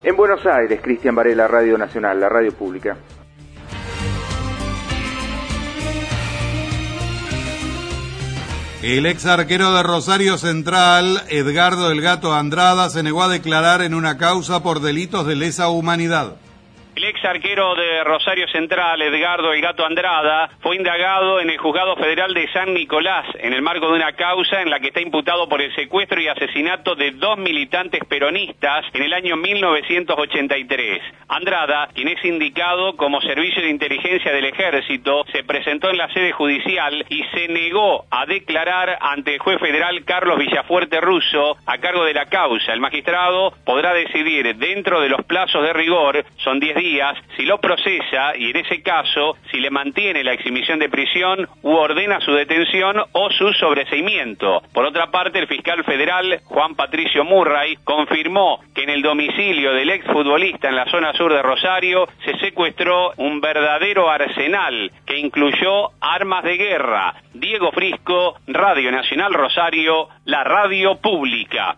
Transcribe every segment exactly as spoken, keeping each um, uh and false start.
En Buenos Aires, Cristian Varela, Radio Nacional, la radio pública. El ex arquero de Rosario Central, Edgardo El Gato Andrada, se negó a declarar en una causa por delitos de lesa humanidad. El ex arquero de Rosario Central, Edgardo El Gato Andrada, fue indagado en el Juzgado Federal de San Nicolás en el marco de una causa en la que está imputado por el secuestro y asesinato de dos militantes peronistas en el año mil novecientos ochenta y tres. Andrada, quien es indicado como servicio de inteligencia del Ejército, se presentó en la sede judicial y se negó a declarar ante el juez federal Carlos Villafuerte Russo a cargo de la causa. El magistrado podrá decidir dentro de los plazos de rigor, son diez días, si lo procesa y en ese caso si le mantiene la exhibición de prisión u ordena su detención o su sobreseimiento. Por otra parte, el fiscal federal Juan Patricio Murray confirmó que en el domicilio del exfutbolista en la zona sur de Rosario se secuestró un verdadero arsenal que incluyó armas de guerra. Diego Frisco, Radio Nacional Rosario, la radio pública.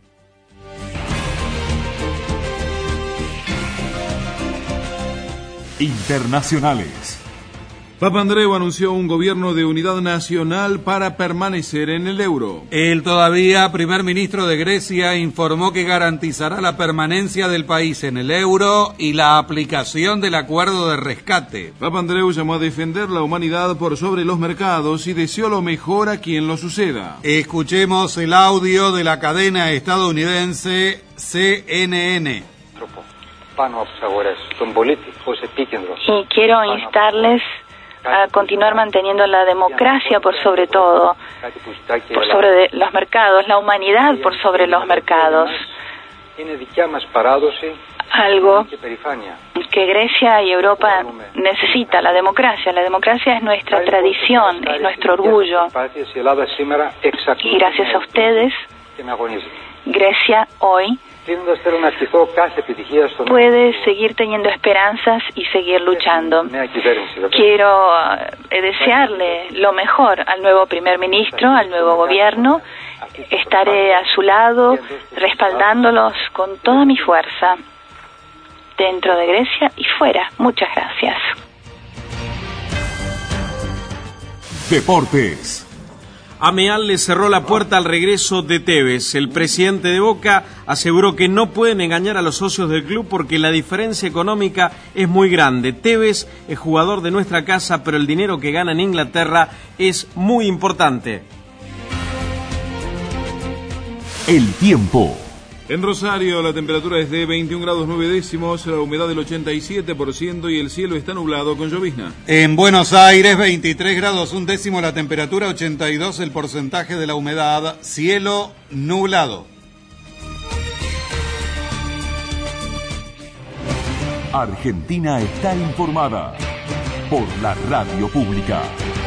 Internacionales. Papandreou anunció un gobierno de unidad nacional para permanecer en el euro. El todavía primer ministro de Grecia informó que garantizará la permanencia del país en el euro y la aplicación del acuerdo de rescate. Papandreou llamó a defender la humanidad por sobre los mercados y deseó lo mejor a quien lo suceda. Escuchemos el audio de la cadena estadounidense C N N. Y quiero instarles a continuar manteniendo la democracia por sobre todo, por sobre los mercados, la humanidad por sobre los mercados. Algo que Grecia y Europa necesita, la democracia. La democracia es nuestra tradición, es nuestro orgullo. Y gracias a ustedes, Grecia hoy puede seguir teniendo esperanzas y seguir luchando. Quiero eh, desearle lo mejor al nuevo primer ministro, al nuevo gobierno. Estaré a su lado, respaldándolos con toda mi fuerza, dentro de Grecia y fuera. Muchas gracias. Deportes. Ameal le cerró la puerta al regreso de Tevez. El presidente de Boca aseguró que no pueden engañar a los socios del club porque la diferencia económica es muy grande. Tevez es jugador de nuestra casa, pero el dinero que gana en Inglaterra es muy importante. El tiempo. En Rosario la temperatura es de veintiún grados nueve décimos, la humedad del ochenta y siete por ciento y el cielo está nublado con llovizna. En Buenos Aires veintitrés grados un décimo la temperatura, ochenta y dos el porcentaje de la humedad, cielo nublado. Argentina está informada por la radio pública.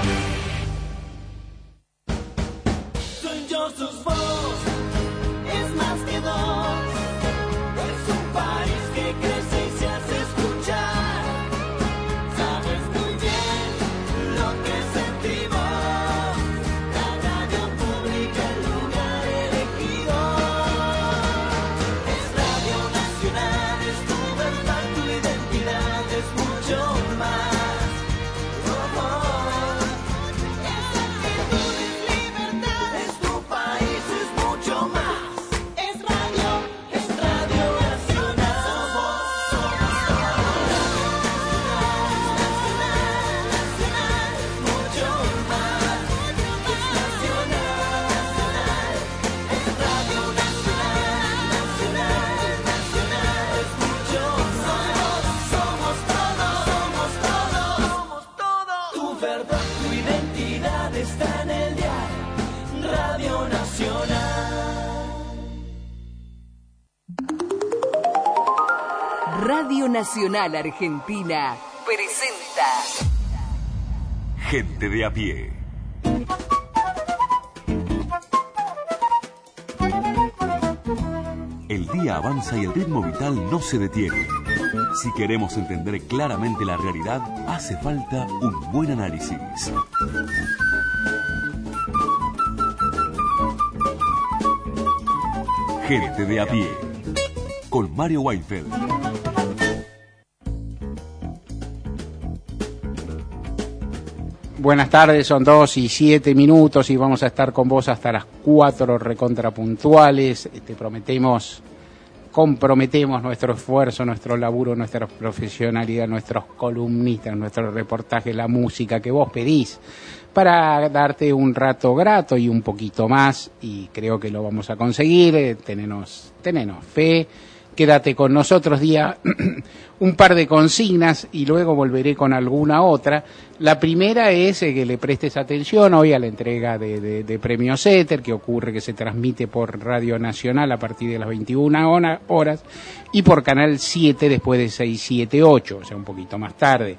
Radio Nacional Argentina presenta Gente de a pie. El día avanza y el ritmo vital no se detiene. Si queremos entender claramente la realidad, hace falta un buen análisis. Gente de a pie. con Mario Weinfeld. Buenas tardes, son dos y siete minutos y vamos a estar con vos hasta las cuatro recontrapuntuales. Te prometemos, comprometemos nuestro esfuerzo, nuestro laburo, nuestra profesionalidad, nuestros columnistas, nuestro reportaje, la música que vos pedís, para darte un rato grato y un poquito más, y creo que lo vamos a conseguir. Tenenos, tenenos fe. Quédate con nosotros, día un par de consignas y luego volveré con alguna otra. La primera es eh, que le prestes atención hoy a la entrega de, de, de Premio Setter, que ocurre, que se transmite por Radio Nacional a partir de las veintiuna horas y por Canal siete después de seis, siete, ocho, o sea, un poquito más tarde.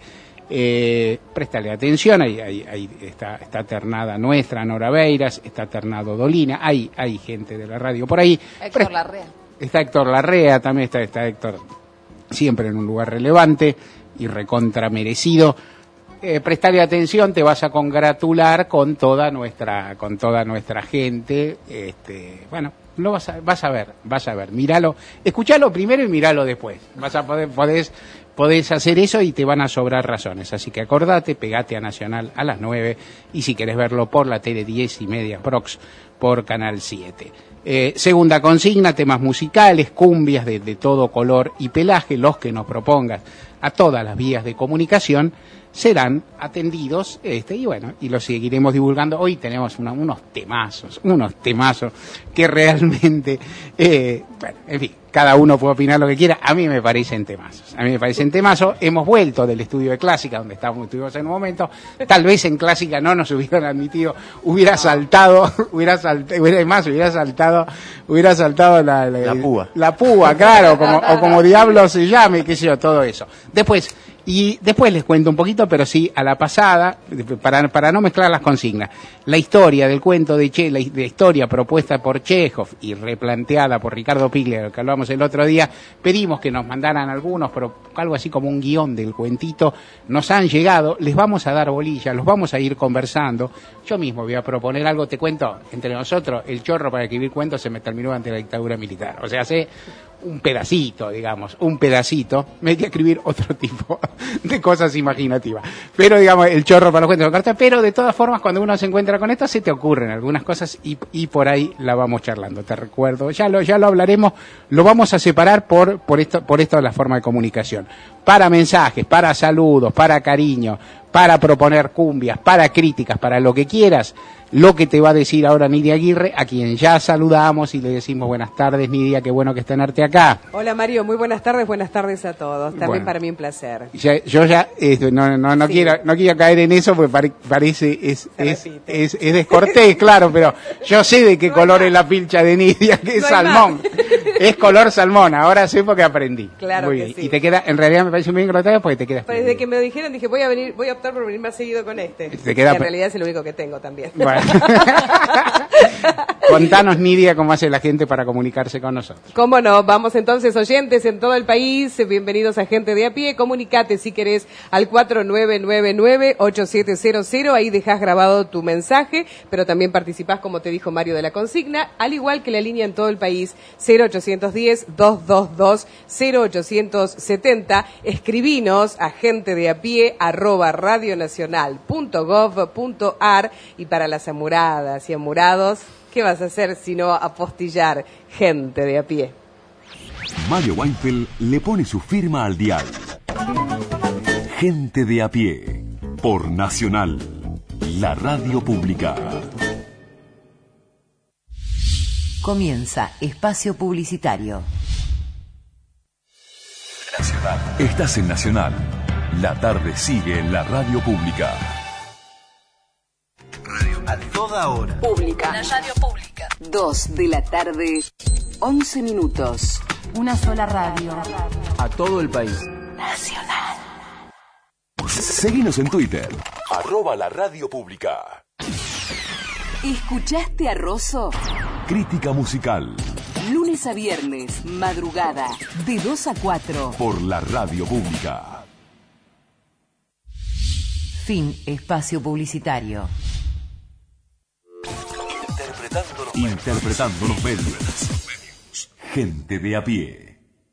Eh, préstale atención, ahí, ahí, ahí está, está ternada nuestra, Nora Beiras, está ternado Dolina, hay, hay gente de la radio por ahí. Héctor Larrea. Está Héctor Larrea, también está, está Héctor siempre en un lugar relevante y recontra merecido. Eh, prestarle atención, te vas a congratular con toda nuestra, con toda nuestra gente. Este, bueno, lo vas a, vas a ver, vas a ver, míralo, escuchalo primero y míralo después. Vas a poder, podés, podés hacer eso y te van a sobrar razones. Así que acordate, pegate a Nacional a las nueve y si querés verlo por la tele diez y media prox por Canal siete. Eh, segunda consigna, temas musicales, cumbias de, de todo color y pelaje, los que nos propongas a todas las vías de comunicación serán atendidos, este, y bueno, y los seguiremos divulgando. Hoy tenemos una, unos temazos, unos temazos que realmente, eh, bueno, en fin, cada uno puede opinar lo que quiera. A mí me parecen temazos, a mí me parecen temazos. Hemos vuelto del estudio de Clásica, donde estábamos, estuvimos en un momento, tal vez en Clásica no nos hubieran admitido, hubiera saltado, hubiera saltado, hubiera más, hubiera saltado, hubiera saltado la, la, la púa, la púa, claro, como, o como diablo se llame, qué sé yo, todo eso. Después, y después les cuento un poquito, pero sí a la pasada, para, para no mezclar las consignas, la historia del cuento de Che, la, la historia propuesta por Chekhov y replanteada por Ricardo Piglia, que hablamos el otro día. Pedimos que nos mandaran algunos, pero algo así como un guión del cuentito. Nos han llegado, les vamos a dar bolilla, los vamos a ir conversando. Yo mismo voy a proponer algo, te cuento, entre nosotros, el chorro para escribir cuentos se me terminó ante la dictadura militar. O sea, hace un pedacito, digamos, un pedacito, me hay que escribir otro tipo de cosas imaginativas. Pero, digamos, el chorro para los cuentos de carta, pero de todas formas, cuando uno se encuentra con esto, se te ocurren algunas cosas y, y por ahí la vamos charlando. Te recuerdo, ya lo, ya lo hablaremos, lo vamos a separar por, por esto, por esto de la forma de comunicación. Para mensajes, para saludos, para cariño, para proponer cumbias, para críticas, para lo que quieras. Lo que te va a decir ahora Nidia Aguirre, a quien ya saludamos y le decimos buenas tardes, Nidia, qué bueno que tenerte acá. Hola Mario, muy buenas tardes, buenas tardes a todos. También bueno, para mí un placer. Ya, yo ya eh, no, no, no, sí. quiero, no quiero caer en eso porque pare, parece, es, es, es, es descortés, claro, pero yo sé de qué no color es la pilcha de Nidia, que es no salmón. Es color salmón, ahora sé porque aprendí. Claro muy que bien. sí. Y te queda, en realidad me parece muy grotesco porque te quedas. Pues desde que me lo dijeron dije voy a venir, voy a optar por venir más seguido con este. Te queda que en realidad es el único que tengo también. Bueno. Contanos, Nidia, cómo hace la gente para comunicarse con nosotros. Cómo no, vamos entonces, oyentes en todo el país, bienvenidos a Gente de a Pie, comunicate si querés al cuatro nueve nueve nueve ocho siete cero cero, ahí dejás grabado tu mensaje, pero también participás, como te dijo Mario, de la consigna, al igual que la línea en todo el país, cero ochocientos diez, doscientos veintidós, cero ochocientos setenta, escribinos a gente de a pie arroba radionacional punto gov punto ar, y para las amuradas y amurados, ¿qué vas a hacer sino apostillar Gente de a Pie? Mario Weinfeld le pone su firma al dial. Gente de a Pie, por Nacional, la radio pública. Comienza Espacio Publicitario. Nacional. Estás en Nacional. La tarde sigue en la radio pública. Radio a toda hora. Pública. La radio pública. Dos de la tarde, once minutos. Una sola radio. A todo el país. Nacional. Seguinos en Twitter. Arroba la radio pública. ¿Escuchaste a Rosso? Crítica musical. Lunes a viernes, madrugada, de dos a cuatro. Por la radio pública. Fin espacio publicitario. Interpretando los, Interpretando los medios. Gente de a Pie.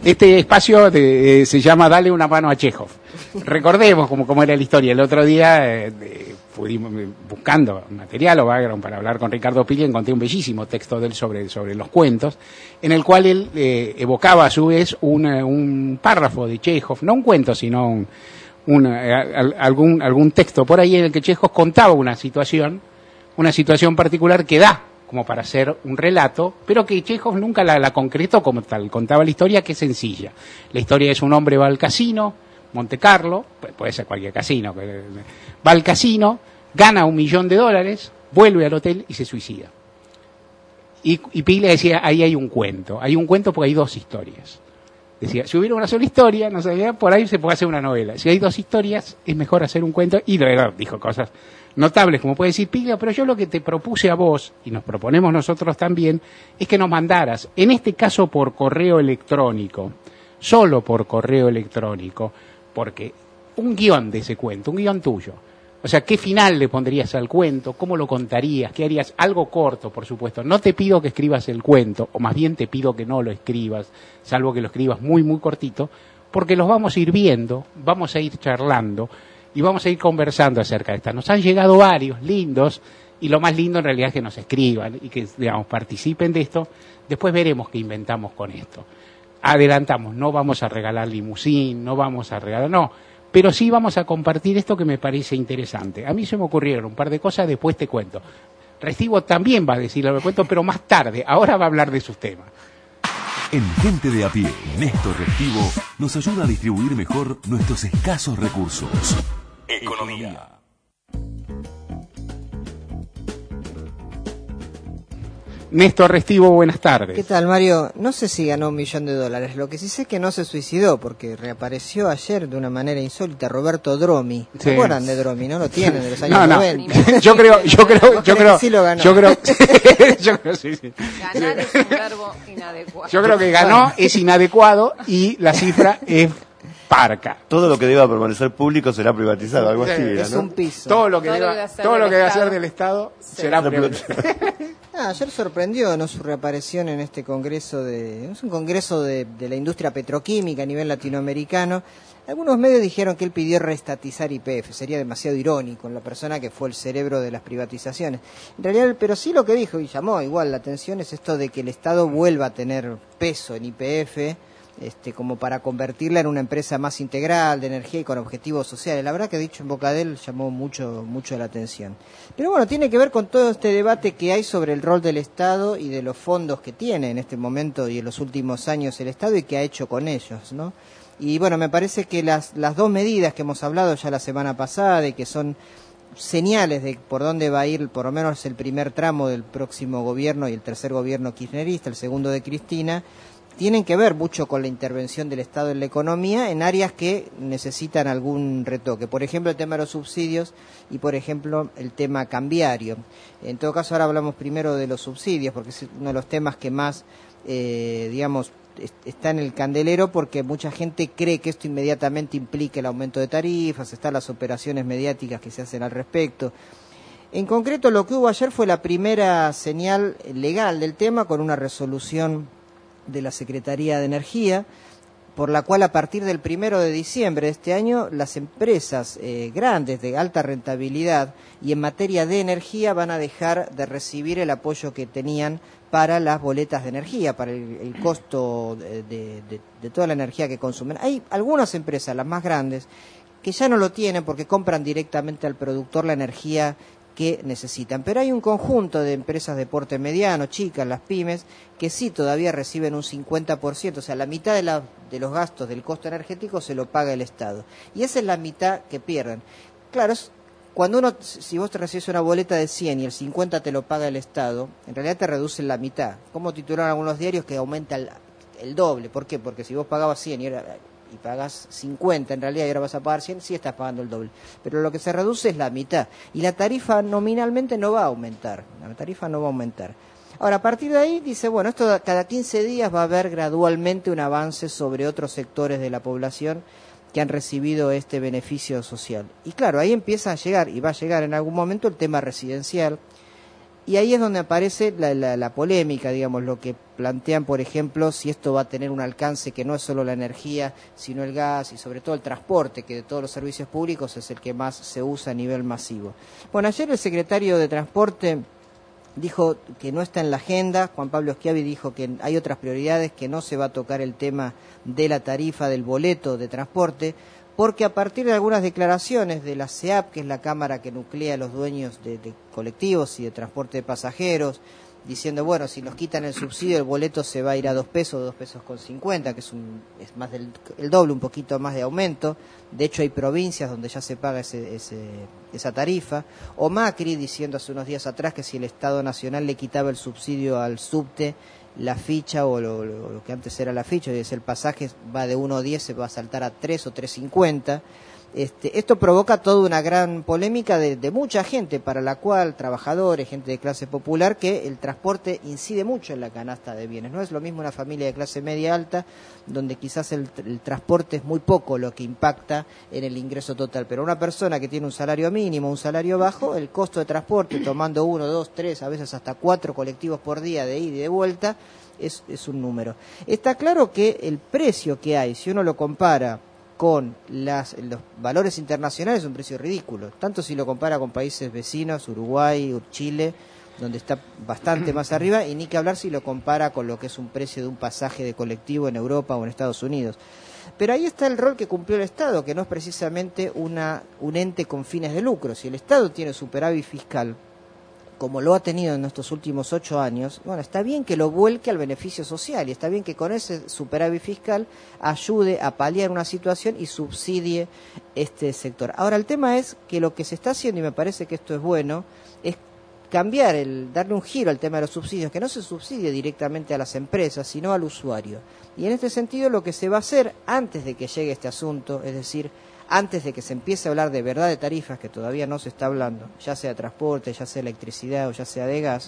Este espacio de, eh, se llama Dale una mano a Chekhov. Recordemos cómo, cómo era la historia. El otro día, eh, de, pudimos, buscando material o background para hablar con Ricardo Piglia, encontré un bellísimo texto de él sobre, sobre los cuentos, en el cual él eh, evocaba a su vez un, un párrafo de Chekhov, no un cuento, sino un, un, a, algún, algún texto por ahí en el que Chekhov contaba una situación, una situación particular que da como para hacer un relato, pero que Chekhov nunca la, la concretó como tal. Contaba la historia, que es sencilla. La historia es: un hombre va al casino, Monte Carlo, puede ser cualquier casino, va al casino, gana un millón de dólares, vuelve al hotel y se suicida. Y, y Piglia decía, ahí hay un cuento, hay un cuento porque hay dos historias. Decía, si hubiera una sola historia, no sabía, por ahí se puede hacer una novela. Si hay dos historias, es mejor hacer un cuento. Y luego dijo cosas notables, como puede decir Piglia, pero yo lo que te propuse a vos, y nos proponemos nosotros también, es que nos mandaras, en este caso por correo electrónico, solo por correo electrónico, porque un guión de ese cuento, un guión tuyo, o sea, ¿qué final le pondrías al cuento? ¿Cómo lo contarías? ¿Qué harías? Algo corto, por supuesto. No te pido que escribas el cuento, o más bien te pido que no lo escribas, salvo que lo escribas muy, muy cortito, porque los vamos a ir viendo, vamos a ir charlando, y vamos a ir conversando acerca de esta. Nos han llegado varios lindos, y lo más lindo en realidad es que nos escriban y que, digamos, participen de esto. Después veremos qué inventamos con esto. Adelantamos, no vamos a regalar limusín, no vamos a regalar, no, pero sí vamos a compartir esto que me parece interesante. A mí se me ocurrieron un par de cosas, después te cuento. Restivo también va a decir lo que cuento, pero más tarde, ahora va a hablar de sus temas. En Gente de a Pie, Néstor Restivo nos ayuda a distribuir mejor nuestros escasos recursos. Economía. Néstor Restivo, buenas tardes. ¿Qué tal, Mario? No sé si ganó un millón de dólares. Lo que sí sé es que no se suicidó, porque reapareció ayer de una manera insólita Roberto Dromi. ¿Se sí. acuerdan de Dromi? ¿No lo tienen de los años no, no. noventa? Yo creo, yo creo, yo creo, sí lo ganó. yo creo, yo creo, sí, sí. Ganar es un verbo inadecuado. Yo creo que ganó, es inadecuado y la cifra es parca. Todo lo que deba permanecer público será privatizado, algo así. Es ¿no? un piso. Todo lo que todo deba, todo lo que debe hacer del Estado será privatizado. Ah, ayer sorprendió, ¿no?, su reaparición en este congreso de, es un congreso de, de la industria petroquímica a nivel latinoamericano. Algunos medios dijeron que él pidió reestatizar Y P F, sería demasiado irónico en la persona que fue el cerebro de las privatizaciones. En realidad, pero sí lo que dijo y llamó igual la atención es esto de que el Estado vuelva a tener peso en Y P F, este, como para convertirla en una empresa más integral de energía y con objetivos sociales. La verdad que dicho en boca de él llamó mucho, mucho la atención. Pero bueno, tiene que ver con todo este debate que hay sobre el rol del Estado y de los fondos que tiene en este momento y en los últimos años el Estado y qué ha hecho con ellos, ¿no? Y bueno, me parece que las, las dos medidas que hemos hablado ya la semana pasada, de que son señales de por dónde va a ir por lo menos el primer tramo del próximo gobierno y el tercer gobierno kirchnerista, el segundo de Cristina, tienen que ver mucho con la intervención del Estado en la economía en áreas que necesitan algún retoque. Por ejemplo, el tema de los subsidios y, por ejemplo, el tema cambiario. En todo caso, ahora hablamos primero de los subsidios, porque es uno de los temas que más, eh, digamos, está en el candelero, porque mucha gente cree que esto inmediatamente implica el aumento de tarifas, están las operaciones mediáticas que se hacen al respecto. En concreto, lo que hubo ayer fue la primera señal legal del tema con una resolución de la Secretaría de Energía, por la cual a partir del primero de diciembre de este año las empresas eh, grandes de alta rentabilidad y en materia de energía van a dejar de recibir el apoyo que tenían para las boletas de energía, para el, el costo de, de, de, de toda la energía que consumen. Hay algunas empresas, las más grandes, que ya no lo tienen porque compran directamente al productor la energía que necesitan. Pero hay un conjunto de empresas de porte mediano, chicas, las pymes, que sí todavía reciben un cincuenta por ciento, o sea, la mitad de, la, de los gastos del costo energético se lo paga el Estado. Y esa es la mitad que pierden. Claro, es, cuando uno, si vos te recibes una boleta de cien y el cincuenta te lo paga el Estado, en realidad te reducen la mitad. Como titularon algunos diarios que aumenta el, el doble. ¿Por qué? Porque si vos pagabas cien y era... y pagas cincuenta en realidad y ahora vas a pagar cien, sí estás pagando el doble. Pero lo que se reduce es la mitad. Y la tarifa nominalmente no va a aumentar. La tarifa no va a aumentar. Ahora, a partir de ahí, dice, bueno, esto cada quince días va a haber gradualmente un avance sobre otros sectores de la población que han recibido este beneficio social. Y claro, ahí empieza a llegar, y va a llegar en algún momento, el tema residencial. Y ahí es donde aparece la, la, la polémica, digamos, lo que plantean, por ejemplo, si esto va a tener un alcance que no es solo la energía, sino el gas y sobre todo el transporte, que de todos los servicios públicos es el que más se usa a nivel masivo. Bueno, ayer el secretario de Transporte dijo que no está en la agenda, Juan Pablo Schiavi dijo que hay otras prioridades, que no se va a tocar el tema de la tarifa del boleto de transporte, porque a partir de algunas declaraciones de la C E A P, que es la cámara que nuclea a los dueños de, de colectivos y de transporte de pasajeros, diciendo, bueno, si nos quitan el subsidio, el boleto se va a ir a dos pesos, dos pesos con cincuenta, que es, un, es más del el doble, un poquito más de aumento. De hecho, hay provincias donde ya se paga ese, ese, esa tarifa. O Macri diciendo hace unos días atrás que si el Estado Nacional le quitaba el subsidio al subte, la ficha o lo, lo, lo que antes era la ficha, es decir, el pasaje va de uno a diez, se va a saltar a tres o tres cincuenta. Este, esto provoca toda una gran polémica de, de mucha gente, para la cual, trabajadores, gente de clase popular, que el transporte incide mucho en la canasta de bienes. No es lo mismo una familia de clase media alta, donde quizás el, el transporte es muy poco lo que impacta en el ingreso total, pero una persona que tiene un salario mínimo, un salario bajo, el costo de transporte, tomando uno, dos, tres, a veces hasta cuatro colectivos por día de ida y de vuelta, es, es un número. Está claro que el precio que hay, si uno lo compara con las, los valores internacionales, es un precio ridículo, tanto si lo compara con países vecinos, Uruguay, Chile, donde está bastante más arriba, y ni que hablar si lo compara con lo que es un precio de un pasaje de colectivo en Europa o en Estados Unidos. Pero ahí está el rol que cumplió el Estado, que no es precisamente una, un ente con fines de lucro. Si el Estado tiene superávit fiscal, como lo ha tenido en estos últimos ocho años, bueno, está bien que lo vuelque al beneficio social y está bien que con ese superávit fiscal ayude a paliar una situación y subsidie este sector. Ahora, el tema es que lo que se está haciendo, y me parece que esto es bueno, es cambiar, el darle un giro al tema de los subsidios, que no se subsidie directamente a las empresas, sino al usuario. Y en este sentido lo que se va a hacer antes de que llegue este asunto, es decir, antes de que se empiece a hablar de verdad de tarifas, que todavía no se está hablando, ya sea de transporte, ya sea de electricidad o ya sea de gas,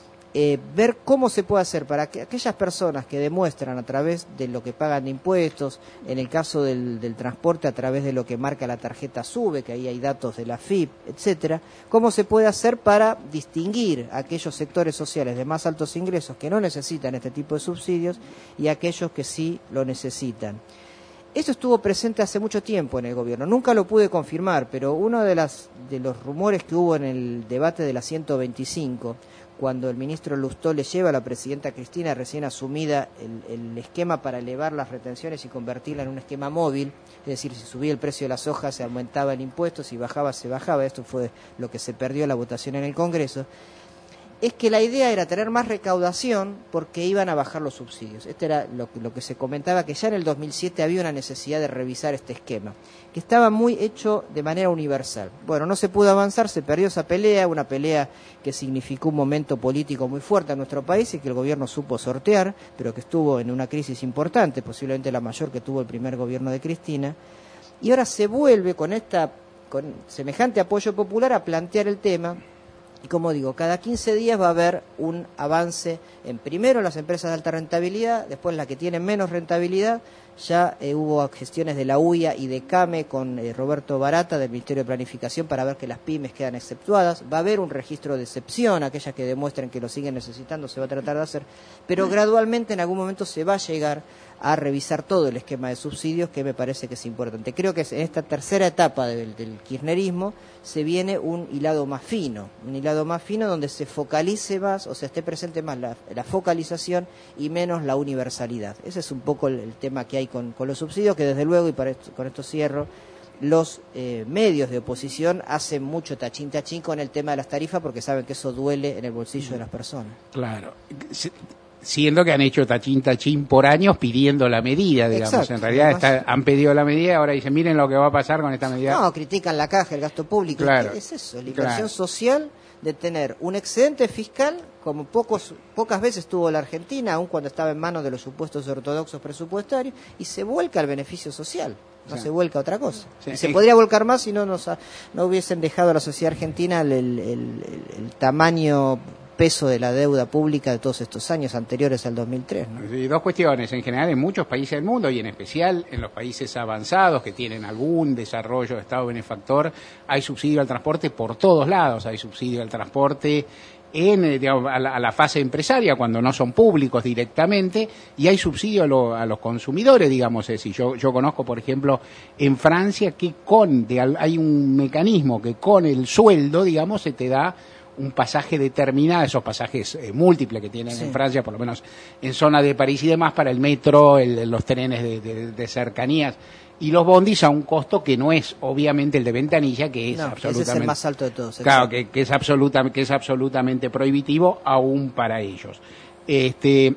eh, ver cómo se puede hacer para que aquellas personas que demuestran a través de lo que pagan de impuestos, en el caso del, del transporte a través de lo que marca la tarjeta SUBE, que ahí hay datos de la F I P, etcétera, cómo se puede hacer para distinguir a aquellos sectores sociales de más altos ingresos que no necesitan este tipo de subsidios y aquellos que sí lo necesitan. Eso estuvo presente hace mucho tiempo en el gobierno, nunca lo pude confirmar, pero uno de, las, de los rumores que hubo en el debate de la ciento veinticinco, cuando el ministro Lustó le lleva a la presidenta Cristina recién asumida el, el esquema para elevar las retenciones y convertirla en un esquema móvil, es decir, si subía el precio de la soja se aumentaba el impuesto, si bajaba se bajaba, esto fue lo que se perdió en la votación en el Congreso, es que la idea era tener más recaudación porque iban a bajar los subsidios. Este era lo, lo que se comentaba, que ya en el dos mil siete había una necesidad de revisar este esquema, que estaba muy hecho de manera universal. Bueno, no se pudo avanzar, se perdió esa pelea, una pelea que significó un momento político muy fuerte en nuestro país y que el gobierno supo sortear, pero que estuvo en una crisis importante, posiblemente la mayor que tuvo el primer gobierno de Cristina, y ahora se vuelve con esta, con semejante apoyo popular a plantear el tema. Y como digo, cada quince días va a haber un avance en primero las empresas de alta rentabilidad, después las que tienen menos rentabilidad. Ya eh, hubo gestiones de la U I A y de CAME con eh, Roberto Barata del Ministerio de Planificación para ver que las pymes quedan exceptuadas. Va a haber un registro de excepción, aquellas que demuestren que lo siguen necesitando se va a tratar de hacer, pero gradualmente en algún momento se va a llegar a revisar todo el esquema de subsidios, que me parece que es importante. Creo que en esta tercera etapa del, del kirchnerismo se viene un hilado más fino, un hilado más fino donde se focalice más, o sea, esté presente más la, la focalización y menos la universalidad. Ese es un poco el, el tema que hay con, con los subsidios, que desde luego, y para esto, con esto cierro, los eh, medios de oposición hacen mucho tachín tachín con el tema de las tarifas porque saben que eso duele en el bolsillo de las personas. Claro. Siendo que han hecho tachín tachín por años pidiendo la medida, digamos. Exacto. En realidad está, han pedido la medida, ahora dicen, miren lo que va a pasar con esta medida. No, critican la caja, el gasto público. Claro. Es eso, la inversión claro. social de tener un excedente fiscal, como pocos, pocas veces tuvo la Argentina, aun cuando estaba en manos de los supuestos ortodoxos presupuestarios, y se vuelca al beneficio social. No sí. se vuelca a otra cosa. Sí, se sí. podría volcar más si no nos ha, no hubiesen dejado a la sociedad argentina el, el, el, el tamaño peso de la deuda pública de todos estos años anteriores al dos mil tres, ¿no? Sí, dos cuestiones. En general, en muchos países del mundo y en especial en los países avanzados que tienen algún desarrollo de Estado benefactor, hay subsidio al transporte por todos lados. Hay subsidio al transporte en eh, digamos, a, la, a la fase empresaria cuando no son públicos directamente, y hay subsidio a, lo, a los consumidores, digamos. Es decir, yo, yo conozco, por ejemplo, en Francia que con de, hay un mecanismo que con el sueldo, digamos, se te da un pasaje determinado, esos pasajes eh, múltiples que tienen sí. en Francia, por lo menos en zona de París y demás, para el metro, el, los trenes de, de, de cercanías y los bondis a un costo que no es obviamente el de ventanilla, que es no, absolutamente ese es el más alto de todos. Claro, que, que es absoluta, que es absolutamente prohibitivo aún para ellos. Este,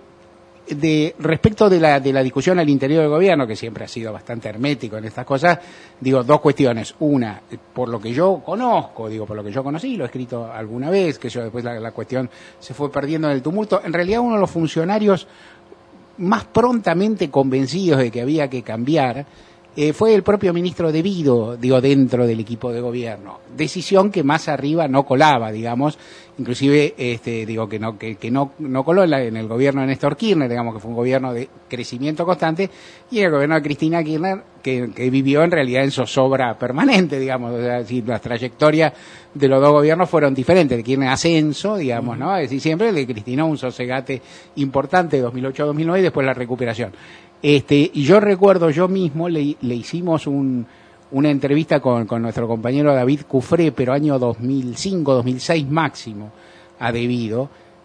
de respecto de la de la discusión al interior del gobierno, que siempre ha sido bastante hermético en estas cosas, digo dos cuestiones. Una, por lo que yo conozco, digo por lo que yo conocí, lo he escrito alguna vez, que yo después la, la cuestión se fue perdiendo en el tumulto. En realidad uno de los funcionarios más prontamente convencidos de que había que cambiar Eh, fue el propio ministro De Vido, digo, dentro del equipo de gobierno. Decisión que más arriba no colaba, digamos, inclusive, este, digo, que no, que, que no, no coló en, la, en el gobierno de Néstor Kirchner, digamos que fue un gobierno de crecimiento constante, y el gobierno de Cristina Kirchner, que, que vivió en realidad en zozobra permanente, digamos. O sea, si las trayectorias de los dos gobiernos fueron diferentes, de Kirchner ascenso, digamos, ¿no? Es decir, siempre el de Cristina un sosegate importante de dos mil ocho a dos mil nueve y después la recuperación. Este, y yo recuerdo, yo mismo le, le hicimos un, una entrevista con, con nuestro compañero David Cufré, pero año dos mil cinco, dos mil seis máximo, a De Vido,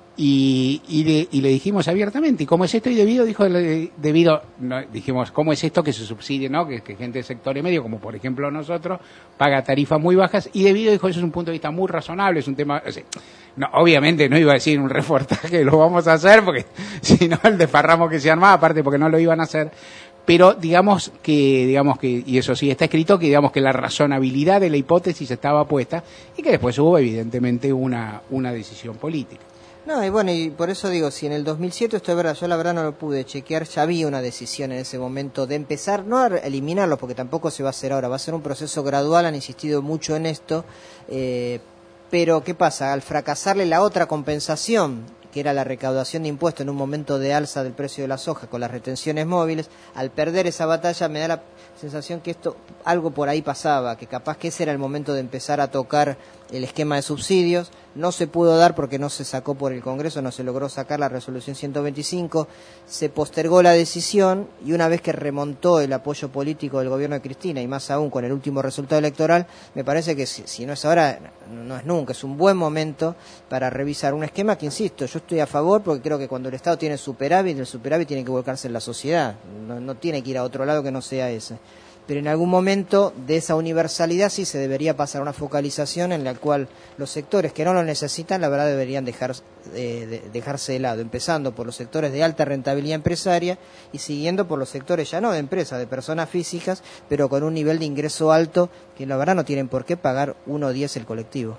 y, y, le, y le dijimos abiertamente, ¿y cómo es esto? Y De Vido dijo, De Vido, no, dijimos, ¿cómo es esto que se subsidie, no? Que, que gente del sector medio, como por ejemplo nosotros, paga tarifas muy bajas, y De Vido dijo, eso es un punto de vista muy razonable, es un tema... O sea, no, obviamente no iba a decir un reportaje, lo vamos a hacer, porque si no el desparramo que se armaba, aparte porque no lo iban a hacer, pero digamos que, digamos que, y eso sí está escrito, que digamos que la razonabilidad de la hipótesis estaba puesta, y que después hubo evidentemente una, una decisión política. No, y bueno, y por eso digo, si en el dos mil siete, esto es verdad, yo la verdad no lo pude chequear, ya había una decisión en ese momento de empezar, no a eliminarlos, porque tampoco se va a hacer ahora, va a ser un proceso gradual, han insistido mucho en esto, eh, pero ¿qué pasa? Al fracasarle la otra compensación, que era la recaudación de impuestos en un momento de alza del precio de la soja con las retenciones móviles, al perder esa batalla me da la sensación que esto, algo por ahí pasaba, que capaz que ese era el momento de empezar a tocar el esquema de subsidios, no se pudo dar porque no se sacó por el Congreso, no se logró sacar la resolución ciento veinticinco, se postergó la decisión y una vez que remontó el apoyo político del gobierno de Cristina y más aún con el último resultado electoral, me parece que si, si no es ahora, no es nunca, es un buen momento para revisar un esquema que, insisto, yo estoy a favor porque creo que cuando el Estado tiene superávit, el superávit tiene que volcarse en la sociedad, no, no tiene que ir a otro lado que no sea ese. Pero en algún momento de esa universalidad sí se debería pasar a una focalización en la cual los sectores que no lo necesitan, la verdad, deberían dejar, eh, de, dejarse de lado, empezando por los sectores de alta rentabilidad empresaria y siguiendo por los sectores ya no de empresas, de personas físicas, pero con un nivel de ingreso alto que la verdad no tienen por qué pagar uno diez el colectivo.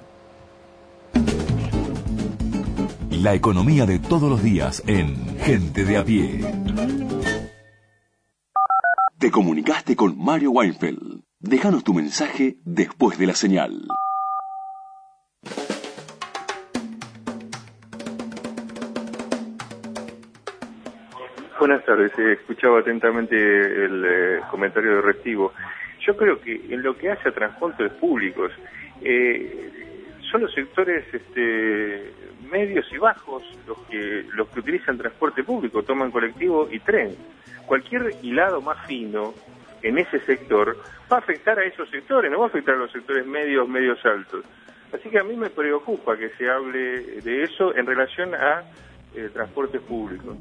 La economía de todos los días en Gente de a Pie. Te comunicaste con Mario Weinfeld. Déjanos tu mensaje después de la señal. Buenas tardes, eh, escuchaba atentamente el eh, comentario de Restivo. Yo creo que en lo que hace a transportes públicos, eh, son los sectores este, medios y bajos los que los que utilizan transporte público, toman colectivo y tren. Cualquier hilado más fino en ese sector va a afectar a esos sectores, no va a afectar a los sectores medios, medios altos. Así que a mí me preocupa que se hable de eso en relación a eh, transporte público.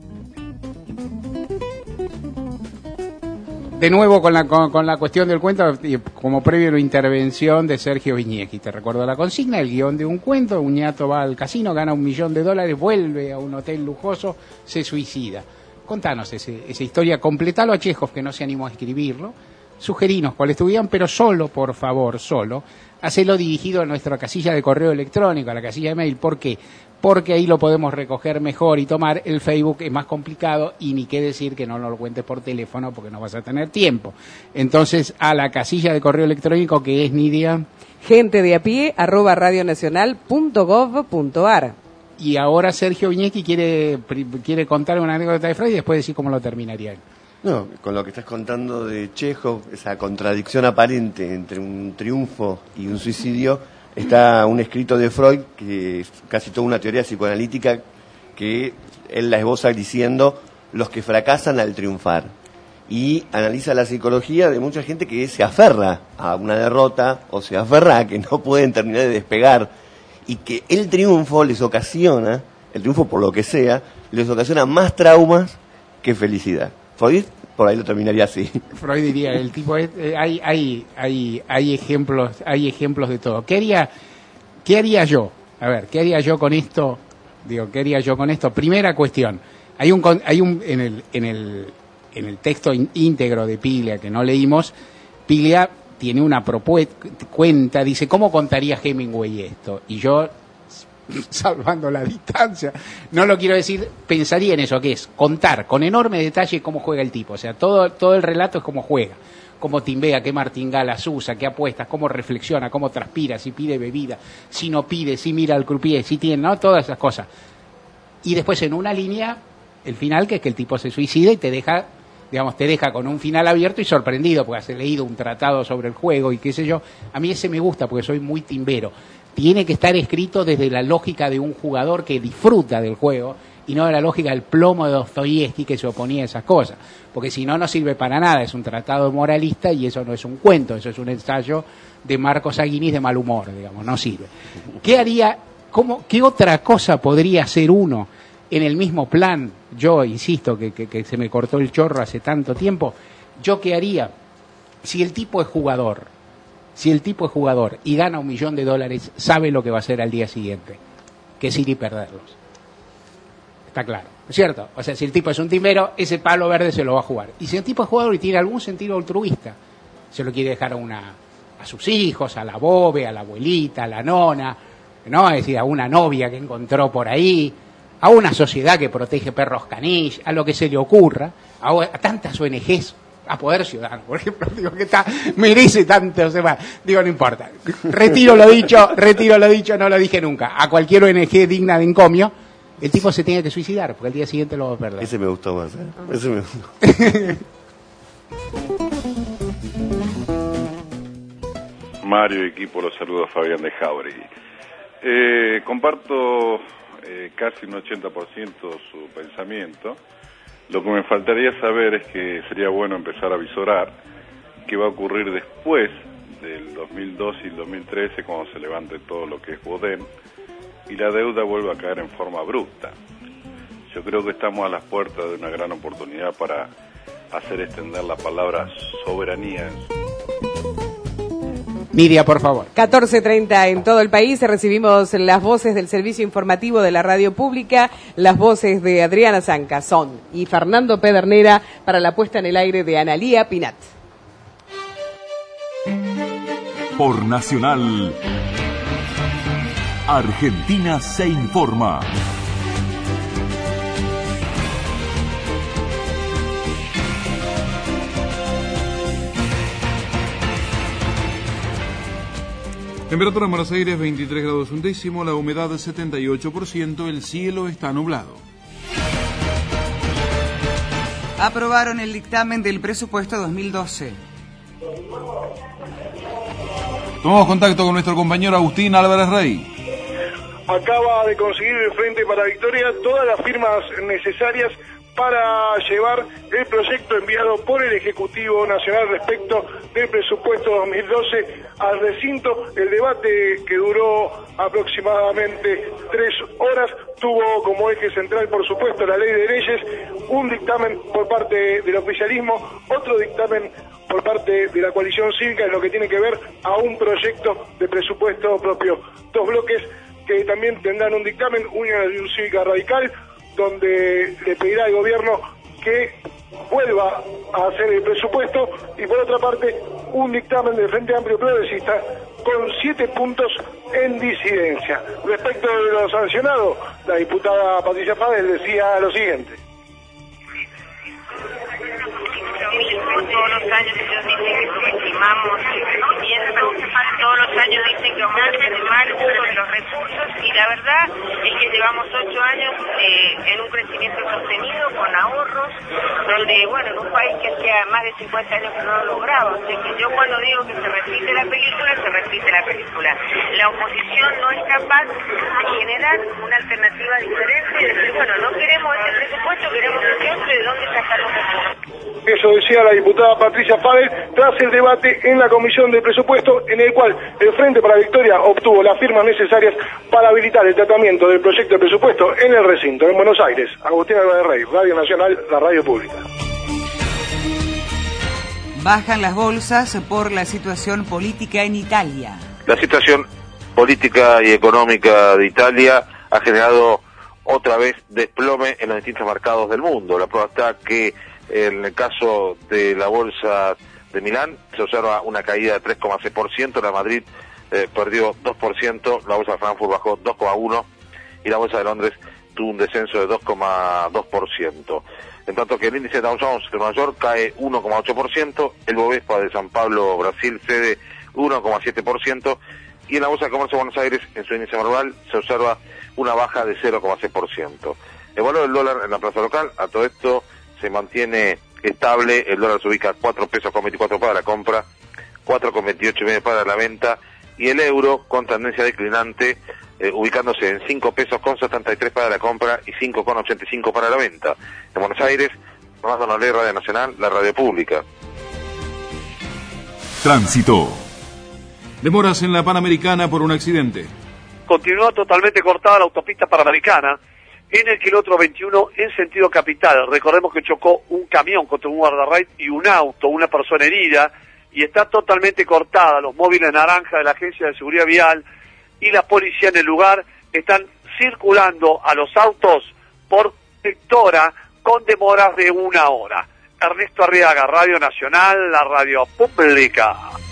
De nuevo con la, con, con la cuestión del cuento, como previo a la intervención de Sergio Viñeski. Te recuerdo la consigna, el guión de un cuento: un ñato va al casino, gana un millón de dólares, vuelve a un hotel lujoso, se suicida. Contanos ese, esa historia, completalo a Chekhov, que no se animó a escribirlo, sugerinos cuál estudian, pero solo, por favor, solo, hacelo dirigido a nuestra casilla de correo electrónico, a la casilla de mail. ¿Por qué? Porque ahí lo podemos recoger mejor y tomar. El Facebook es más complicado y ni qué decir que no nos lo cuentes por teléfono porque no vas a tener tiempo. Entonces, a la casilla de correo electrónico, que es, Nidia, gente de a pie arroba radionacional punto gov punto ar. Y ahora Sergio Viñeski quiere, quiere contar una anécdota de Freud y después decir cómo lo terminaría él. No, con lo que estás contando de Chekhov, esa contradicción aparente entre un triunfo y un suicidio, está un escrito de Freud, que es casi toda una teoría psicoanalítica, que él la esboza diciendo los que fracasan al triunfar. Y analiza la psicología de mucha gente que se aferra a una derrota o se aferra a que no pueden terminar de despegar y que el triunfo les ocasiona, el triunfo por lo que sea, les ocasiona más traumas que felicidad. Freud por ahí lo terminaría así. Freud diría, el tipo es, eh, hay, hay, hay, hay ejemplos, hay ejemplos de todo. ¿Qué haría, qué haría yo? A ver, ¿qué haría yo con esto? Digo, ¿qué haría yo con esto? Primera cuestión, hay un, hay un en el, en el, en el texto íntegro de Piglia que no leímos, Piglia tiene una propuesta, cuenta, dice, ¿cómo contaría Hemingway esto? Y yo, salvando la distancia, no lo quiero decir, pensaría en eso, que es contar con enorme detalle cómo juega el tipo. O sea, todo, todo el relato es cómo juega, cómo timbea, qué martingalas usa, qué apuestas, cómo reflexiona, cómo transpira, si pide bebida, si no pide, si mira al croupier, si tiene, ¿no? Todas esas cosas. Y después en una línea, el final, que es que el tipo se suicida y te deja, digamos, te deja con un final abierto y sorprendido, porque has leído un tratado sobre el juego y qué sé yo. A mí ese me gusta porque soy muy timbero. Tiene que estar escrito desde la lógica de un jugador que disfruta del juego y no de la lógica del plomo de Dostoyevsky que se oponía a esas cosas. Porque si no, no sirve para nada. Es un tratado moralista y eso no es un cuento, eso es un ensayo de Marcos Aguinis de mal humor, digamos, no sirve. ¿Qué haría, cómo, qué otra cosa podría hacer uno en el mismo plan? Yo insisto que, que, que se me cortó el chorro hace tanto tiempo. ¿Yo qué haría? Si el tipo es jugador, si el tipo es jugador y gana un millón de dólares, sabe lo que va a hacer al día siguiente, que es ir y perderlos. Está claro, ¿no es cierto? O sea, si el tipo es un timbero, ese palo verde se lo va a jugar. Y si el tipo es jugador y tiene algún sentido altruista, se lo quiere dejar a una, a sus hijos, a la bobe, a la abuelita, a la nona, ¿no? Es decir, a una novia que encontró por ahí, a una sociedad que protege perros caniche, a lo que se le ocurra, a, a tantas O N Ges, a Poder Ciudadano, por ejemplo, digo que está, merece tanto, o sea, digo, no importa, retiro lo dicho, retiro lo dicho, no lo dije nunca, a cualquier O N Ge digna de encomio, el tipo se tiene que suicidar, porque el día siguiente lo va a perder. Ese me gustó más, ¿eh? Ese me gustó. Mario y equipo, los saludos, Fabián de Jauregui. Eh, comparto eh, casi un ochenta por ciento su pensamiento. Lo que me faltaría saber es que sería bueno empezar a visorar qué va a ocurrir después del dos mil doce y el dos mil trece, cuando se levante todo lo que es Bodén y la deuda vuelva a caer en forma abrupta. Yo creo que estamos a las puertas de una gran oportunidad para hacer extender la palabra soberanía. Miria, por favor. catorce treinta en todo el país. Recibimos las voces del servicio informativo de la radio pública, las voces de Adriana Zancazón y Fernando Pedernera para la puesta en el aire de Analía Pinat. Por Nacional, Argentina se informa. Temperatura en Buenos Aires veintitrés grados un décimo, la humedad setenta y ocho por ciento, el cielo está nublado. Aprobaron el dictamen del presupuesto dos mil doce. Tomamos contacto con nuestro compañero Agustín Álvarez Rey. Acaba de conseguir el Frente para la Victoria todas las firmas necesarias para llevar el proyecto enviado por el Ejecutivo Nacional respecto del presupuesto dos mil doce al recinto. El debate, que duró aproximadamente tres horas, tuvo como eje central, por supuesto, la ley de leyes, un dictamen por parte del oficialismo, otro dictamen por parte de la coalición cívica en lo que tiene que ver a un proyecto de presupuesto propio. Dos bloques que también tendrán un dictamen, una de un Cívica Radical, donde le pedirá al gobierno que vuelva a hacer el presupuesto, y por otra parte un dictamen del Frente Amplio Progresista con siete puntos en disidencia. Respecto de lo sancionado, la diputada Patricia Fadel decía lo siguiente. Todos los años ellos dicen que subestimamos el crecimiento, todos los años dicen que aumenta el mal uso de los recursos Y la verdad es que llevamos ocho años eh, en un crecimiento sostenido, con ahorros, donde, bueno, en un país que hacía más de cincuenta años que no lo lograba. O sea que yo cuando digo que se repite la película, se repite la película. La oposición no es capaz de generar una alternativa diferente y decir, bueno, no queremos ese presupuesto, queremos ese otro, ¿de dónde sacar los recursos? Eso decía la diputada Patricia Fávez tras el debate en la Comisión de Presupuesto, en el cual el Frente para la Victoria obtuvo las firmas necesarias para habilitar el tratamiento del proyecto de presupuesto en el recinto, en Buenos Aires. Agustín Álvarez Rey, Radio Nacional, la radio pública. Bajan las bolsas por la situación política en Italia. La situación política y económica de Italia ha generado otra vez desplome en los distintos mercados del mundo. La prueba está que en el caso de la bolsa de Milán se observa una caída de tres coma seis por ciento, la Madrid eh, perdió dos por ciento, la bolsa de Frankfurt bajó dos coma uno por ciento y la bolsa de Londres tuvo un descenso de dos coma dos por ciento. En tanto que el índice de Dow Jones de Nueva York cae uno coma ocho por ciento, el Bovespa de San Pablo, Brasil, cede uno coma siete por ciento y en la Bolsa de Comercio de Buenos Aires, en su índice anual, se observa una baja de cero coma seis por ciento. El valor del dólar en la plaza local, a todo esto, se mantiene estable, el dólar se ubica a cuatro pesos con veinticuatro para la compra, cuatro con veintiocho y medio para la venta, y el euro con tendencia declinante, eh, ubicándose en cinco pesos con setenta y tres para la compra y cinco con ochenta y cinco para la venta. En Buenos Aires, Fernando Nolé, Radio Nacional, la radio pública. Tránsito. Demoras en la Panamericana por un accidente. Continúa totalmente cortada la autopista Panamericana en el kilómetro veintiuno en sentido capital. Recordemos que chocó un camión contra un guardarraíl y un auto, una persona herida, y está totalmente cortada. Los móviles naranja de la Agencia de Seguridad Vial y la policía en el lugar están circulando a los autos por sectora con demoras de una hora. Ernesto Arriaga, Radio Nacional, la radio pública.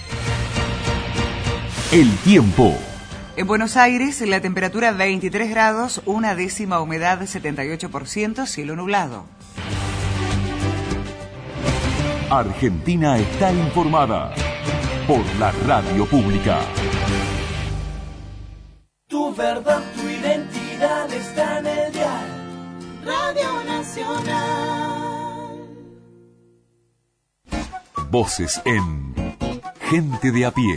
El tiempo. En Buenos Aires, la temperatura veintitrés grados, una décima humedad setenta y ocho por ciento, cielo nublado. Argentina está informada por la radio pública. Tu verdad, tu identidad está en el dial. Radio Nacional. Voces en Gente de a pie.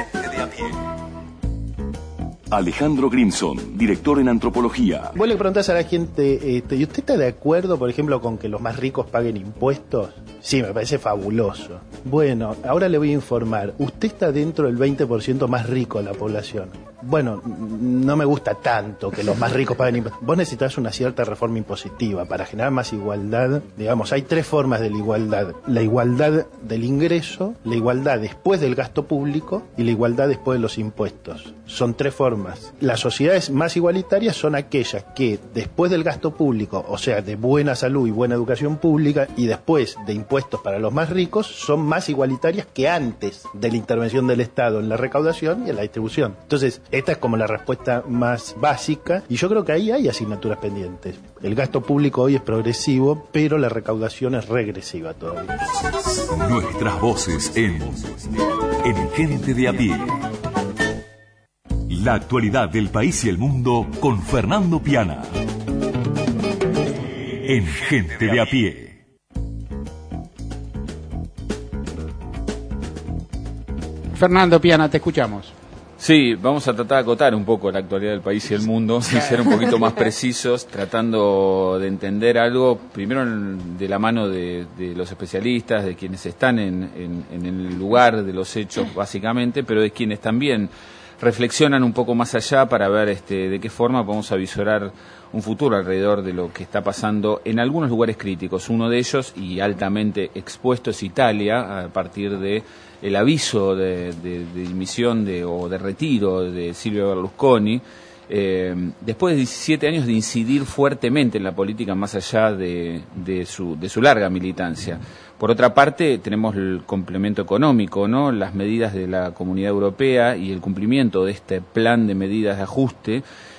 Alejandro Grimson, director en antropología. Vos le preguntás a la gente, este, ¿y usted está de acuerdo, por ejemplo, con que los más ricos paguen impuestos? Sí, me parece fabuloso. Bueno, ahora le voy a informar. Usted está dentro del veinte por ciento más rico de la población. Bueno, no me gusta tanto que los más ricos paguen impuestos. Vos necesitas una cierta reforma impositiva para generar más igualdad. Digamos, hay tres formas de la igualdad. La igualdad del ingreso, la igualdad después del gasto público y la igualdad después de los impuestos. Son tres formas. Las sociedades más igualitarias son aquellas que después del gasto público, o sea, de buena salud y buena educación pública, y después de impuestos para los más ricos, son más igualitarias que antes de la intervención del Estado en la recaudación y en la distribución. Entonces, esta es como la respuesta más básica, y yo creo que ahí hay asignaturas pendientes. El gasto público hoy es progresivo, pero la recaudación es regresiva todavía. Nuestras voces en, en Gente de a pie. La actualidad del país y el mundo con Fernando Piana. En Gente de a pie. Fernando Piana, te escuchamos. Sí, vamos a tratar de acotar un poco la actualidad del país y el mundo, y ser un poquito más precisos, tratando de entender algo, primero en, de la mano de, de los especialistas, de quienes están en, en, en el lugar de los hechos, básicamente, pero de quienes también reflexionan un poco más allá para ver este, de qué forma vamos a visorar un futuro alrededor de lo que está pasando en algunos lugares críticos. Uno de ellos, y altamente expuesto, es Italia, a partir de el aviso de, de, de dimisión de, o de retiro de Silvio Berlusconi, eh, después de diecisiete años de incidir fuertemente en la política más allá de, de, su, de su larga militancia. Por otra parte, tenemos el complemento económico, ¿no? Las medidas de la Comunidad Europea y el cumplimiento de este plan de medidas de ajuste,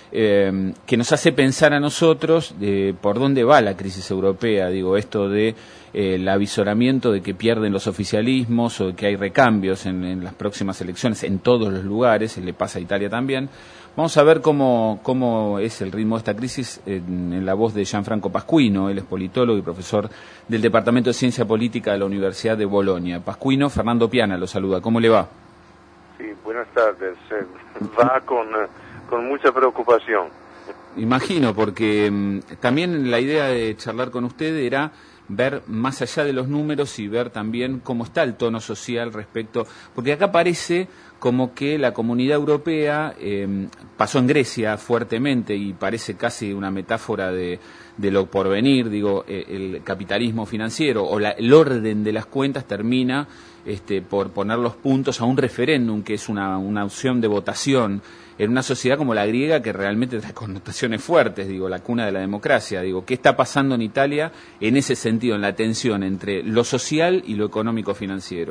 eh, que nos hace pensar a nosotros de por dónde va la crisis europea. Digo, esto de eh, el avisoramiento de que pierden los oficialismos o de que hay recambios en, en las próximas elecciones en todos los lugares, se le pasa a Italia también. Vamos a ver cómo, cómo es el ritmo de esta crisis en, en la voz de Gianfranco Pasquino. Él es politólogo y profesor del Departamento de Ciencia Política de la Universidad de Bolonia. Pasquino, Fernando Piana lo saluda. ¿Cómo le va? Sí, buenas tardes. Eh, va con, con mucha preocupación. Imagino, porque mmm, también la idea de charlar con usted era ver más allá de los números y ver también cómo está el tono social respecto, porque acá parece como que la Comunidad Europea eh, pasó en Grecia fuertemente y parece casi una metáfora de, de lo porvenir, digo, eh, el capitalismo financiero o la, el orden de las cuentas termina este, por poner los puntos a un referéndum, que es una, una opción de votación en una sociedad como la griega, que realmente trae connotaciones fuertes, digo, la cuna de la democracia. Digo, ¿qué está pasando en Italia en ese sentido, en la tensión entre lo social y lo económico-financiero?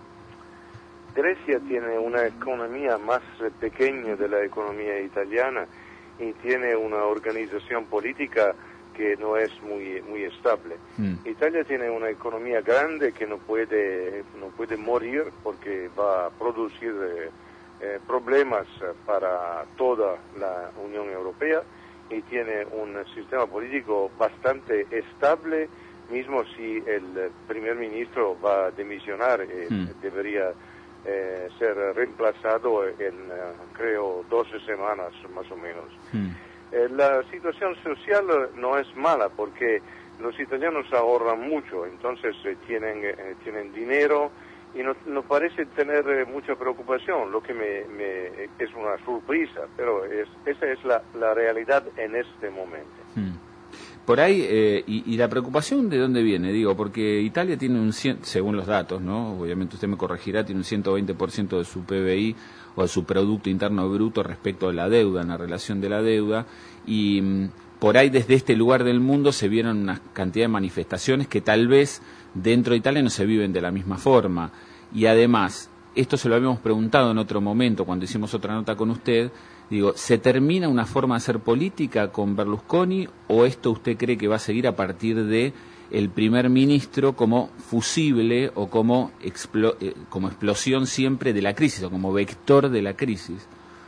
Grecia tiene una economía más pequeña de la economía italiana y tiene una organización política que no es muy muy estable. Mm. Italia tiene una economía grande que no puede no puede morir porque va a producir eh, eh, problemas para toda la Unión Europea y tiene un sistema político bastante estable, mismo si el primer ministro va a demisionar, eh, mm. debería Eh, ser reemplazado en, uh, creo, doce semanas más o menos. Mm. Eh, la situación social no es mala porque los italianos ahorran mucho, entonces eh, tienen, eh, tienen dinero y no, no parece tener eh, mucha preocupación, lo que me, me, es una sorpresa, pero es, esa es la, la realidad en este momento. Mm. Por ahí, eh, y, y la preocupación de dónde viene, digo, porque Italia tiene un, según los datos, ¿no? Obviamente usted me corregirá, tiene un ciento veinte por ciento de su P B I o de su Producto Interno Bruto respecto a la deuda, en la relación de la deuda, y mm, por ahí desde este lugar del mundo se vieron una cantidad de manifestaciones que tal vez dentro de Italia no se viven de la misma forma. Y además, esto se lo habíamos preguntado en otro momento cuando hicimos otra nota con usted. Digo, ¿se termina una forma de hacer política con Berlusconi o esto usted cree que va a seguir a partir de el primer ministro como fusible o como, explo, eh, como explosión siempre de la crisis o como vector de la crisis?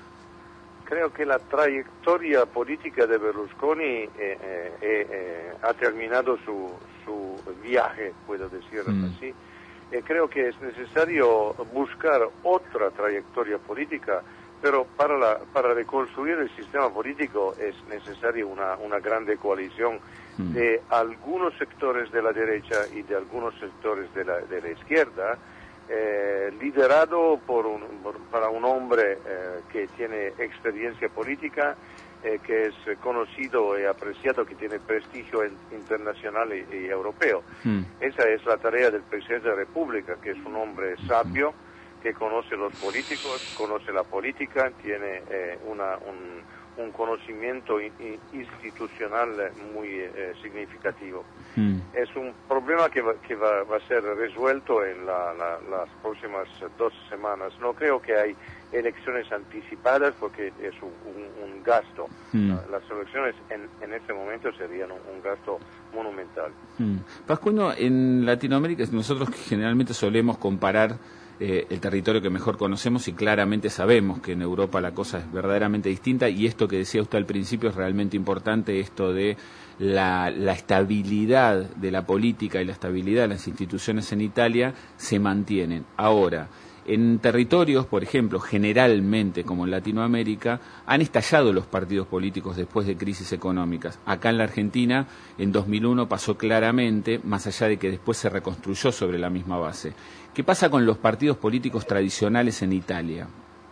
Creo que la trayectoria política de Berlusconi eh, eh, eh, ha terminado su, su viaje, puedo decirlo mm. así. Eh, creo que es necesario buscar otra trayectoria política, pero para, la, para reconstruir el sistema político es necesaria una, una grande coalición mm. de algunos sectores de la derecha y de algunos sectores de la, de la izquierda, eh, liderado por un, por, para un hombre eh, que tiene experiencia política, eh, que es conocido y apreciado, que tiene prestigio en, internacional y, y europeo. Mm. Esa es la tarea del presidente de la República, que es un hombre sabio, que conoce los políticos, conoce la política, tiene eh, una, un, un conocimiento in, institucional muy eh, significativo. Mm. Es un problema que, va, que va, va a ser resuelto en la, la, las próximas dos semanas. No creo que hay elecciones anticipadas porque es un, un, un gasto. Mm. Las elecciones en, en este momento serían un, un gasto monumental. Mm. Pascuino, en Latinoamérica nosotros generalmente solemos comparar Eh, el territorio que mejor conocemos y claramente sabemos que en Europa la cosa es verdaderamente distinta y esto que decía usted al principio es realmente importante, esto de la, la estabilidad de la política y la estabilidad de las instituciones en Italia se mantienen. Ahora, en territorios, por ejemplo, generalmente como en Latinoamérica, han estallado los partidos políticos después de crisis económicas. Acá en la Argentina, en dos mil uno pasó claramente, más allá de que después se reconstruyó sobre la misma base. ¿Qué pasa con los partidos políticos tradicionales en Italia?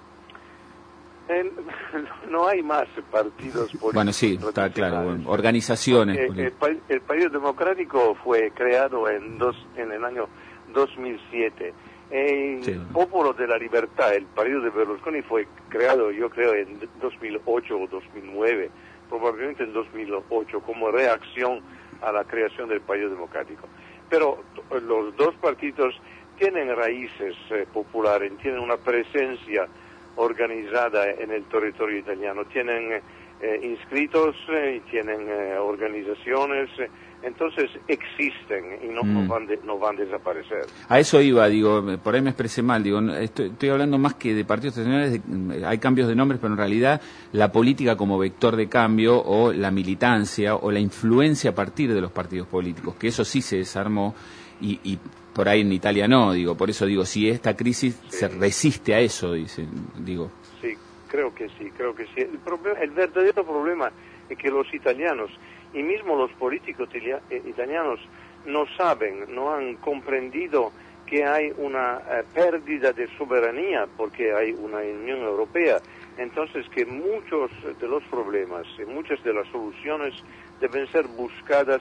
El, no hay más partidos políticos. Bueno, sí, está claro. Bueno, organizaciones. El, el, el Partido Democrático fue creado en, dos, en el año dos mil siete. El sí. Popolo de la Libertad, el partido de Berlusconi, fue creado, yo creo, en dos mil ocho o dos mil nueve, probablemente en dos mil ocho, como reacción a la creación del Partido Democrático. Pero los dos partidos tienen raíces eh, populares, tienen una presencia organizada en el territorio italiano, tienen eh, inscritos eh, y tienen eh, organizaciones, eh, entonces existen y no, mm. no, van de, no van a desaparecer. A eso iba, digo, por ahí me expresé mal, digo, estoy, estoy hablando más que de partidos tradicionales, de, hay cambios de nombres, pero en realidad la política como vector de cambio o la militancia o la influencia a partir de los partidos políticos, que eso sí se desarmó y, y por ahí en Italia no, digo, por eso digo, si esta crisis sí. se resiste a eso, dice, digo. Sí, creo que sí, creo que sí. El, problema, el verdadero problema es que los italianos y mismo los políticos italianos no saben, no han comprendido que hay una eh, pérdida de soberanía porque hay una Unión Europea. Entonces que muchos de los problemas y muchas de las soluciones deben ser buscadas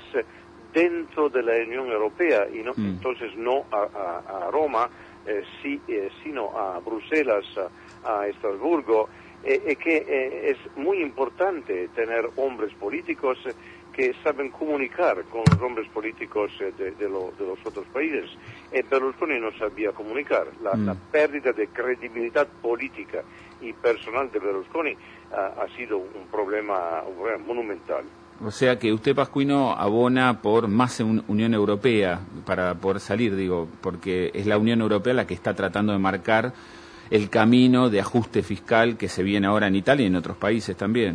dentro de la Unión Europea y no, mm. entonces no a, a, a Roma, eh, sí, eh, sino a Bruselas, a, a Estrasburgo, y eh, eh, que eh, es muy importante tener hombres políticos eh, que saben comunicar con los hombres políticos eh, de, de, lo, de los otros países. Eh, Berlusconi no sabía comunicar. La, mm. la pérdida de credibilidad política y personal de Berlusconi uh, ha sido un problema, un problema monumental. O sea que usted, Pascuino, abona por más un, Unión Europea para poder salir, digo, porque es la Unión Europea la que está tratando de marcar el camino de ajuste fiscal que se viene ahora en Italia y en otros países también.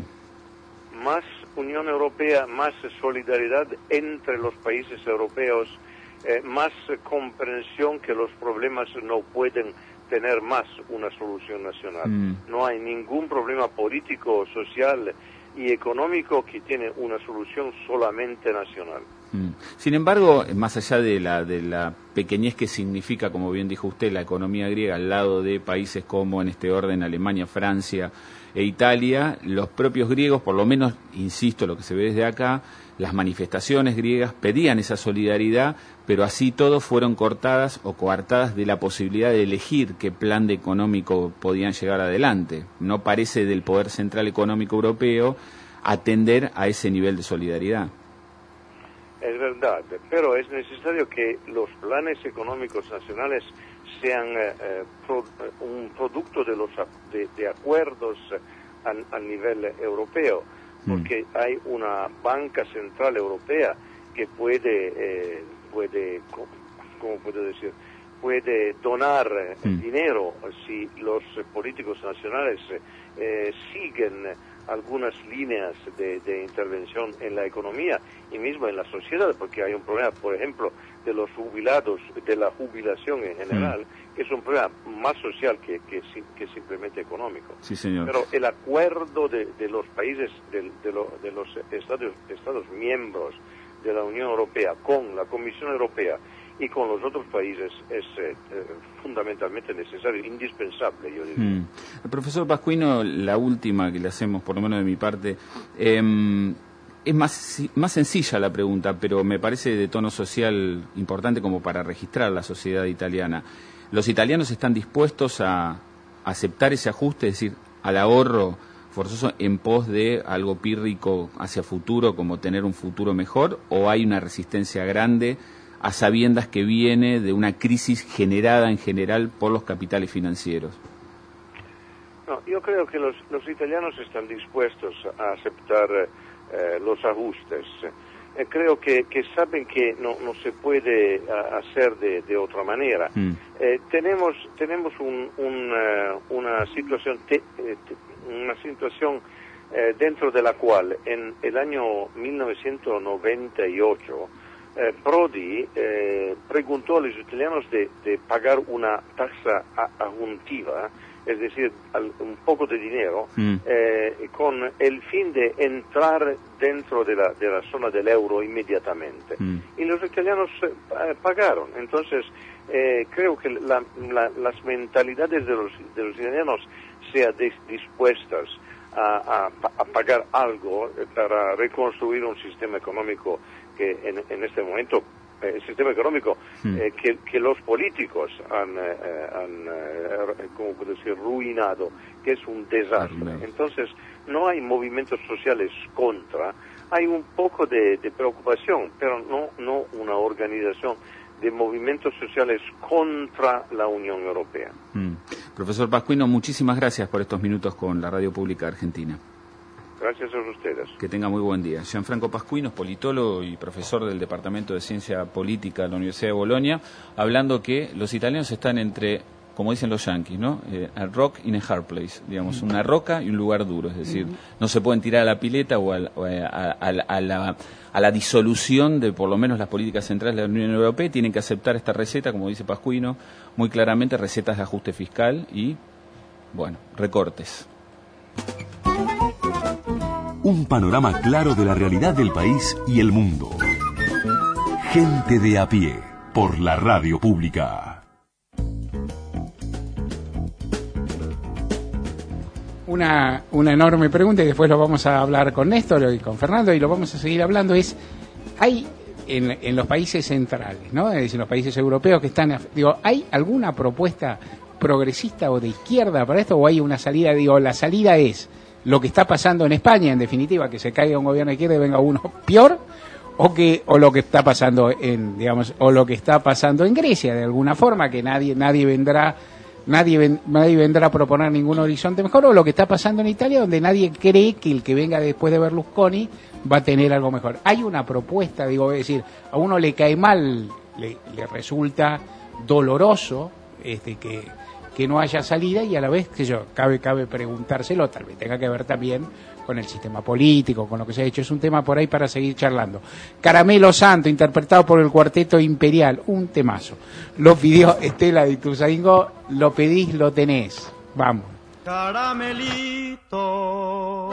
Más Unión Europea, más solidaridad entre los países europeos, eh, más comprensión que los problemas no pueden tener más una solución nacional. Mm. No hay ningún problema político, social y económico que tiene una solución solamente nacional. Mm. Sin embargo, más allá de la, de la pequeñez que significa, como bien dijo usted, la economía griega al lado de países como en este orden Alemania, Francia e Italia, los propios griegos, por lo menos, insisto, lo que se ve desde acá, las manifestaciones griegas pedían esa solidaridad, pero así todo fueron cortadas o coartadas de la posibilidad de elegir qué plan de económico podían llegar adelante. No parece del poder central económico europeo atender a ese nivel de solidaridad. Es verdad, pero es necesario que los planes económicos nacionales sean eh, pro, un producto de los de, de acuerdos a, a nivel europeo, porque mm. hay una banca central europea que puede eh, puede cómo puedo decir puede donar mm. dinero si los políticos nacionales eh, siguen algunas líneas de, de intervención en la economía y mismo en la sociedad, porque hay un problema, por ejemplo, de los jubilados, de la jubilación en general, mm. que es un problema más social que, que, que simplemente económico. Sí, señor. Pero el acuerdo de, de los países, de, de, lo, de los estados, estados miembros de la Unión Europea con la Comisión Europea y con los otros países es eh, fundamentalmente necesario, indispensable, yo diría. Mm. El profesor Pascuino, la última que le hacemos, por lo menos de mi parte, eh, es más, más sencilla la pregunta, pero me parece de tono social importante como para registrar la sociedad italiana. ¿Los italianos están dispuestos a aceptar ese ajuste, es decir, al ahorro forzoso en pos de algo pírrico hacia futuro, como tener un futuro mejor, o hay una resistencia grande a sabiendas que viene de una crisis generada en general por los capitales financieros? No, yo creo que los, los italianos están dispuestos a aceptar eh, los ajustes. Eh, creo que, que saben que no, no se puede a, hacer de, de otra manera. Mm. Eh, tenemos tenemos un, un, uh, una situación te, eh, te, una situación eh, dentro de la cual en el año mil novecientos noventa y ocho Eh, Prodi eh, preguntó a los italianos de, de pagar una tasa adjuntiva, es decir, al, un poco de dinero, mm. eh, con el fin de entrar dentro de la, de la zona del euro inmediatamente. Mm. Y los italianos eh, pagaron. Entonces, eh, creo que la, la, las mentalidades de los, de los italianos sean dispuestas a, a, a pagar algo para reconstruir un sistema económico que en, en este momento, eh, el sistema económico mm. eh, que, que los políticos han, eh, han eh, ¿cómo puedo decir?, ruinado, que es un desastre. Arruinado. Entonces, no hay movimientos sociales contra, hay un poco de, de preocupación, pero no, no una organización de movimientos sociales contra la Unión Europea. Mm. Profesor Pascuino, muchísimas gracias por estos minutos con la Radio Pública Argentina. Gracias a ustedes. Que tenga muy buen día. Gianfranco Pascuino, politólogo y profesor del Departamento de Ciencia Política de la Universidad de Bolonia, hablando que los italianos están entre, como dicen los yanquis, ¿no? Eh, a rock in a hard place, digamos, una roca y un lugar duro, es decir, no se pueden tirar a la pileta o a, a, a, a, la, a la disolución de por lo menos las políticas centrales de la Unión Europea, tienen que aceptar esta receta, como dice Pascuino, muy claramente, recetas de ajuste fiscal y, bueno, recortes. Un panorama claro de la realidad del país y el mundo. Gente de a pie, por la radio pública. Una, una enorme pregunta, y después lo vamos a hablar con Néstor y con Fernando, y lo vamos a seguir hablando, es, hay en, en los países centrales, ¿no? Es decir, en los países europeos que están, digo, ¿hay alguna propuesta progresista o de izquierda para esto, o hay una salida? Digo, la salida es lo que está pasando en España, en definitiva, que se caiga un gobierno de izquierda y venga uno peor, o que o lo que está pasando en, digamos, o lo que está pasando en Grecia, de alguna forma, que nadie nadie vendrá nadie ven, nadie vendrá a proponer ningún horizonte mejor, o lo que está pasando en Italia, donde nadie cree que el que venga después de Berlusconi va a tener algo mejor. Hay una propuesta, digo, es decir, a uno le cae mal, le, le resulta doloroso este que que no haya salida, y a la vez, que yo, cabe cabe preguntárselo, tal vez tenga que ver también con el sistema político, con lo que se ha hecho. Es un tema por ahí para seguir charlando. Caramelo Santo, interpretado por el Cuarteto Imperial, un temazo. Lo pidió Estela de Ituzaingó, lo pedís, lo tenés. Vamos. Caramelito,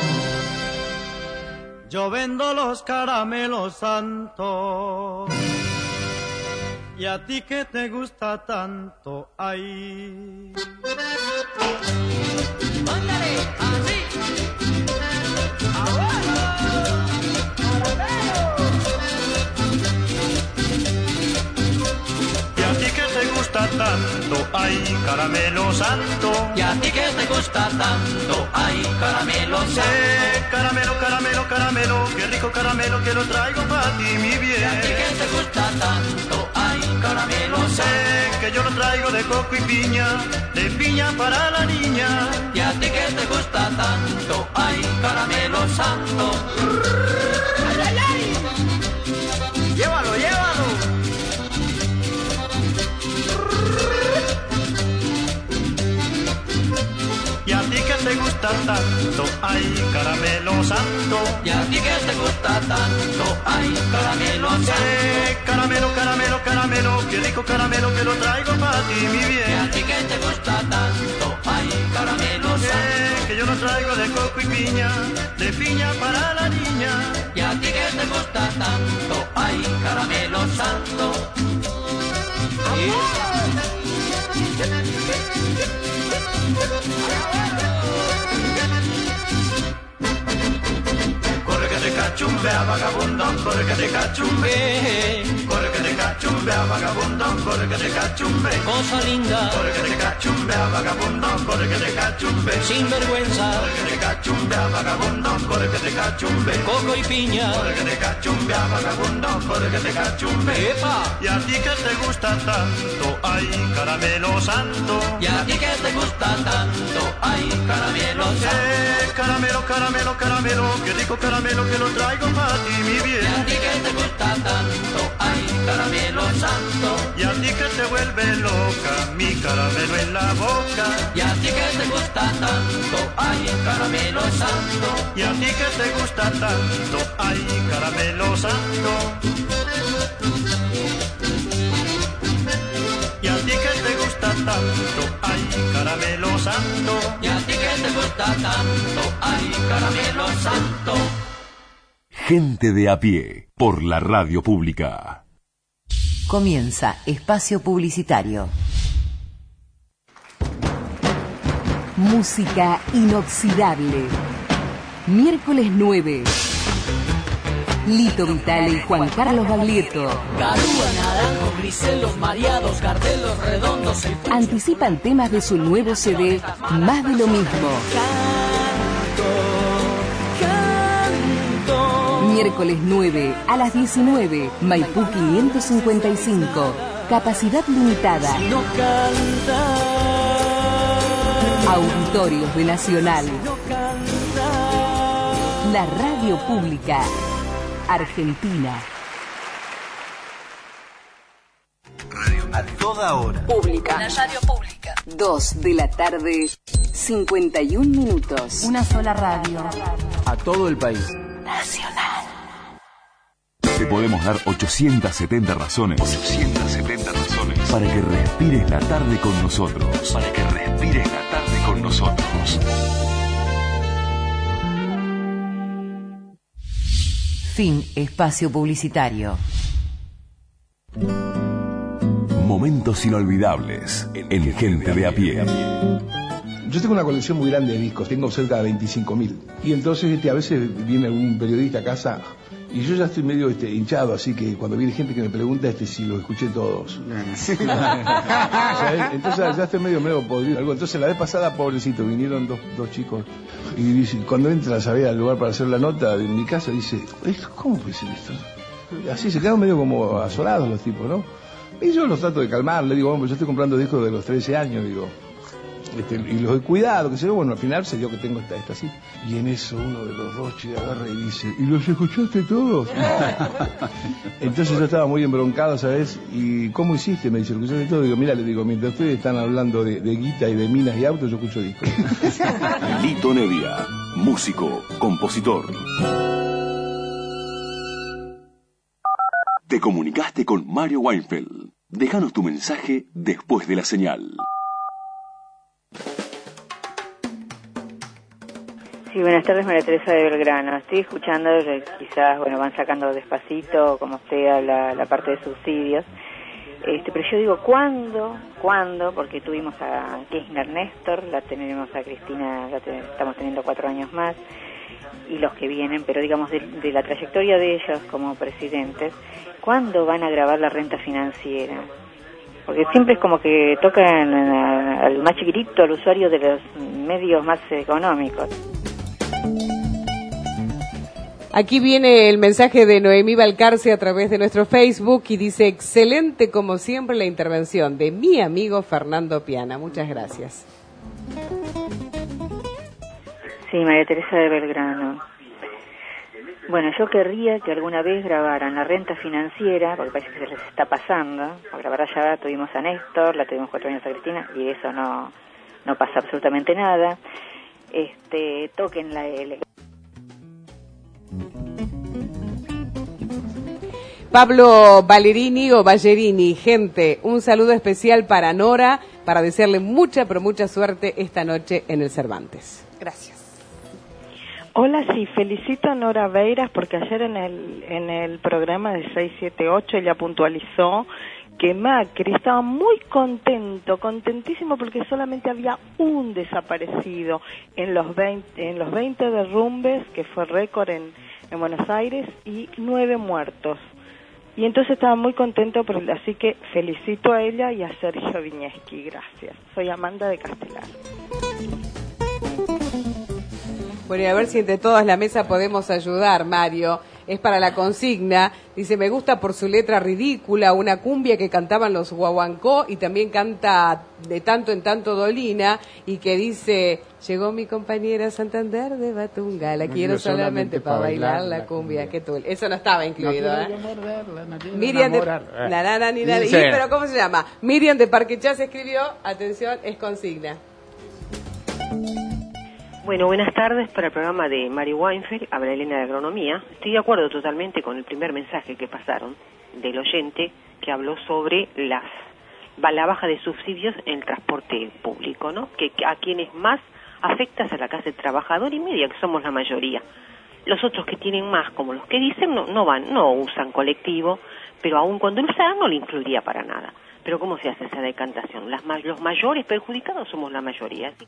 yo vendo los caramelos santos, y a ti que te gusta tanto, ay. Mándale así. Y a ti que te gusta tanto, ay, caramelo santo. Y a ti que te gusta tanto, ay, caramelo santo. Eh, caramelo, caramelo, caramelo, qué rico caramelo que lo traigo para ti, mi bien. Y a ti que te gusta tanto, ay, caramelo santo. Sé que yo lo traigo de coco y piña, de piña para la niña. Y a ti que te gusta tanto, ay, caramelo santo. ¡Ay, ay, ay! ¡Llévalo, llévalo! Y a ti que te gusta tanto, ay, caramelo santo. Y a ti que te gusta tanto, ay, caramelo santo. Eh, caramelo, caramelo, caramelo, qué rico caramelo que lo traigo para ti, mi bien. Y a ti que te gusta tanto, ay, caramelo santo. Eh, que yo lo traigo de coco y piña, de piña para la niña. Y a ti que te gusta tanto, ay, caramelo santo. Corre que te cachumbea, vagabundo, corre que te cachumbe. Corre que te cachumbea, vagabundo, corre que te cachumbe. Cosa linda, corre que te cachumbea, vagabundo, corre que te cachumbe. Sin vergüenza, corre que te cachumbea, vagabundo, corre que te cachumbe. Coco y piña, corre que te cachumbea, vagabundo, corre que te cachumbe. ¡Epa! Y a ti que te gusta tanto, ay, caramelo santo. Y a ti que te gusta tanto, ay, caramelo santo. Eh, caramelo, caramelo, caramelo, qué rico caramelo que lo traigo para ti, mi bien. Y a ti que te gusta tanto, ay, caramelo santo. Y a ti que te vuelve loca, mi caramelo en la boca. Y a ti que te gusta tanto, ay, caramelo santo. Y a ti que te gusta tanto, ay, caramelo santo. Y a ti que te gusta tanto, ay, caramelo santo. Y a ti que te gusta tanto, ay, caramelo santo. Gente de a pie, por la radio pública. Comienza Espacio Publicitario. Música inoxidable. Miércoles nueve. Lito Vitale y Juan Carlos Baglietto. Garúa, naranjo, griselos, mareados, cartelos redondos. El... Anticipan temas de su nuevo C D, Más de lo mismo. Canto, canto. Miércoles nueve a las diecinueve, Maipú quinientos cincuenta y cinco. Capacidad limitada. Si no canta, Auditorios de Nacional. si no canta. La radio pública argentina. A toda hora. Pública. La radio pública. Dos de la tarde, cincuenta y un minutos. Una sola radio. A todo el país. Nacional. Te podemos dar ochocientas setenta razones. ochocientas setenta razones. Para que respires la tarde con nosotros. Para que respires la tarde con nosotros. Fin espacio publicitario. Momentos inolvidables en Gente de a Pie. Yo tengo una colección muy grande de discos, tengo cerca de veinticinco mil. Y entonces este, a veces viene algún periodista a casa y yo ya estoy medio este, hinchado, así que cuando viene gente que me pregunta este, si los escuché todos. ¿Sabes? Entonces ya estoy medio medio podrido. Entonces la vez pasada, pobrecito, vinieron dos, dos chicos y dice, cuando entran a saber al lugar para hacer la nota de mi casa, dice, ¿cómo puede ser esto? Así se quedan medio como azorados los tipos, ¿no? Y yo los trato de calmar, le digo, bueno, pues yo estoy comprando discos de los trece años, digo, este, y los he cuidado, que sé yo, bueno, al final se dio que tengo esta, esta así. Y en eso uno de los dos che, agarra y dice, ¿y los escuchaste todos? Entonces yo estaba muy embroncado, ¿sabes? ¿Y cómo hiciste? Me dice, ¿lo escuchaste todo? Digo, mira, le digo, mientras ustedes están hablando de, de guita y de minas y autos, yo escucho discos. Lito Nevia, músico, compositor. Te comunicaste con Mario Weinfeld. Déjanos tu mensaje después de la señal. Sí, buenas tardes, María Teresa de Belgrano. Estoy escuchando, quizás, bueno, van sacando despacito, como sea, la, la parte de subsidios. Este, pero yo digo, ¿cuándo? ¿Cuándo? Porque tuvimos a Kirchner Néstor, la tenemos a Cristina, la te, estamos teniendo cuatro años más, y los que vienen, pero digamos, de, de la trayectoria de ellos como presidentes, ¿cuándo van a grabar la renta financiera? Porque siempre es como que tocan al más chiquitito, al usuario de los medios más económicos. Aquí viene el mensaje de Noemí Balcarce a través de nuestro Facebook y dice, excelente como siempre la intervención de mi amigo Fernando Piana. Muchas gracias. Sí, María Teresa de Belgrano. Bueno, yo querría que alguna vez grabaran la renta financiera, porque parece que se les está pasando, porque la verdad ya tuvimos a Néstor, la tuvimos cuatro años a Cristina, y eso no, no pasa absolutamente nada. Este, toquen la... el... Pablo Ballerini o Ballerini, gente, un saludo especial para Nora, para desearle mucha, pero mucha suerte esta noche en el Cervantes. Gracias. Hola, sí, felicito a Nora Beiras porque ayer en el en el programa de seis siete ocho ella puntualizó que Macri estaba muy contento, contentísimo porque solamente había un desaparecido en los veinte, en los veinte derrumbes, que fue récord en, en Buenos Aires, y nueve muertos. Y entonces estaba muy contento, por, así que felicito a ella y a Sergio Viñeski. Gracias. Soy Amanda de Castelar. Bueno, y a ver si entre todas la mesa podemos ayudar, Mario. Es para la consigna. Dice, me gusta por su letra ridícula, una cumbia que cantaban los guaguancó y también canta de tanto en tanto Dolina, y que dice, llegó mi compañera Santander de Batunga, la no quiero solamente para bailar la cumbia. Que tú, eso no estaba incluido, no ¿eh? Morderla, no Miriam de... Eh. Na, na, na, ni na, sí. y, pero ¿cómo se llama? Miriam de Parquechá se escribió, atención, es consigna. Bueno, buenas tardes para el programa de Mario Weinfeld, habla Elena de Agronomía. Estoy de acuerdo totalmente con el primer mensaje que pasaron del oyente que habló sobre las la baja de subsidios en el transporte público, ¿no? Que, que a quienes más afecta es a la clase trabajadora y media, que somos la mayoría. Los otros que tienen más, como los que dicen, no, no van, no usan colectivo, pero aun cuando lo usaran no lo incluiría para nada. Pero ¿cómo se hace esa decantación? Las, los mayores perjudicados somos la mayoría, ¿sí?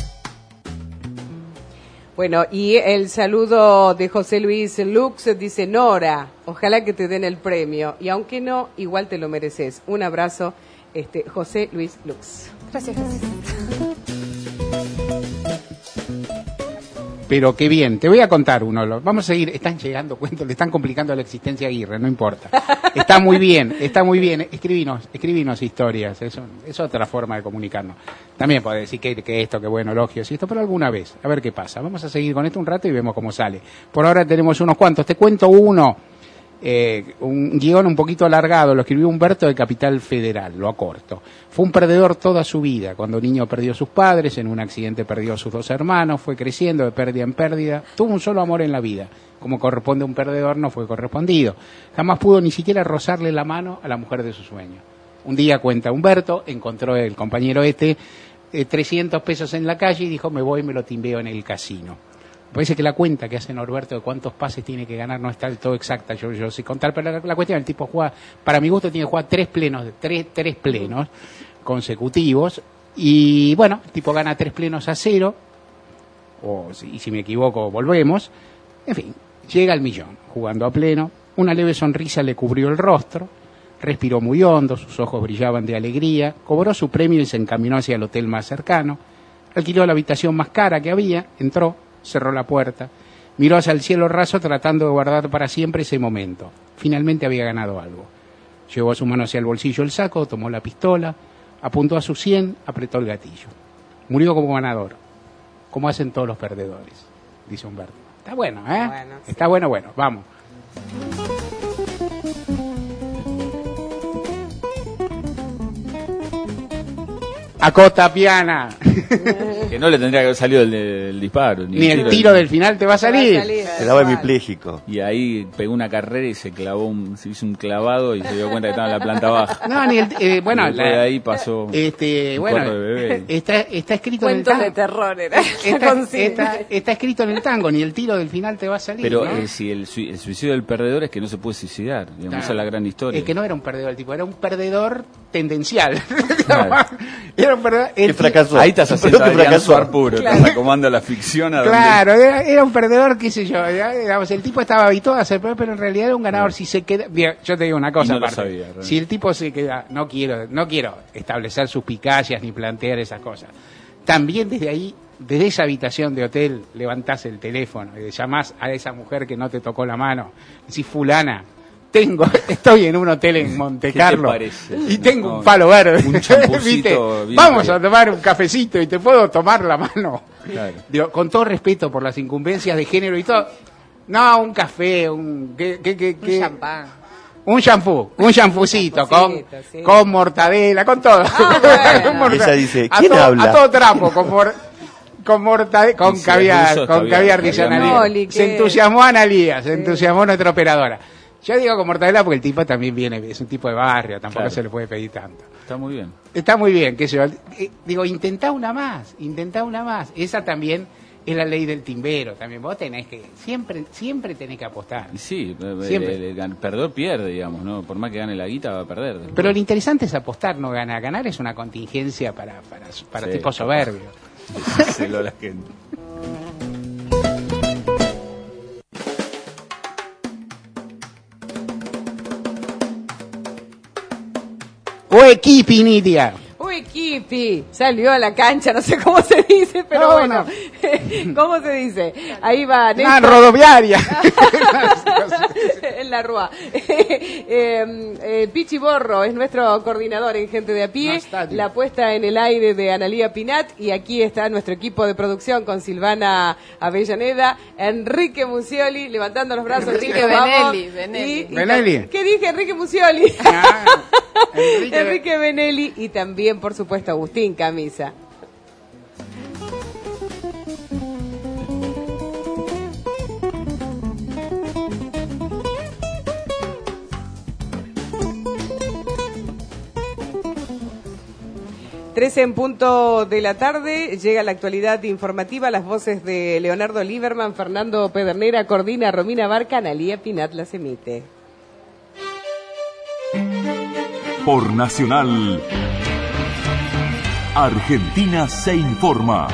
Bueno, y el saludo de José Luis Lux dice, Nora, ojalá que te den el premio, y aunque no, igual te lo mereces. Un abrazo, este José Luis Lux. Gracias, José. pero qué bien. Te voy a contar uno. lo- Vamos a seguir. Están llegando cuentos, le están complicando la existencia a Aguirre, no importa. Está muy bien, está muy bien. Escribinos, escribinos historias. Es, un- es otra forma de comunicarnos. También podés decir que, que esto, que bueno, elogios y esto, pero alguna vez. A ver qué pasa. Vamos a seguir con esto un rato y vemos cómo sale. Por ahora tenemos unos cuantos. Te cuento uno. Eh, un guión un poquito alargado, lo escribió Humberto de Capital Federal, lo acorto. Fue un perdedor toda su vida. Cuando niño perdió a sus padres, en un accidente perdió a sus dos hermanos, fue creciendo de pérdida en pérdida, tuvo un solo amor en la vida. Como corresponde a un perdedor, no fue correspondido. Jamás pudo ni siquiera rozarle la mano a la mujer de su sueño. Un día, cuenta Humberto, encontró el compañero este eh, trescientos pesos en la calle y dijo, me voy y me lo timbeo en el casino. Parece que la cuenta que hace Norberto de cuántos pases tiene que ganar no está del todo exacta, yo, yo sé contar, pero la, la cuestión, el tipo juega, para mi gusto tiene que jugar tres plenos, tres, tres plenos consecutivos, y bueno, el tipo gana tres plenos a cero, o si, y si me equivoco volvemos, en fin, llega al millón, jugando a pleno, una leve sonrisa le cubrió el rostro, respiró muy hondo, sus ojos brillaban de alegría, cobró su premio y se encaminó hacia el hotel más cercano, alquiló la habitación más cara que había, entró, cerró la puerta, miró hacia el cielo raso tratando de guardar para siempre ese momento. Finalmente había ganado algo. Llevó su mano hacia el bolsillo el saco, tomó la pistola, apuntó a su cien, apretó el gatillo. Murió como ganador, como hacen todos los perdedores, dice Humberto. Está bueno, ¿eh? Bueno, sí. Está bueno, bueno, vamos. Acota Piana. Que no le tendría que haber salido el, el disparo. Ni el tiro del final te va a salir. Quedaba hemipléjico. Y ahí pegó una carrera y se clavó, un, se hizo un clavado y se dio cuenta que estaba en la planta baja. No, ni el, eh, bueno, Y después la- de ahí pasó este, un bueno, cuarto de bebé. está, está escrito Cuentos en de el tango. terror era. Está, Consigna. está- está escrito en el tango, ni el tiro del final te va a salir. Pero ¿no? eh, si el, sui- el suicidio del perdedor es que no se puede suicidar, digamos, Claro. esa es la gran historia. Es que no era un perdedor el tipo, era un perdedor tendencial. Claro. Era un perdedor. el Que ti- fracasó. Ahí estás haciendo Pero que Adrián fracasó. Suar puro, Claro. estás acomodando la ficción a donde... Claro, era, era un perdedor, qué sé yo, ya, digamos, el tipo estaba habituado a ser perdedor, pero en realidad era un ganador. Si se queda, bien, yo te digo una cosa Y no lo aparte. sabía, realmente. Si el tipo se queda, no quiero, no quiero establecer suspicacias ni plantear esas cosas. También desde ahí, desde esa habitación de hotel, levantás el teléfono y llamás a esa mujer que no te tocó la mano, decís, fulana, tengo, estoy en un hotel en Monte ¿Qué te Carlo parece? y tengo No, un palo verde. un champucito ¿Viste? bien Vamos frío. a tomar un cafecito y te puedo tomar la mano. Claro. Digo, con todo respeto por las incumbencias de género y todo. No, un café, un... ¿qué, qué, qué, Un qué? champán. Un shampoo, un champucito, con, champucito, sí. con mortadela, con todo. Con morta- Ella dice, a ¿quién todo, habla? A todo trapo, con, mor- con mortadela, con Y si caviar, es ruso, con caviar, caviar, dice caviar Analía. Noli, Se ¿qué? entusiasmó Analía, se entusiasmó nuestra operadora. Yo digo con mortadela porque el tipo también viene, es un tipo de barrio, tampoco Claro. se le puede pedir tanto. Está muy bien. Está muy bien, qué sé yo. Eh, Digo, intentá una más, intentá una más. Esa también es la ley del timbero, también vos tenés que, siempre, siempre tenés que apostar. Y sí, el, Siempre. el- el gan- perdedor pierde, digamos, ¿no? Por más que gane la guita va a perder. después. Pero lo interesante es apostar, no ganar. Ganar es una contingencia para, para, para Sí, tipos soberbios. Díselo a la gente. O equipi, Nidia. Uy, Kipi, salió a la cancha, no sé cómo se dice, pero No, bueno, ¿cómo se dice? Ahí va La Néstor. rodoviaria. En la rúa. eh, eh, Pichi Borro es nuestro coordinador en Gente de a Pie. No está, tío. La puesta en el aire de Analía Pinat. Y aquí está nuestro equipo de producción con Silvana Avellaneda, Enrique Mucioli, levantando los brazos. Enrique chicos, vamos. Benelli, Benelli. Y- y Benelli. tam- ¿Qué dije? Enrique Mucioli. Ah, Enrique- Enrique Benelli y también, por supuesto, Agustín Camisa. trece en punto de la tarde, llega la actualidad informativa, las voces de Leonardo Lieberman, Fernando Pedernera, Cordina, Romina Barca, Analía Pinat las emite. Por Nacional, Argentina se informa.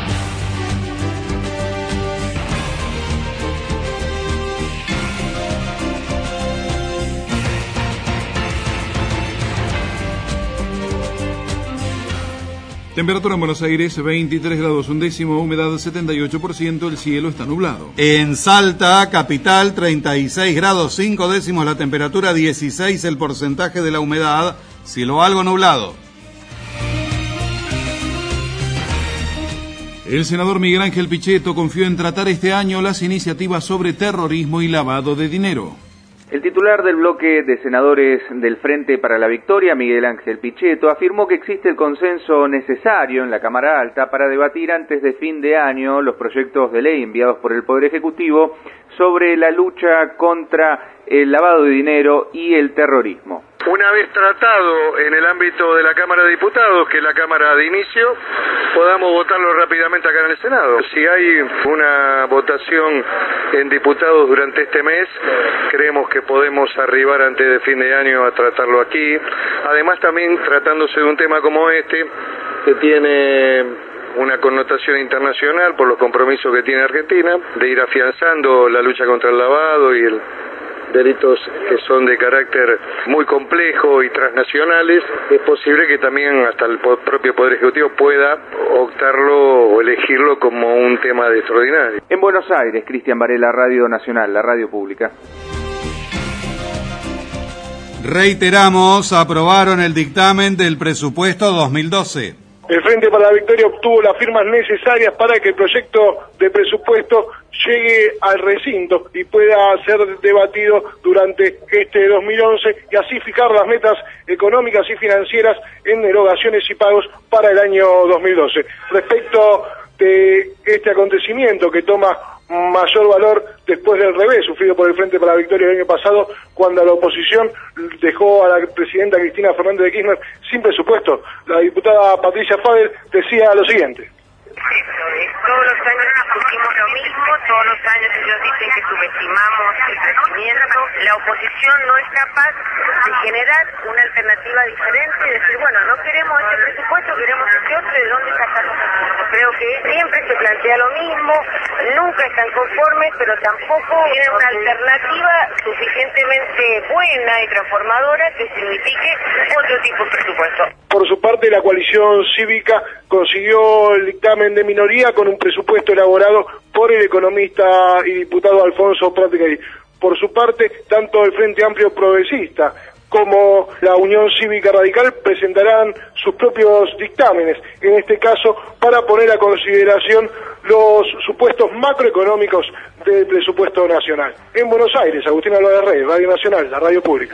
Temperatura en Buenos Aires, veintitrés grados un décimo, humedad setenta y ocho por ciento, el cielo está nublado. En Salta, capital, treinta y seis grados cinco décimos la temperatura, dieciséis el porcentaje de la humedad, cielo algo nublado. El senador Miguel Ángel Pichetto confió en tratar este año las iniciativas sobre terrorismo y lavado de dinero. El titular del bloque de senadores del Frente para la Victoria, Miguel Ángel Pichetto, afirmó que existe el consenso necesario en la Cámara Alta para debatir antes de fin de año los proyectos de ley enviados por el Poder Ejecutivo sobre la lucha contra el lavado de dinero y el terrorismo. Una vez tratado en el ámbito de la Cámara de Diputados, que es la Cámara de inicio, podamos votarlo rápidamente acá en el Senado. Si hay una votación en diputados durante este mes, creemos que podemos arribar antes de fin de año a tratarlo aquí. Además, también tratándose de un tema como este, que tiene una connotación internacional por los compromisos que tiene Argentina, de ir afianzando la lucha contra el lavado y el delitos que son de carácter muy complejo y transnacionales, es posible que también hasta el propio Poder Ejecutivo pueda optarlo o elegirlo como un tema de extraordinario. En Buenos Aires, Cristian Varela, Radio Nacional, la radio pública. Reiteramos, aprobaron el dictamen del presupuesto dos mil doce. El Frente para la Victoria obtuvo las firmas necesarias para que el proyecto de presupuesto llegue al recinto y pueda ser debatido durante este dos mil once y así fijar las metas económicas y financieras en erogaciones y pagos para el año dos mil doce. Respecto de este acontecimiento que toma mayor valor después del revés sufrido por el Frente para la Victoria el año pasado, cuando la oposición dejó a la presidenta Cristina Fernández de Kirchner sin presupuesto. La diputada Patricia Faber decía lo siguiente. Todos los años discutimos lo mismo, todos los años ellos dicen que subestimamos el crecimiento. La oposición no es capaz de generar una alternativa diferente y decir, bueno, no queremos este presupuesto, queremos este otro, ¿de dónde sacar los recursos? Creo que siempre se plantea lo mismo, nunca están conformes, pero tampoco tienen una alternativa suficientemente buena y transformadora que signifique otro tipo de presupuesto. Por su parte, la coalición cívica consiguió el dictamen de minoría con un presupuesto elaborado por el economista y diputado Alfonso Pratgay. Por su parte, tanto el Frente Amplio Progresista como la Unión Cívica Radical presentarán sus propios dictámenes, en este caso para poner a consideración los supuestos macroeconómicos del presupuesto nacional. En Buenos Aires, Agustín Álvarez Reyes, Radio Nacional, la radio pública.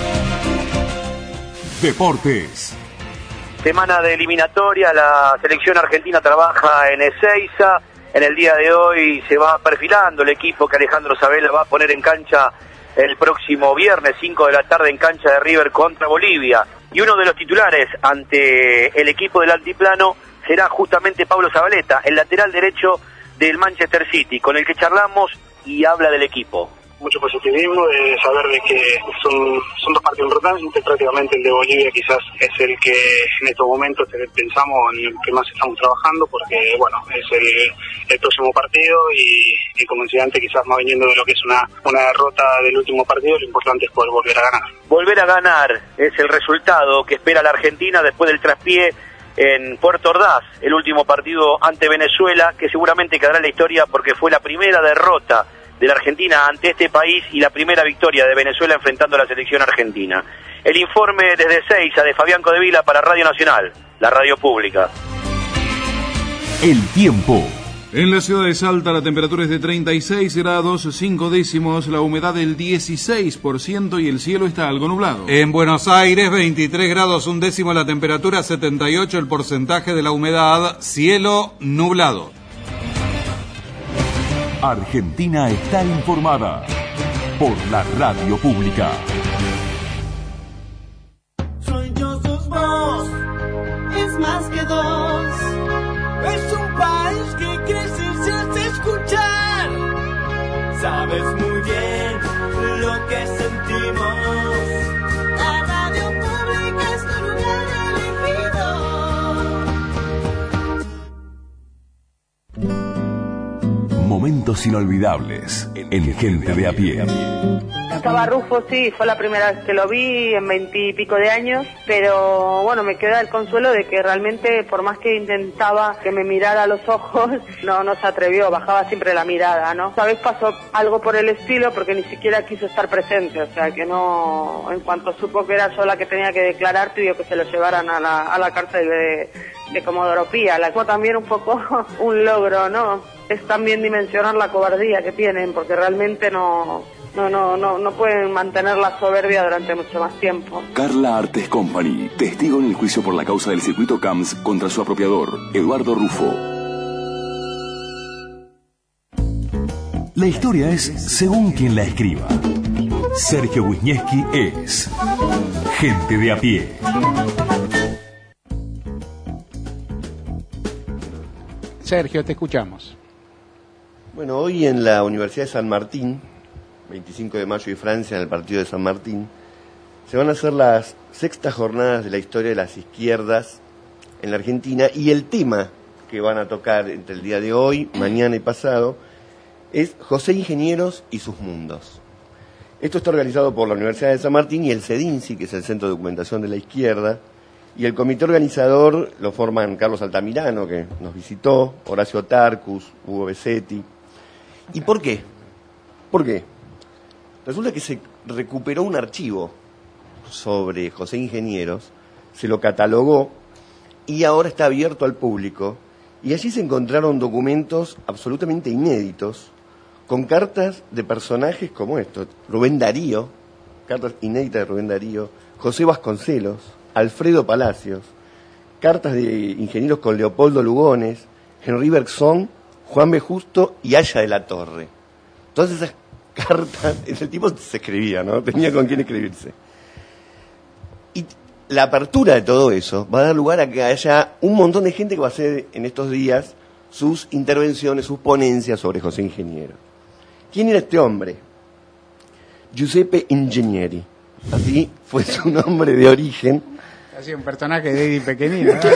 Deportes. Semana de eliminatoria, la selección argentina trabaja en Ezeiza. En el día de hoy se va perfilando el equipo que Alejandro Sabella va a poner en cancha el próximo viernes, cinco de la tarde, en cancha de River contra Bolivia. Y uno de los titulares ante el equipo del altiplano será justamente Pablo Zabaleta, el lateral derecho del Manchester City, con el que charlamos y habla del equipo. Mucho positivismo de saber de que son, son dos partidos importantes, prácticamente el de Bolivia quizás es el que en estos momentos pensamos en el que más estamos trabajando, porque bueno, es el, el próximo partido y, y como decía antes, quizás más viniendo de lo que es una, una derrota del último partido, lo importante es poder volver a ganar. Volver a ganar es el resultado que espera la Argentina después del traspié en Puerto Ordaz, el último partido ante Venezuela, que seguramente quedará en la historia porque fue la primera derrota de la Argentina ante este país y la primera victoria de Venezuela enfrentando a la selección argentina. El informe desde Ezeiza de Fabián Codevila para Radio Nacional, la radio pública. El tiempo. En la ciudad de Salta la temperatura es de treinta y seis grados cinco décimos, la humedad del dieciséis por ciento y el cielo está algo nublado. En Buenos Aires, veintitrés grados un décimo la temperatura, setenta y ocho el porcentaje de la humedad, cielo nublado. Argentina está informada por la radio pública. Soy yo, sos vos, es más que dos. Es un país que crece y se hace escuchar. Sabes muy bien lo que sentimos. La radio pública es tu lugar elegido. momentos inolvidables en Gente de a Pie. Estaba Rufo, sí, fue la primera vez que lo vi en veintipico de años, pero bueno, me queda el consuelo de que realmente, por más que intentaba que me mirara a los ojos, no, no se atrevió, bajaba siempre la mirada, ¿no? Esta vez pasó algo por el estilo porque ni siquiera quiso estar presente, o sea que no, en cuanto supo que era yo la que tenía que declarar, pidió que se lo llevaran a la, a la cárcel de, de Comodoro Pía. La fue también un poco un logro, ¿no? Es también dimensionar la cobardía que tienen, porque realmente no... No, no, no, no pueden mantener la soberbia durante mucho más tiempo. Carla Artes Company, testigo en el juicio por la causa del circuito C A M S contra su apropiador, Eduardo Rufo. La historia es según quien la escriba. Sergio Wisniewski es Gente de a Pie. Sergio, te escuchamos. Bueno, hoy en la Universidad de San Martín, veinticinco de mayo y Francia, en el partido de San Martín, se van a hacer las sextas jornadas de la historia de las izquierdas en la Argentina, y el tema que van a tocar entre el día de hoy, mañana y pasado es José Ingenieros y sus mundos. Esto está organizado por la Universidad de San Martín y el CEDINCI, que es el Centro de Documentación de la Izquierda, y el comité organizador lo forman Carlos Altamirano, que nos visitó, Horacio Tarcus, Hugo Besetti. ¿Y por qué? ¿Por qué? Resulta que se recuperó un archivo sobre José Ingenieros, se lo catalogó y ahora está abierto al público, y allí se encontraron documentos absolutamente inéditos con cartas de personajes como estos: Rubén Darío, cartas inéditas de Rubén Darío, José Vasconcelos, Alfredo Palacios, cartas de ingenieros con Leopoldo Lugones, Henry Bergson, Juan B. Justo y Aya de la Torre. Todas esas cartas, el tipo se escribía, ¿no? Tenía con quién escribirse. Y la apertura de todo eso va a dar lugar a que haya un montón de gente que va a hacer en estos días sus intervenciones, sus ponencias sobre José Ingeniero. ¿Quién era este hombre? Giuseppe Ingenieri. Así fue su nombre de origen. Así un personaje de Eddie Pequeñino, ¿no?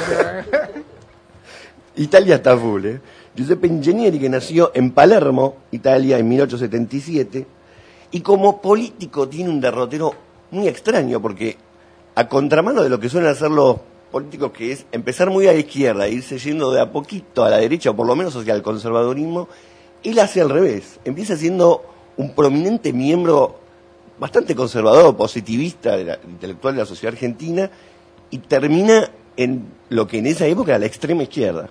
Italia está full, ¿eh? Giuseppe Ingenieri, que nació en Palermo, Italia, en mil ochocientos setenta y siete, y como político tiene un derrotero muy extraño, porque a contramano de lo que suelen hacer los políticos, que es empezar muy a la izquierda e irse yendo de a poquito a la derecha, o por lo menos hacia el conservadurismo, él hace al revés. Empieza siendo un prominente miembro bastante conservador, positivista, de la, intelectual de la sociedad argentina, y termina en lo que en esa época era la extrema izquierda.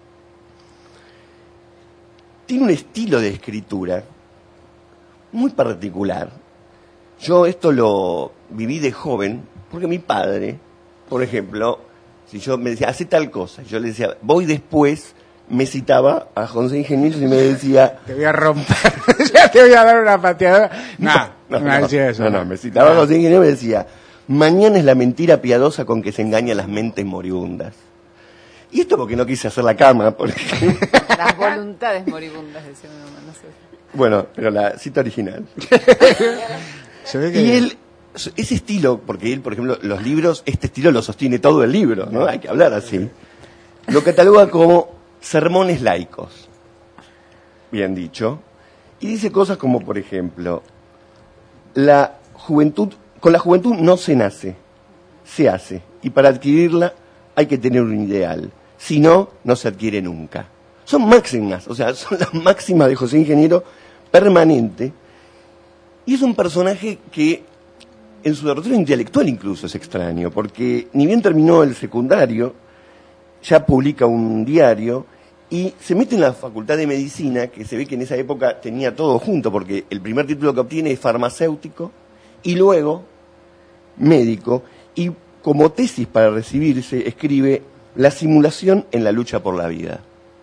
Tiene un estilo de escritura muy particular. Yo esto lo viví de joven, porque mi padre, por ejemplo, si yo me decía, hace tal cosa, yo le decía, voy después, me citaba a José Ingenieros y me decía... Te voy a romper, ya te voy a dar una pateada. No, no, no, no, no, eso, no, no, me citaba no. a José Ingenieros y me decía, mañana es la mentira piadosa con que se engaña las mentes moribundas. Y esto porque no quise hacer la cama, por ejemplo. Las voluntades moribundas, decía mi mamá, no sé. Bueno, pero la cita original. Se ve que... Y él, ese estilo, porque él, por ejemplo, los libros, este estilo lo sostiene todo el libro, ¿no? Hay que hablar así. Lo cataloga como sermones laicos, bien dicho, y dice cosas como, por ejemplo, la juventud, con la juventud no se nace, se hace, y para adquirirla hay que tener un ideal. Si no, no se adquiere nunca. Son máximas, o sea, son las máximas de José Ingeniero, permanente, y es un personaje que en su derrotero intelectual incluso es extraño, porque ni bien terminó el secundario, ya publica un diario y se mete en la Facultad de Medicina, que se ve que en esa época tenía todo junto, porque el primer título que obtiene es farmacéutico y luego médico, y como tesis para recibirse escribe La simulación en la lucha por la vida.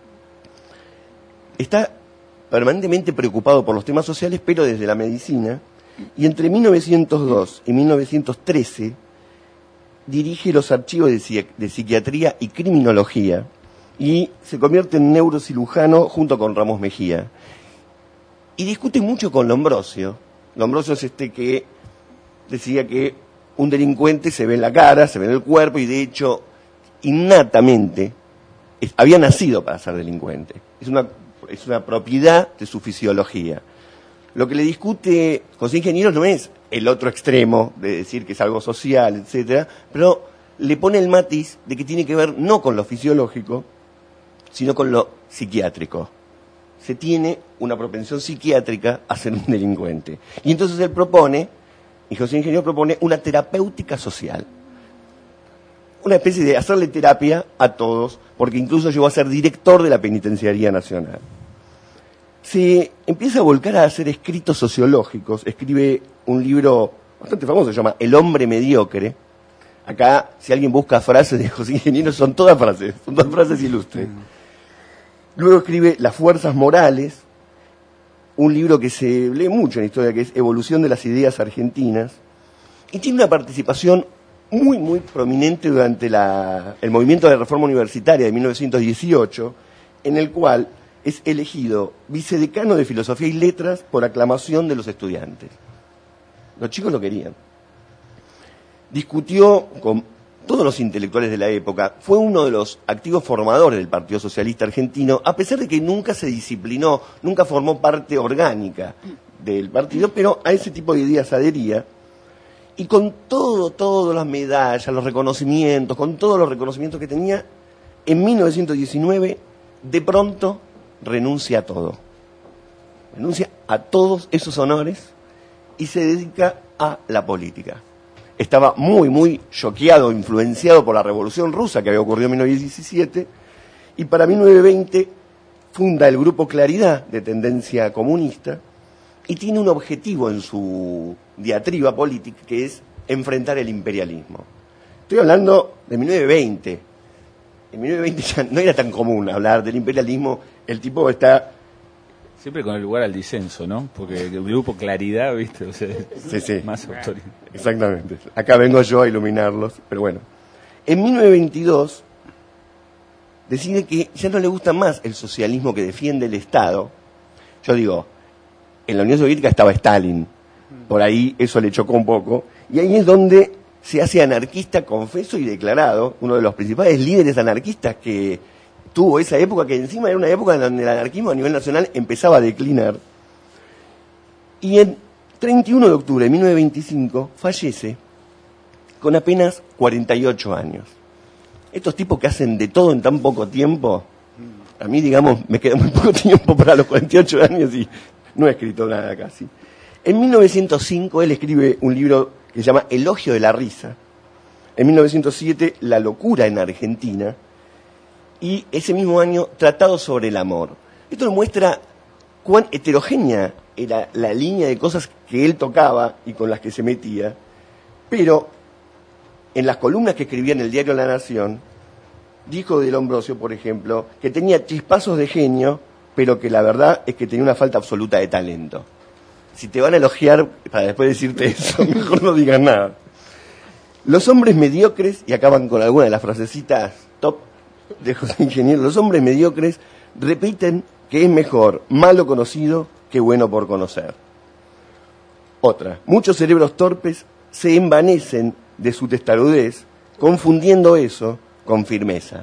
Está permanentemente preocupado por los temas sociales, pero desde la medicina, y entre mil novecientos dos y mil novecientos trece dirige los archivos de, psiqui- de psiquiatría y criminología, y se convierte en neurocirujano junto con Ramos Mejía. Y discute mucho con Lombrosio. Lombrosio es este que decía que un delincuente se ve en la cara, se ve en el cuerpo, y de hecho, innatamente, es, había nacido para ser delincuente. Es una, es una propiedad de su fisiología. Lo que le discute José Ingeniero no es el otro extremo de decir que es algo social, etcétera, pero le pone el matiz de que tiene que ver no con lo fisiológico, sino con lo psiquiátrico. Se tiene una propensión psiquiátrica a ser un delincuente. Y entonces él propone, y José Ingeniero propone, una terapéutica social. Una especie de hacerle terapia a todos, porque incluso llegó a ser director de la Penitenciaría Nacional. Se empieza a volcar a hacer escritos sociológicos, escribe un libro bastante famoso, se llama El hombre mediocre. Acá, si alguien busca frases de José Ingeniero, son todas frases, son todas frases ilustres. Luego escribe Las fuerzas morales, un libro que se lee mucho en la historia, que es Evolución de las ideas argentinas, y tiene una participación muy, muy prominente durante la, el movimiento de reforma universitaria de mil novecientos dieciocho, en el cual es elegido vicedecano de Filosofía y Letras por aclamación de los estudiantes. Los chicos lo querían. Discutió con todos los intelectuales de la época, fue uno de los activos formadores del Partido Socialista Argentino, a pesar de que nunca se disciplinó, nunca formó parte orgánica del partido, pero a ese tipo de ideas adhería. Y con todo, todas las medallas, los reconocimientos, con todos los reconocimientos que tenía, en mil novecientos diecinueve, de pronto, renuncia a todo. Renuncia a todos esos honores y se dedica a la política. Estaba muy, muy choqueado, influenciado por la Revolución Rusa que había ocurrido en mil novecientos diecisiete, y para mil novecientos veinte funda el Grupo Claridad, de tendencia comunista, y tiene un objetivo en su diatriba política, que es enfrentar el imperialismo. Estoy hablando de mil novecientos veinte. En mil novecientos veinte ya no era tan común hablar del imperialismo, el tipo está... Siempre con el lugar al disenso, ¿no? Porque el Grupo Claridad, ¿viste? O sea, sí, sí. Más autoridad. Exactamente. Acá vengo yo a iluminarlos, pero bueno. En mil novecientos veintidós decide que ya no le gusta más el socialismo que defiende el Estado. Yo digo, en la Unión Soviética estaba Stalin, por ahí eso le chocó un poco, y ahí es donde se hace anarquista confeso y declarado, uno de los principales líderes anarquistas que tuvo esa época, que encima era una época en donde el anarquismo a nivel nacional empezaba a declinar. Y en treinta y uno de octubre de mil novecientos veinticinco fallece con apenas cuarenta y ocho años. Estos tipos que hacen de todo en tan poco tiempo, a mí, digamos, me queda muy poco tiempo para los cuarenta y ocho años y no he escrito nada casi. En mil novecientos cinco él escribe un libro que se llama Elogio de la risa. En mil novecientos siete, La locura en Argentina. Y ese mismo año, Tratado sobre el amor. Esto nos muestra cuán heterogénea era la línea de cosas que él tocaba y con las que se metía, pero en las columnas que escribía en el diario La Nación, dijo del Ambrosio, por ejemplo, que tenía chispazos de genio, pero que la verdad es que tenía una falta absoluta de talento. Si te van a elogiar para después decirte eso, mejor no digas nada. Los hombres mediocres, y acaban con alguna de las frasecitas top de José Ingeniero, los hombres mediocres repiten que es mejor malo conocido que bueno por conocer. Otra, muchos cerebros torpes se envanecen de su testarudez, confundiendo eso con firmeza.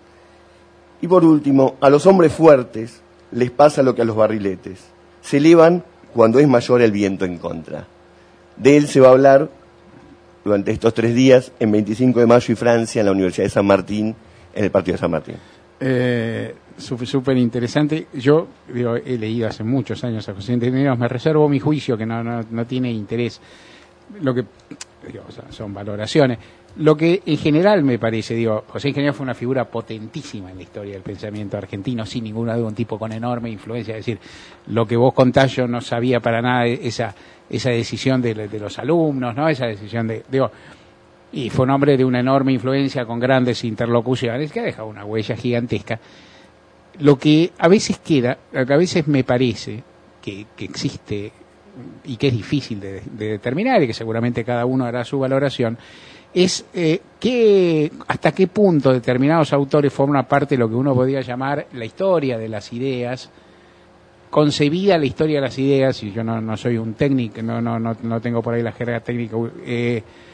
Y por último, a los hombres fuertes les pasa lo que a los barriletes, se elevan cuando es mayor el viento en contra. De él se va a hablar durante estos tres días, en veinticinco de mayo y Francia, en la Universidad de San Martín, en el Partido de San Martín. Eh, súper interesante. Yo digo, he leído hace muchos años a José Ingeniero, me reservo mi juicio, que no, no, no tiene interés. Lo que digo, o sea, son valoraciones. Lo que en general me parece, digo, José Ingeniero fue una figura potentísima en la historia del pensamiento argentino, sin ninguna duda, un tipo con enorme influencia. Es decir, lo que vos contás, yo no sabía para nada esa, esa decisión de, de los alumnos, ¿no? Esa decisión de, digo, y fue un hombre de una enorme influencia con grandes interlocuciones que ha dejado una huella gigantesca. Lo que a veces queda, lo que a veces me parece que, que existe y que es difícil de, de determinar y que seguramente cada uno hará su valoración, es eh, que hasta qué punto determinados autores forman parte de lo que uno podría llamar la historia de las ideas, concebida la historia de las ideas, y yo no, no soy un técnico, no, no, no, no tengo por ahí la jerga técnica, eh,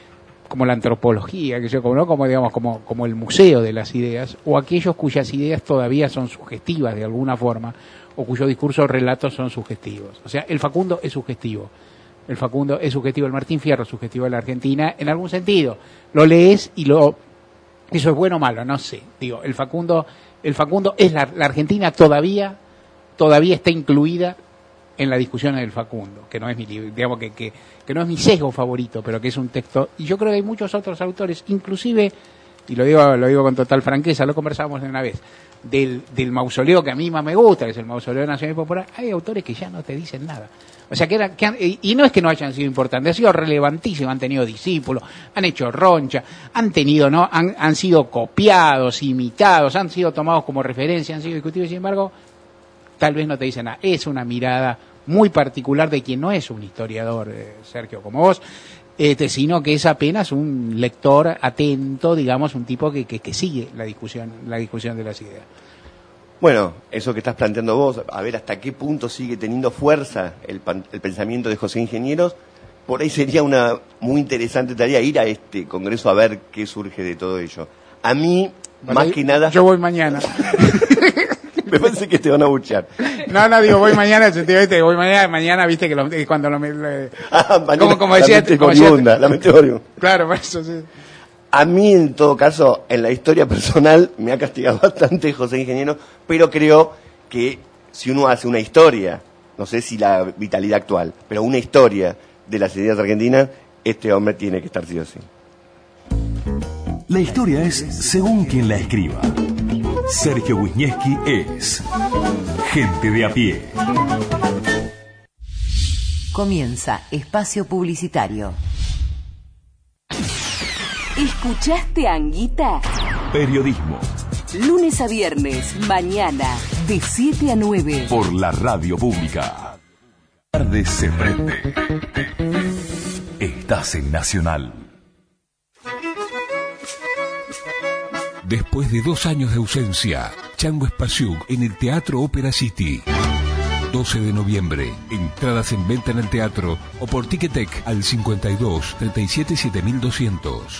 como la antropología, que yo como no como digamos como como el museo de las ideas, o aquellos cuyas ideas todavía son sugestivas de alguna forma, o cuyos discursos o relatos son sugestivos. O sea, el Facundo es sugestivo. El Facundo es sugestivo, el Martín Fierro es sugestivo de la Argentina en algún sentido. Lo lees y lo eso es bueno o malo, no sé. Digo, el Facundo el Facundo es la, la Argentina todavía todavía está incluida en la discusión del Facundo, que no es mi digamos que, que que no es mi sesgo favorito, pero que es un texto, y yo creo que hay muchos otros autores, inclusive, y lo digo lo digo con total franqueza, lo conversábamos una vez, del, del mausoleo que a mí más me gusta, que es el Mausoleo Nacional y Popular, hay autores que ya no te dicen nada. O sea, que, eran, que han, y no es que no hayan sido importantes, han sido relevantísimos, han tenido discípulos, han hecho roncha, han tenido, ¿no? Han, han sido copiados, imitados, han sido tomados como referencia, han sido discutidos, sin embargo, tal vez no te dicen nada. Es una mirada muy particular de quien no es un historiador, eh, Sergio, como vos, este, sino que es apenas un lector atento, digamos, un tipo que, que, que sigue la discusión, la discusión de las ideas. Bueno, eso que estás planteando vos, a ver hasta qué punto sigue teniendo fuerza el, pan, el pensamiento de José Ingenieros, por ahí sería una muy interesante tarea ir a este congreso a ver qué surge de todo ello. A mí, vale, más que nada... Yo voy mañana. Me parece que te van a buchear. No, no, digo, voy mañana, efectivamente, voy mañana, mañana, viste, que lo, cuando lo... Le, ah, mañana, como, como decía... La mente como oriunda, la mente oriunda. Claro, por eso sí. A mí, en todo caso, en la historia personal, me ha castigado bastante José Ingeniero, pero creo que si uno hace una historia, no sé si la vitalidad actual, pero una historia de las ideas argentinas, este hombre tiene que estar sí o sí. La historia es según quien la escriba. Sergio Wisniewski es Gente de a Pie. Comienza espacio publicitario. ¿Escuchaste, Anguita? Periodismo. Lunes a viernes, mañana, de siete a nueve. Por la radio pública. Tarde se prende. Estás en Nacional. Después de dos años de ausencia, Chango Espasiuk en el Teatro Ópera City. doce de noviembre. Entradas en venta en el teatro o por Ticketek al cincuenta y dos, treinta y siete, siete mil doscientos.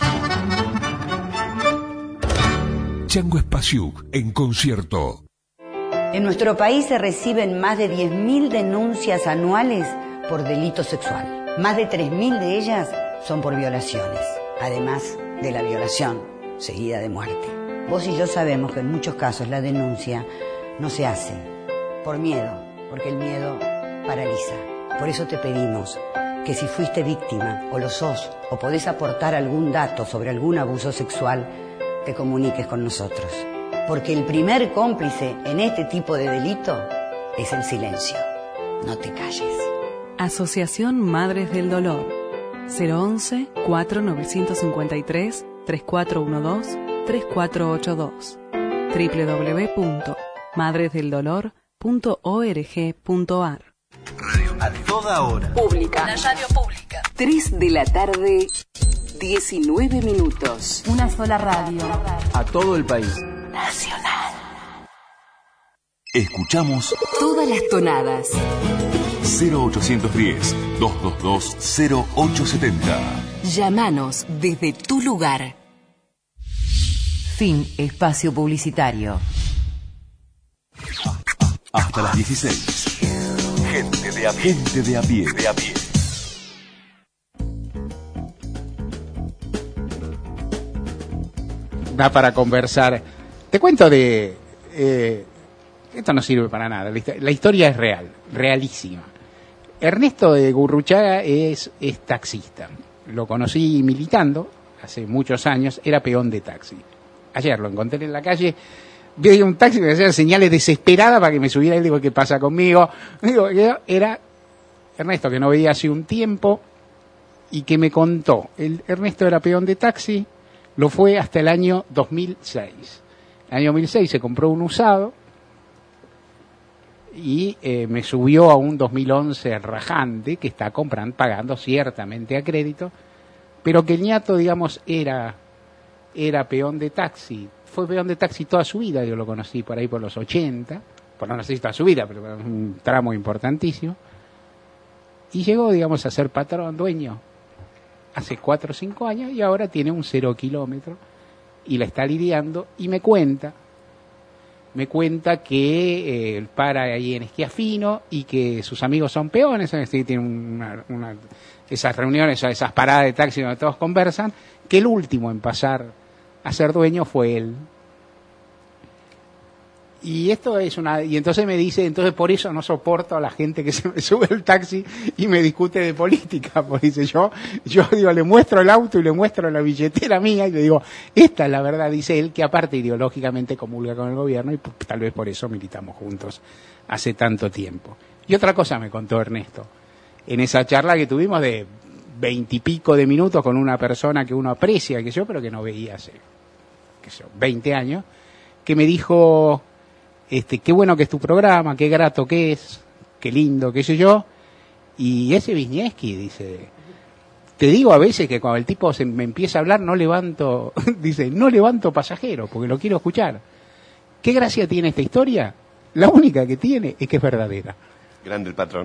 Chango Espasiuk en concierto. En nuestro país se reciben más de diez mil denuncias anuales por delito sexual. Más de tres mil de ellas son por violaciones, además de la violación seguida de muerte. Vos y yo sabemos que en muchos casos la denuncia no se hace por miedo, porque el miedo paraliza. Por eso te pedimos que si fuiste víctima, o lo sos, o podés aportar algún dato sobre algún abuso sexual, te comuniques con nosotros. Porque el primer cómplice en este tipo de delito es el silencio. No te calles. Asociación Madres del Dolor. cero once, cuatro novecientos cincuenta y tres, treinta y cuatro doce, treinta y cuatro ochenta y dos. doble u doble u doble u punto madres del dolor punto org punto ar. Radio a toda hora. Pública. La radio pública. tres de la tarde, diecinueve minutos. Una sola radio. A todo el país. Nacional. Escuchamos todas las tonadas. cero ochocientos diez, doscientos veintidós, cero ocho setenta. Llámanos desde tu lugar. Fin espacio publicitario. Hasta las dieciséis. Gente de a pie. Gente de a pie. De a pie. Da para conversar. Te cuento de... Eh, esto no sirve para nada. La historia es real, realísima. Ernesto de Gurruchaga es, es taxista. Lo conocí militando hace muchos años. Era peón de taxi. Ayer lo encontré en la calle. Vi un taxi que me hacía señales desesperadas para que me subiera. Y digo, ¿qué pasa conmigo? Digo, era Ernesto, que no veía hace un tiempo y que me contó. El Ernesto era peón de taxi, lo fue hasta el año dos mil seis. En el año dos mil seis se compró un usado y eh, me subió a un dos mil once rajante que está comprando, pagando ciertamente a crédito, pero que el ñato, digamos, era, era peón de taxi. Fue peón de taxi toda su vida, yo lo conocí por ahí por los ochenta, por no sé si toda su vida, pero un tramo importantísimo, y llegó, digamos, a ser patrón, dueño hace cuatro o cinco años y ahora tiene un cero kilómetro y la está lidiando y me cuenta, me cuenta que eh, para ahí en Esquiafino y que sus amigos son peones, es decir, tiene una, una, esas reuniones, esas paradas de taxi donde todos conversan, que el último en pasar a ser dueño fue él. Y esto es una, y entonces me dice, entonces por eso no soporto a la gente que se me sube al taxi y me discute de política, porque dice, yo, yo digo, le muestro el auto y le muestro la billetera mía y le digo, esta es la verdad, dice él, que aparte ideológicamente comulga con el gobierno y pues, tal vez por eso militamos juntos hace tanto tiempo. Y otra cosa me contó Ernesto, en esa charla que tuvimos de veintipico de minutos con una persona que uno aprecia, que yo, pero que no veía hace, qué sé yo, veinte años, que me dijo, Este, qué bueno que es tu programa, qué grato que es, qué lindo, qué sé yo. Y ese Wisniewski dice, te digo a veces que cuando el tipo se me empieza a hablar no levanto, dice, no levanto pasajero porque lo quiero escuchar. ¿Qué gracia tiene esta historia? La única que tiene es que es verdadera. Grande el patrón.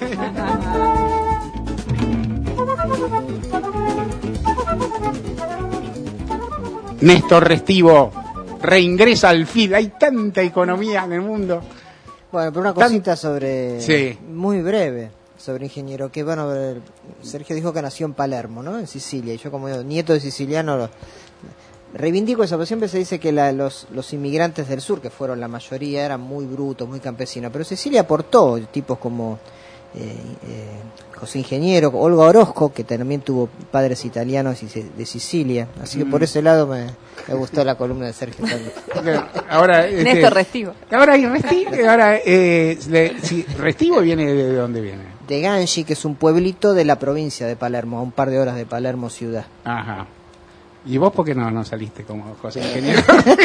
Néstor Restivo reingresa al F I D. Hay tanta economía en el mundo. Bueno, pero una cosita sobre, sí. muy breve, sobre ingeniero, que bueno, Sergio dijo que nació en Palermo, ¿no? En Sicilia, y yo como nieto de siciliano lo, reivindico eso, pero siempre se dice que la, los, los inmigrantes del sur, que fueron la mayoría, eran muy brutos, muy campesinos, pero Sicilia aportó tipos como eh, eh, José Ingeniero, Olga Orozco, que también tuvo padres italianos de Sicilia, así que mm. por ese lado me, me gustó la columna de Sergio también. Ahora, este, Néstor Restivo. Ahora, Restivo, ahora eh, le, si, ¿Restivo viene de dónde viene? De Gangi, que es un pueblito de la provincia de Palermo, a un par de horas de Palermo ciudad. Ajá. ¿Y vos por qué no, no saliste como José Ingeniero?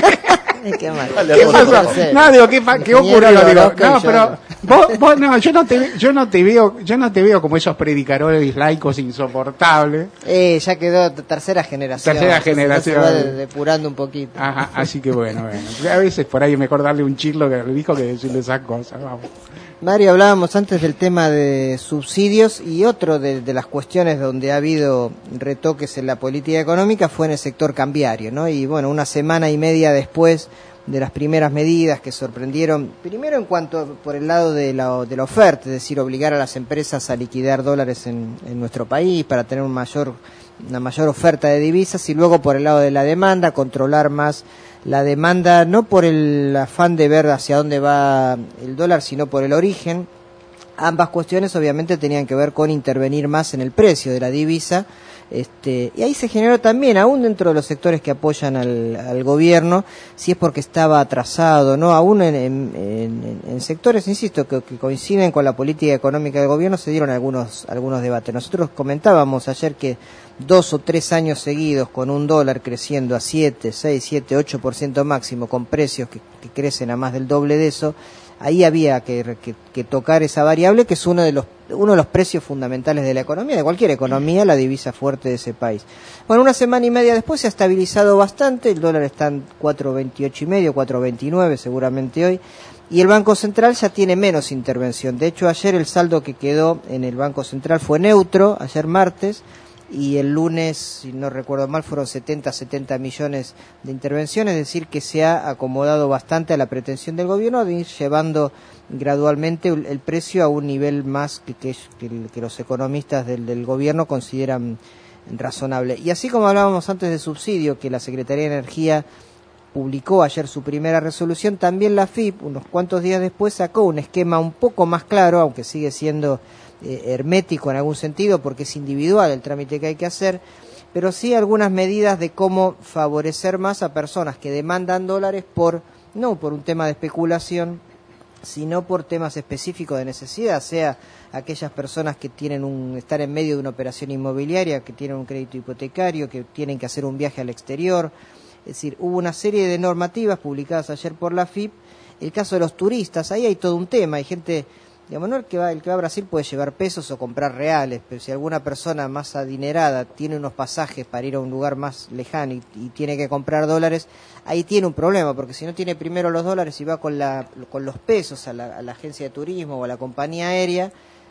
¿Qué, mal. ¿Qué pasó? No, digo, ¿qué, qué ocurrió? Digo, no, pero vos, vos no, yo no te, yo no te veo, yo no te veo como esos predicadores laicos insoportables. Eh, ya quedó tercera generación. Tercera generación. Se va depurando un poquito. Ajá, así que bueno, bueno. A veces por ahí es mejor darle un chirlo que le dijo que decirle esas cosas, vamos. Mario, hablábamos antes del tema de subsidios y otro de, de las cuestiones donde ha habido retoques en la política económica fue en el sector cambiario, ¿no? Y bueno, una semana y media después de las primeras medidas que sorprendieron, primero en cuanto por el lado de la, de la oferta, es decir, obligar a las empresas a liquidar dólares en, en nuestro país para tener un mayor, una mayor oferta de divisas, y luego por el lado de la demanda, controlar más la demanda, no por el afán de ver hacia dónde va el dólar, sino por el origen. Ambas cuestiones obviamente tenían que ver con intervenir más en el precio de la divisa, este, y ahí se generó también, aún dentro de los sectores que apoyan al, al gobierno, si es porque estaba atrasado, no, aún en, en, en, en sectores, insisto, que, que coinciden con la política económica del gobierno, se dieron algunos, algunos debates. Nosotros comentábamos ayer que dos o tres años seguidos con un dólar creciendo a siete, seis, siete, ocho por ciento máximo, con precios que, que crecen a más del doble de eso, ahí había que, que, que tocar esa variable, que es uno de los uno de los precios fundamentales de la economía, de cualquier economía, la divisa fuerte de ese país. Bueno, una semana y media después se ha estabilizado bastante, el dólar está en cuatro veintiocho y medio, cuatro veintinueve seguramente hoy, y el Banco Central ya tiene menos intervención. De hecho, ayer el saldo que quedó en el Banco Central fue neutro, ayer martes, y el lunes, si no recuerdo mal, fueron setenta, setenta millones de intervenciones, es decir, que se ha acomodado bastante a la pretensión del gobierno de ir llevando gradualmente el precio a un nivel más que, que, que los economistas del, del gobierno consideran razonable. Y así como hablábamos antes de subsidio, que la Secretaría de Energía publicó ayer su primera resolución, también la F I P, unos cuantos días después, sacó un esquema un poco más claro, aunque sigue siendo eh, hermético en algún sentido, porque es individual el trámite que hay que hacer, pero sí algunas medidas de cómo favorecer más a personas que demandan dólares por, no por un tema de especulación, sino por temas específicos de necesidad, sea aquellas personas que tienen un, están en medio de una operación inmobiliaria, que tienen un crédito hipotecario, que tienen que hacer un viaje al exterior. Es decir, hubo una serie de normativas publicadas ayer por la F I P. El caso de los turistas, ahí hay todo un tema, hay gente, digamos, no el que va, el que va a Brasil puede llevar pesos o comprar reales, pero si alguna persona más adinerada tiene unos pasajes para ir a un lugar más lejano y, y tiene que comprar dólares, ahí tiene un problema, porque si no tiene primero los dólares y va con la con los pesos a la, a la agencia de turismo o a la compañía aérea,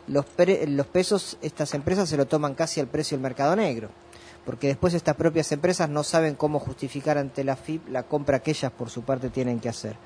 los, pre, los pesos, estas empresas se lo toman casi al precio del mercado negro, porque después estas propias empresas no saben cómo justificar ante la F I P la compra que ellas por su parte tienen que hacer.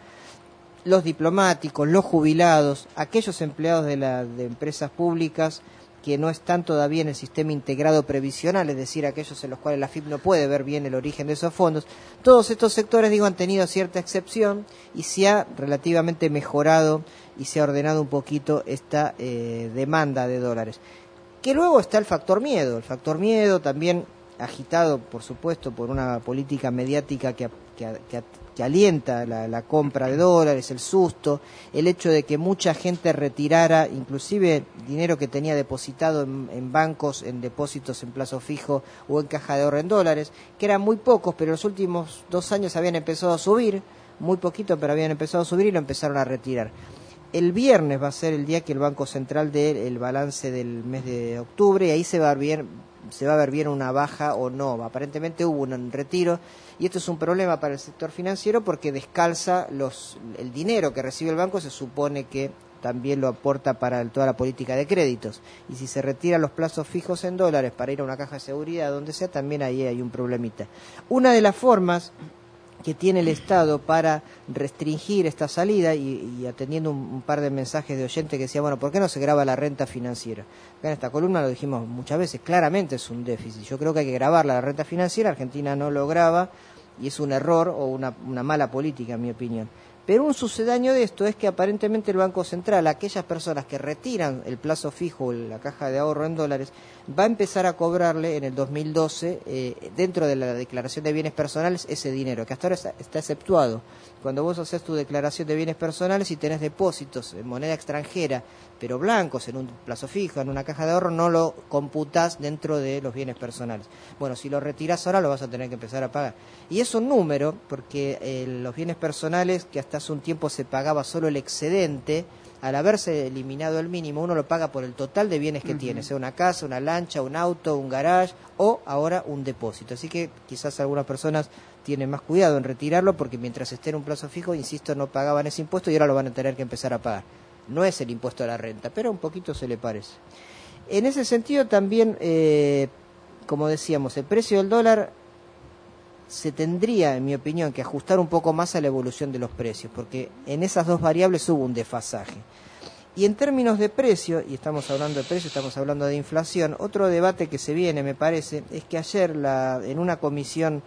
Los diplomáticos, los jubilados, aquellos empleados de, la, de empresas públicas que no están todavía en el sistema integrado previsional, es decir, aquellos en los cuales la F I P no puede ver bien el origen de esos fondos, todos estos sectores, digo, han tenido cierta excepción y se ha relativamente mejorado y se ha ordenado un poquito esta eh, demanda de dólares. Que luego está el factor miedo, el factor miedo también agitado, por supuesto, por una política mediática que, que, que, que alienta la, la compra de dólares, el susto, el hecho de que mucha gente retirara inclusive dinero que tenía depositado en, en bancos, en depósitos en plazo fijo o en caja de ahorro en dólares, que eran muy pocos, pero los últimos dos años habían empezado a subir, muy poquito, pero habían empezado a subir y lo empezaron a retirar. El viernes va a ser el día que el Banco Central dé el balance del mes de octubre y ahí se va a ver bien, se va a ver bien una baja o no. Aparentemente hubo un retiro y esto es un problema para el sector financiero porque descalza los, el dinero que recibe el banco, se supone que también lo aporta para el, toda la política de créditos. Y si se retiran los plazos fijos en dólares para ir a una caja de seguridad, donde sea, también ahí hay un problemita. Una de las formas que tiene el Estado para restringir esta salida y, y atendiendo un, un par de mensajes de oyentes que decían, bueno, ¿por qué no se graba la renta financiera? Acá en esta columna lo dijimos muchas veces, claramente es un déficit. Yo creo que hay que grabarla, la renta financiera, Argentina no lo graba y es un error o una, una mala política, en mi opinión. Pero un sucedáneo de esto es que aparentemente el Banco Central, aquellas personas que retiran el plazo fijo o la caja de ahorro en dólares, va a empezar a cobrarle en el dos mil doce, eh, dentro de la declaración de bienes personales, ese dinero, que hasta ahora está, está exceptuado. Cuando vos haces tu declaración de bienes personales y tenés depósitos en moneda extranjera, pero blancos, en un plazo fijo, en una caja de ahorro, no lo computás dentro de los bienes personales. Bueno, si lo retirás ahora lo vas a tener que empezar a pagar. Y es un número, porque eh, los bienes personales, que hasta hace un tiempo se pagaba solo el excedente, al haberse eliminado el mínimo, uno lo paga por el total de bienes que uh-huh. tiene, sea una casa, una lancha, un auto, un garage o ahora un depósito. Así que quizás algunas personas tienen más cuidado en retirarlo porque mientras esté en un plazo fijo, insisto, no pagaban ese impuesto y ahora lo van a tener que empezar a pagar. No es el impuesto a la renta, pero un poquito se le parece. En ese sentido también, eh, como decíamos, el precio del dólar se tendría, en mi opinión, que ajustar un poco más a la evolución de los precios, porque en esas dos variables hubo un desfasaje. Y en términos de precio, y estamos hablando de precio, estamos hablando de inflación, otro debate que se viene, me parece, es que ayer la, en una comisión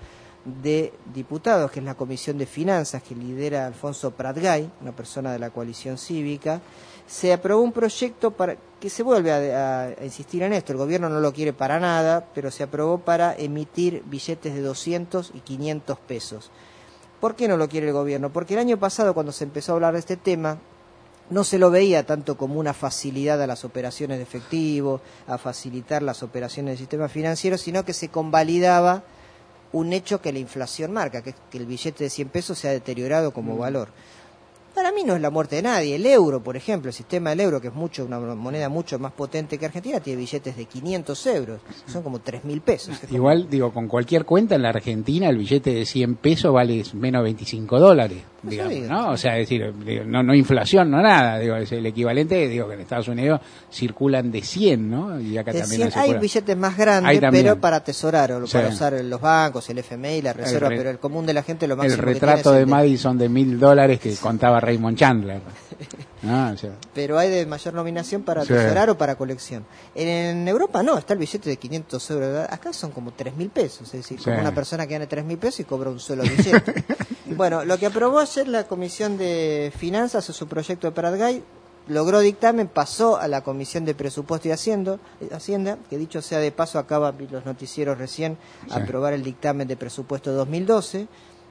de diputados, que es la Comisión de Finanzas, que lidera Alfonso Pratgay, una persona de la coalición cívica, se aprobó un proyecto para que se vuelve a, a insistir en esto. El gobierno no lo quiere para nada, pero se aprobó para emitir billetes de doscientos y quinientos pesos. ¿Por qué no lo quiere el gobierno? Porque el año pasado, cuando se empezó a hablar de este tema, no se lo veía tanto como una facilidad a las operaciones de efectivo, a facilitar las operaciones del sistema financiero, sino que se convalidaba un hecho que la inflación marca, que, que el billete de cien pesos se ha deteriorado como mm. valor. Para mí no es la muerte de nadie. El euro, por ejemplo, el sistema del euro, que es mucho una moneda mucho más potente que Argentina, tiene billetes de quinientos euros. Son como tres mil pesos. Igual, digo, con cualquier cuenta en la Argentina el billete de cien pesos vale menos veinticinco dólares. Digamos, ¿no? O sea, es decir, digo, no, no inflación, no nada. Digo, es el equivalente, digo, que en Estados Unidos circulan de cien, ¿no? Y acá de también cien, hay billetes más grandes, pero para atesorar, o sí. para usar en los bancos, el F M I, la reserva, el re, pero el común de la gente lo máximo el retrato que tiene de es Madison de mil dólares que contaba Raymond Chandler. ¿No? O sea. Pero hay de mayor nominación para atesorar sí. o para colección. En Europa no, está el billete de quinientos euros. Acá son como tres mil pesos. Es decir, sí. como una persona que gana tres mil pesos y cobra un solo billete. Bueno, lo que aprobó ayer la Comisión de Finanzas en su proyecto de Pratgay, logró dictamen, pasó a la Comisión de Presupuesto y Hacienda, Hacienda que dicho sea de paso, acaba los noticieros recién sí. aprobar el dictamen de presupuesto dos mil doce.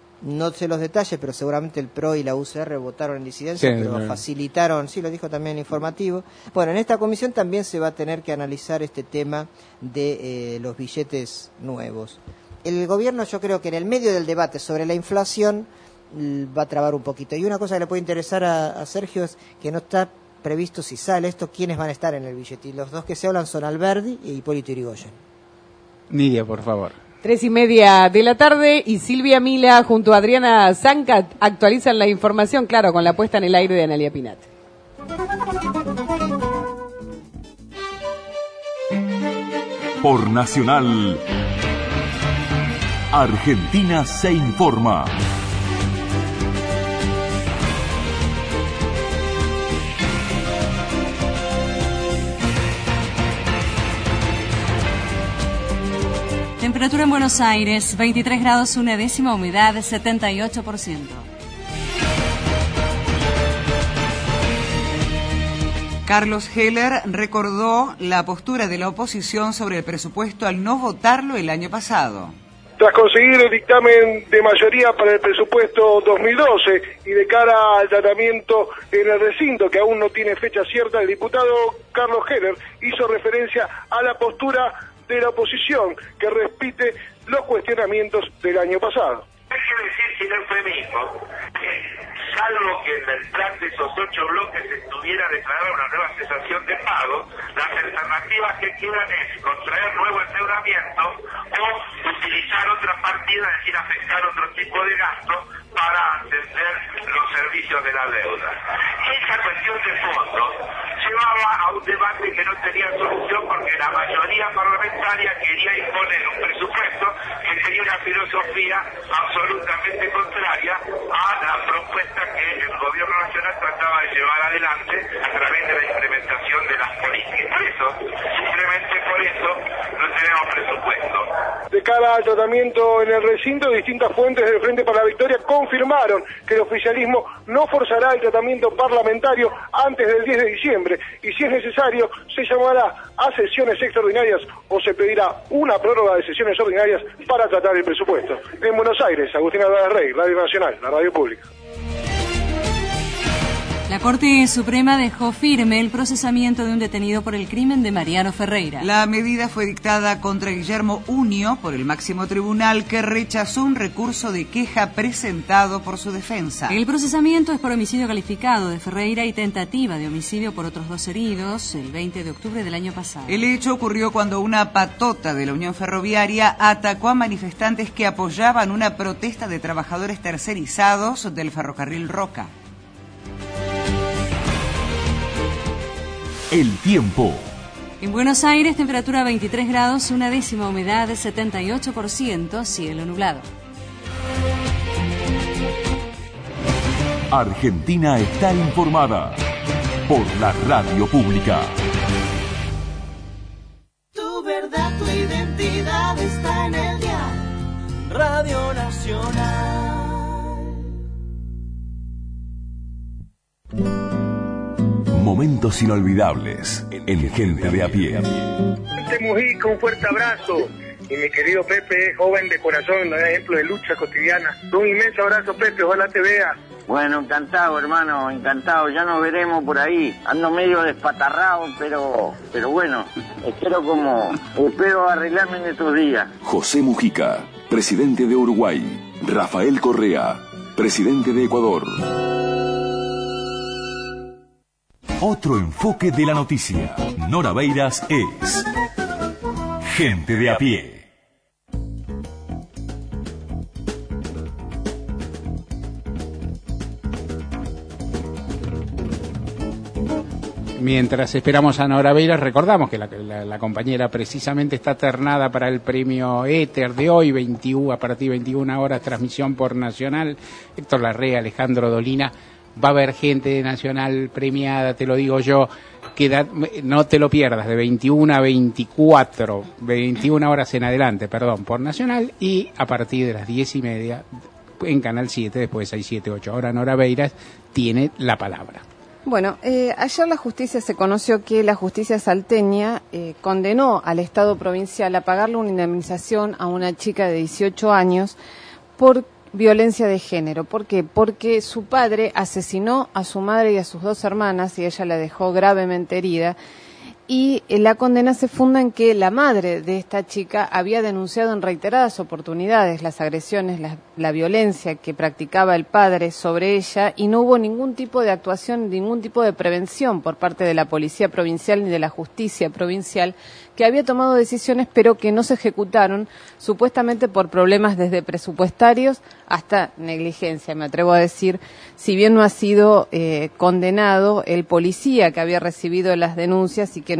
No sé los detalles, pero seguramente el P R O y la U C R votaron en disidencia, sí, pero no. facilitaron, sí, lo dijo también el informativo. Bueno, en esta comisión también se va a tener que analizar este tema de eh, los billetes nuevos. El gobierno, yo creo que en el medio del debate sobre la inflación va a trabar un poquito. Y una cosa que le puede interesar a, a Sergio es que no está previsto, si sale esto, quiénes van a estar en el billete. Y los dos que se hablan son Alberdi y Hipólito Yrigoyen. Nidia, por favor. Tres y media de la tarde y Silvia Mila junto a Adriana Zanca actualizan la información, claro, con la puesta en el aire de Analia Pinat. Por Nacional, Argentina se informa. Temperatura en Buenos Aires, veintitrés grados, una décima, humedad setenta y ocho por ciento. Carlos Heller recordó la postura de la oposición sobre el presupuesto al no votarlo el año pasado. Tras conseguir el dictamen de mayoría para el presupuesto dos mil doce y de cara al tratamiento en el recinto, que aún no tiene fecha cierta, el diputado Carlos Heller hizo referencia a la postura de la oposición, que repite los cuestionamientos del año pasado. Hay que decir sin eufemismo, salvo que en el plan de esos ocho bloques estuviera declarada una nueva cesación de pagos, las alternativas que quedan es contraer nuevo endeudamiento o utilizar otra partida, es decir, afectar otro tipo de gasto para atender los servicios de la deuda. Esa cuestión de fondo llevaba a un debate que no tenía solución porque la mayoría parlamentaria quería imponer un presupuesto que tenía una filosofía absolutamente contraria a la propuesta que el gobierno nacional trataba de llevar adelante a través de la implementación de las políticas. Por eso, simplemente por eso, no tenemos presupuesto. De cara al tratamiento en el recinto, distintas fuentes del Frente para la Victoria confirmaron que el oficialismo no forzará el tratamiento parlamentario antes del diez de diciembre y, si es necesario, se llamará a sesiones extraordinarias o se pedirá una prórroga de sesiones ordinarias para tratar el presupuesto. En Buenos Aires, Agustín Álvarez Rey, Radio Nacional, la radio pública. La Corte Suprema dejó firme el procesamiento de un detenido por el crimen de Mariano Ferreira. La medida fue dictada contra Guillermo Unio por el máximo tribunal, que rechazó un recurso de queja presentado por su defensa. El procesamiento es por homicidio calificado de Ferreira y tentativa de homicidio por otros dos heridos el veinte de octubre del año pasado. El hecho ocurrió cuando una patota de la Unión Ferroviaria atacó a manifestantes que apoyaban una protesta de trabajadores tercerizados del ferrocarril Roca. El tiempo. En Buenos Aires, temperatura veintitrés grados, una décima, humedad setenta y ocho por ciento, cielo nublado. Argentina está informada por la radio pública. Tu verdad, tu identidad está en el dial. Radio Nacional. Momentos inolvidables en Gente de a Pie. Este Mujica, un fuerte abrazo. Y mi querido Pepe, joven de corazón, no es ejemplo de lucha cotidiana. Un inmenso abrazo, Pepe, ojalá te vea. Bueno, encantado, hermano, encantado. Ya nos veremos por ahí. Ando medio despatarrado, pero pero bueno, espero como espero arreglarme en estos días. José Mujica, presidente de Uruguay. Rafael Correa, presidente de Ecuador. Otro enfoque de la noticia. Nora Beiras es Gente de a Pie. Mientras esperamos a Nora Beiras, recordamos que la, la, la compañera precisamente está ternada para el premio Éter de hoy, veintiuno, a partir de veintiuna horas, transmisión por Nacional. Héctor Larrea, Alejandro Dolina. Va a haber gente de Nacional premiada, te lo digo yo, que da, no te lo pierdas, de veintiuna a veinticuatro, veintiuna horas en adelante, perdón, por Nacional, y a partir de las diez y media en Canal siete, después seis, siete, ocho. Ahora Nora Beiras tiene la palabra. Bueno, eh, ayer la justicia se conoció que la justicia salteña eh, condenó al Estado provincial a pagarle una indemnización a una chica de dieciocho años por violencia de género. ¿Por qué? Porque su padre asesinó a su madre y a sus dos hermanas y ella la dejó gravemente herida. Y la condena se funda en que la madre de esta chica había denunciado en reiteradas oportunidades las agresiones, la, la violencia que practicaba el padre sobre ella, y no hubo ningún tipo de actuación, ningún tipo de prevención por parte de la Policía Provincial ni de la Justicia Provincial, que había tomado decisiones pero que no se ejecutaron, supuestamente por problemas desde presupuestarios hasta negligencia, me atrevo a decir. Si bien no ha sido eh, condenado el policía que había recibido las denuncias y que no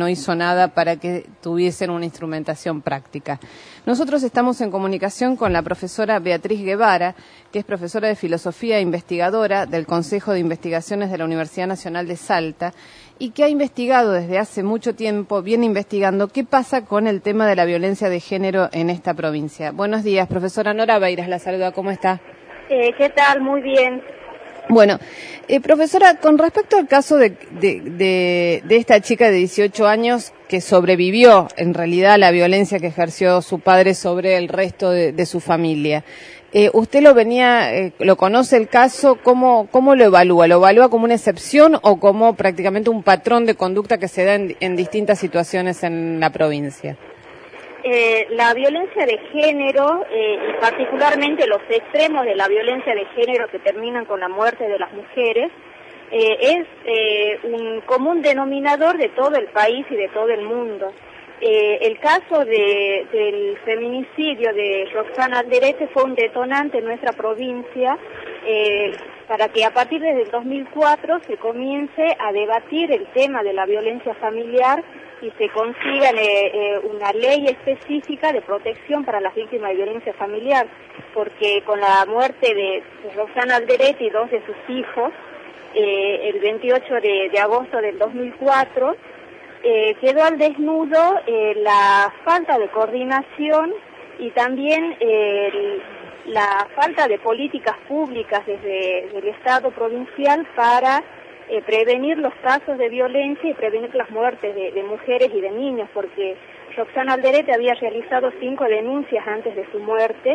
no hizo nada para que tuviesen una instrumentación práctica. Nosotros estamos en comunicación con la profesora Beatriz Guevara, que es profesora de filosofía e investigadora del Consejo de Investigaciones de la Universidad Nacional de Salta, y que ha investigado desde hace mucho tiempo, viene investigando qué pasa con el tema de la violencia de género en esta provincia. Buenos días, profesora. Nora Beiras la saluda, ¿cómo está? Eh, ¿Qué tal? Muy bien. Bueno, eh, profesora, con respecto al caso de, de, de, de esta chica de dieciocho años que sobrevivió en realidad a la violencia que ejerció su padre sobre el resto de, de su familia, Eh, ¿usted lo venía, eh, lo conoce el caso? ¿Cómo, cómo lo evalúa? ¿Lo evalúa como una excepción o como prácticamente un patrón de conducta que se da en, en distintas situaciones en la provincia? Eh, la violencia de género, eh, y particularmente los extremos de la violencia de género que terminan con la muerte de las mujeres, eh, es eh, un común denominador de todo el país y de todo el mundo. Eh, el caso de, del feminicidio de Roxana Alderete fue un detonante en nuestra provincia eh, para que a partir del dos mil cuatro se comience a debatir el tema de la violencia familiar y se consiga eh, eh, una ley específica de protección para las víctimas de violencia familiar, porque con la muerte de Roxana Alderete y dos de sus hijos, eh, el veintiocho de, de agosto del dos mil cuatro, Eh, quedó al desnudo eh, la falta de coordinación y también eh, el, la falta de políticas públicas desde el Estado provincial para eh, prevenir los casos de violencia y prevenir las muertes de, de mujeres y de niños, porque Roxana Alderete había realizado cinco denuncias antes de su muerte.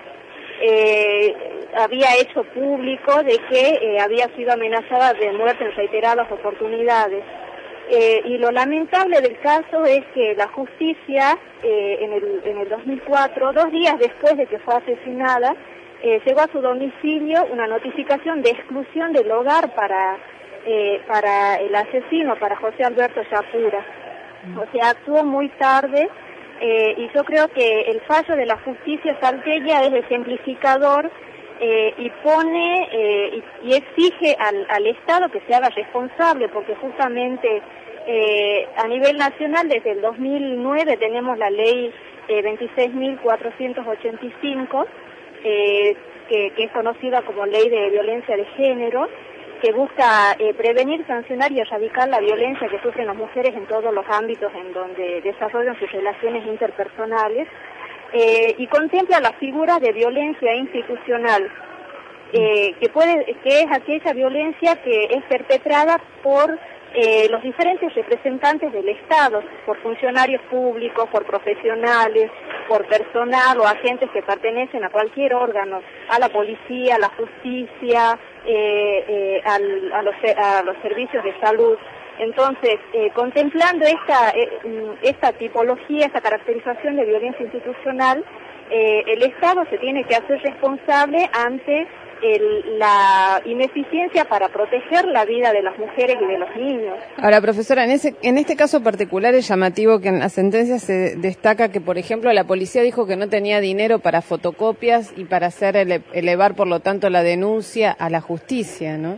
Eh, había hecho público de que eh, había sido amenazada de muerte en reiteradas oportunidades. Eh, y lo lamentable del caso es que la justicia eh, en, el, en el dos mil cuatro, dos días después de que fue asesinada, eh, llegó a su domicilio una notificación de exclusión del hogar para, eh, para el asesino, para José Alberto Yapura. O sea, actuó muy tarde eh, y yo creo que el fallo de la justicia salteña es ejemplificador eh, y pone eh, y, y exige al, al Estado que se haga responsable, porque justamente Eh, a nivel nacional, desde el dos mil nueve tenemos la ley eh, veintiséis mil cuatrocientos ochenta y cinco, eh, que, que es conocida como Ley de Violencia de Género, que busca eh, prevenir, sancionar y erradicar la violencia que sufren las mujeres en todos los ámbitos en donde desarrollan sus relaciones interpersonales, eh, y contempla la figura de violencia institucional, eh, que, puede, que es aquella violencia que es perpetrada por Eh, los diferentes representantes del Estado, por funcionarios públicos, por profesionales, por personal o agentes que pertenecen a cualquier órgano, a la policía, a la justicia, eh, eh, al, a, los, a los servicios de salud. Entonces, eh, contemplando esta, eh, esta tipología, esta caracterización de violencia institucional, eh, el Estado se tiene que hacer responsable ante El, la ineficiencia para proteger la vida de las mujeres y de los niños. Ahora, profesora, en, ese, en este caso particular es llamativo que en la sentencia se destaca que, por ejemplo, la policía dijo que no tenía dinero para fotocopias y para hacer ele, elevar, por lo tanto, la denuncia a la justicia, ¿no?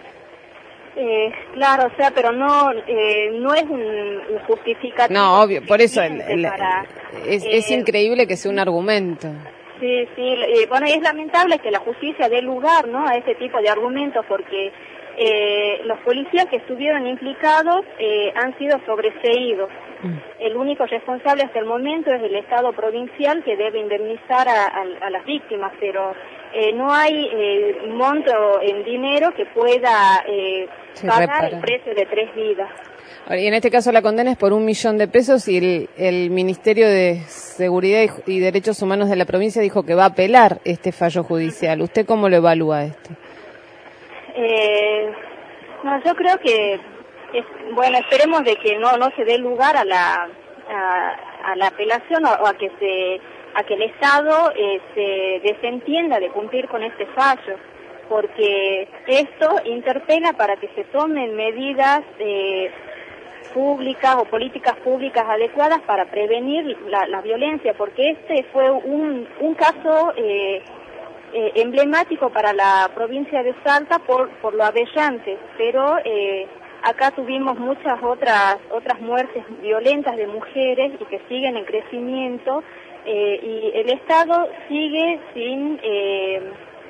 Eh, claro, o sea, pero no eh, no es un, un justificativo. No, obvio, por eso el, el, para, es, eh, es increíble que sea un argumento. Sí, sí, eh, bueno, es lamentable que la justicia dé lugar, ¿no?, a este tipo de argumentos, porque eh, los policías que estuvieron implicados eh, han sido sobreseídos. Mm. El único responsable hasta el momento es el Estado provincial, que debe indemnizar a, a, a las víctimas, pero eh, no hay eh, monto en dinero que pueda eh, pagar repara. el precio de tres vidas. Y en este caso la condena es por un millón de pesos y el, el Ministerio de Seguridad y, y Derechos Humanos de la provincia dijo que va a apelar este fallo judicial. ¿Usted cómo lo evalúa esto? Eh, no, yo creo que, es, bueno, esperemos de que no no se dé lugar a la a, a la apelación o a que se a que el Estado eh, se desentienda de cumplir con este fallo, porque esto interpela para que se tomen medidas eh, públicas o políticas públicas adecuadas para prevenir la, la violencia, porque este fue un, un caso eh, eh, emblemático para la provincia de Salta por, por lo aberrante, pero eh, acá tuvimos muchas otras otras muertes violentas de mujeres y que siguen en crecimiento, eh, y el Estado sigue sin eh,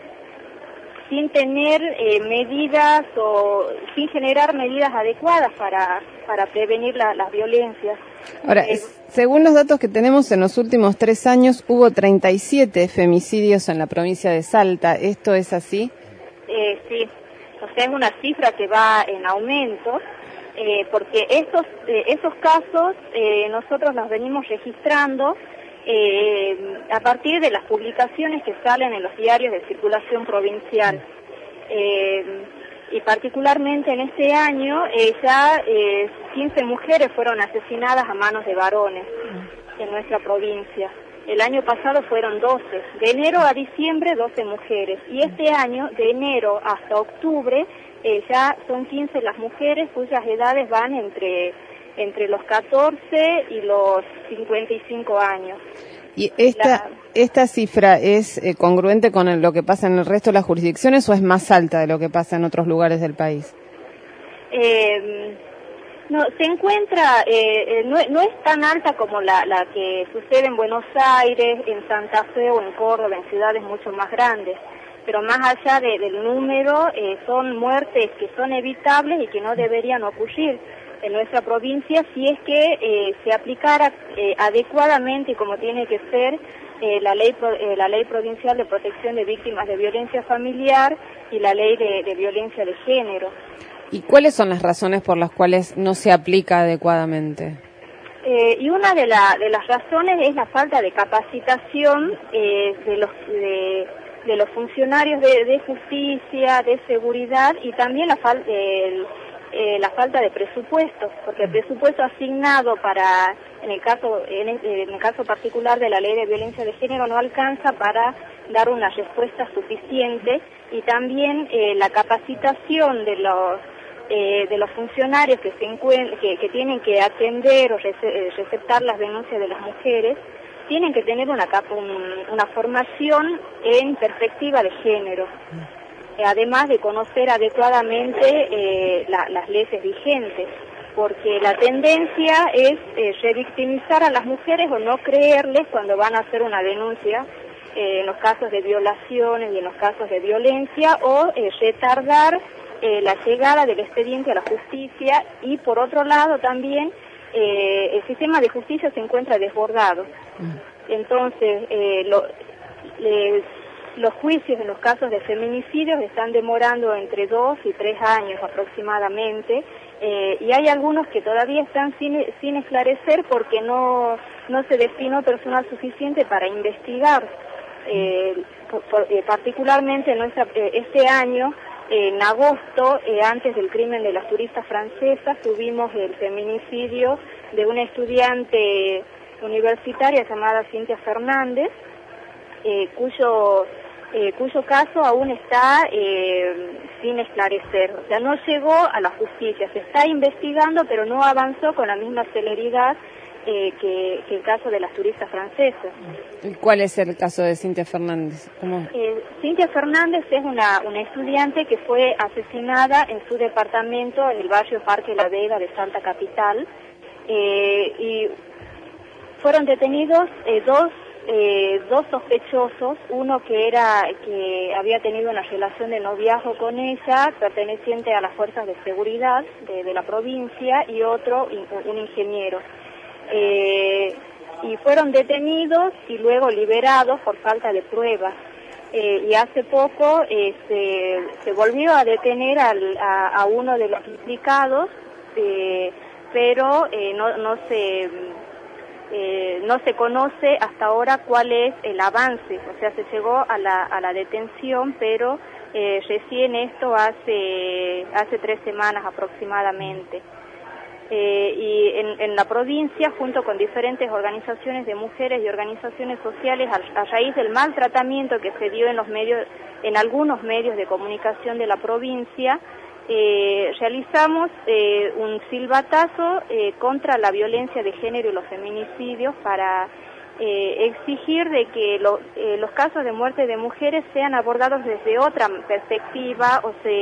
sin tener eh, medidas o sin generar medidas adecuadas para para prevenir la, las violencias. Ahora, eh, según los datos que tenemos, en los últimos tres años hubo treinta y siete femicidios en la provincia de Salta. ¿Esto es así? Eh, sí, o sea, es una cifra que va en aumento, eh, porque estos eh, esos casos eh, nosotros los venimos registrando eh, a partir de las publicaciones que salen en los diarios de circulación provincial. Eh, y particularmente en este año eh, ya eh, quince mujeres fueron asesinadas a manos de varones en nuestra provincia. El año pasado fueron doce, de enero a diciembre doce mujeres, y este año, de enero hasta octubre, eh, ya son quince las mujeres cuyas edades van entre, entre los catorce y los cincuenta y cinco años. ¿Y esta, la, esta cifra es eh, congruente con el, lo que pasa en el resto de las jurisdicciones o es más alta de lo que pasa en otros lugares del país? Eh, No, se encuentra, eh, no, no es tan alta como la, la que sucede en Buenos Aires, en Santa Fe o en Córdoba, en ciudades mucho más grandes, pero más allá de, del número, eh, son muertes que son evitables y que no deberían ocurrir en nuestra provincia si es que eh, se aplicara eh, adecuadamente y como tiene que ser eh, la ley pro, eh, la ley provincial de protección de víctimas de violencia familiar y la ley de, de violencia de género. ¿Y cuáles son las razones por las cuales no se aplica adecuadamente? Eh, y una de, la, de las razones es la falta de capacitación eh, de, los, de, de los funcionarios de, de justicia, de seguridad, y también la, fal, eh, eh, la falta de presupuesto, porque el presupuesto asignado para, en el caso en el, en el caso particular de la ley de violencia de género, no alcanza para dar una respuesta suficiente, y también eh, la capacitación de los Eh, de los funcionarios que se encuent- que, que tienen que atender o rece- receptar las denuncias de las mujeres, tienen que tener una, cap- un, una formación en perspectiva de género, eh, además de conocer adecuadamente eh, la, las leyes vigentes, porque la tendencia es eh, revictimizar a las mujeres o no creerles cuando van a hacer una denuncia eh, en los casos de violaciones y en los casos de violencia, o eh, retardar Eh, la llegada del expediente a la justicia, y por otro lado también eh, el sistema de justicia se encuentra desbordado. Entonces eh, lo, les, los juicios en los casos de feminicidios están demorando entre dos y tres años aproximadamente, eh, y hay algunos que todavía están sin, sin esclarecer porque no, no se destinó personal suficiente para investigar. Eh, por, por, eh, particularmente en nuestra, eh, este año, en agosto, eh, antes del crimen de las turistas francesas, tuvimos el feminicidio de una estudiante universitaria llamada Cintia Fernández, eh, cuyo eh, cuyo caso aún está eh, sin esclarecer. O sea, no llegó a la justicia, se está investigando, pero no avanzó con la misma celeridad eh, que, que el caso de las turistas francesas. ¿Cuál es el caso de Cintia Fernández? ¿Cómo? Eh, Cintia Fernández es una, una estudiante que fue asesinada en su departamento en el barrio Parque La Vega de Salta Capital, eh, y fueron detenidos eh, dos eh, dos sospechosos, uno que era que había tenido una relación de noviazgo con ella, perteneciente a las fuerzas de seguridad de, de la provincia, y otro, un ingeniero. Eh, y fueron detenidos y luego liberados por falta de pruebas. Eh, y hace poco eh, se, se volvió a detener al, a, a uno de los implicados, eh, pero eh, no, no se eh, no se conoce hasta ahora cuál es el avance. O sea, se llegó a la, a la detención, pero eh, recién esto hace hace tres semanas aproximadamente. Eh, y en, en la provincia, junto con diferentes organizaciones de mujeres y organizaciones sociales, a, a raíz del maltratamiento que se dio en los medios, en algunos medios de comunicación de la provincia, eh, realizamos eh, un silbatazo eh, contra la violencia de género y los feminicidios para eh, exigir de que lo, eh, los casos de muerte de mujeres sean abordados desde otra perspectiva, o se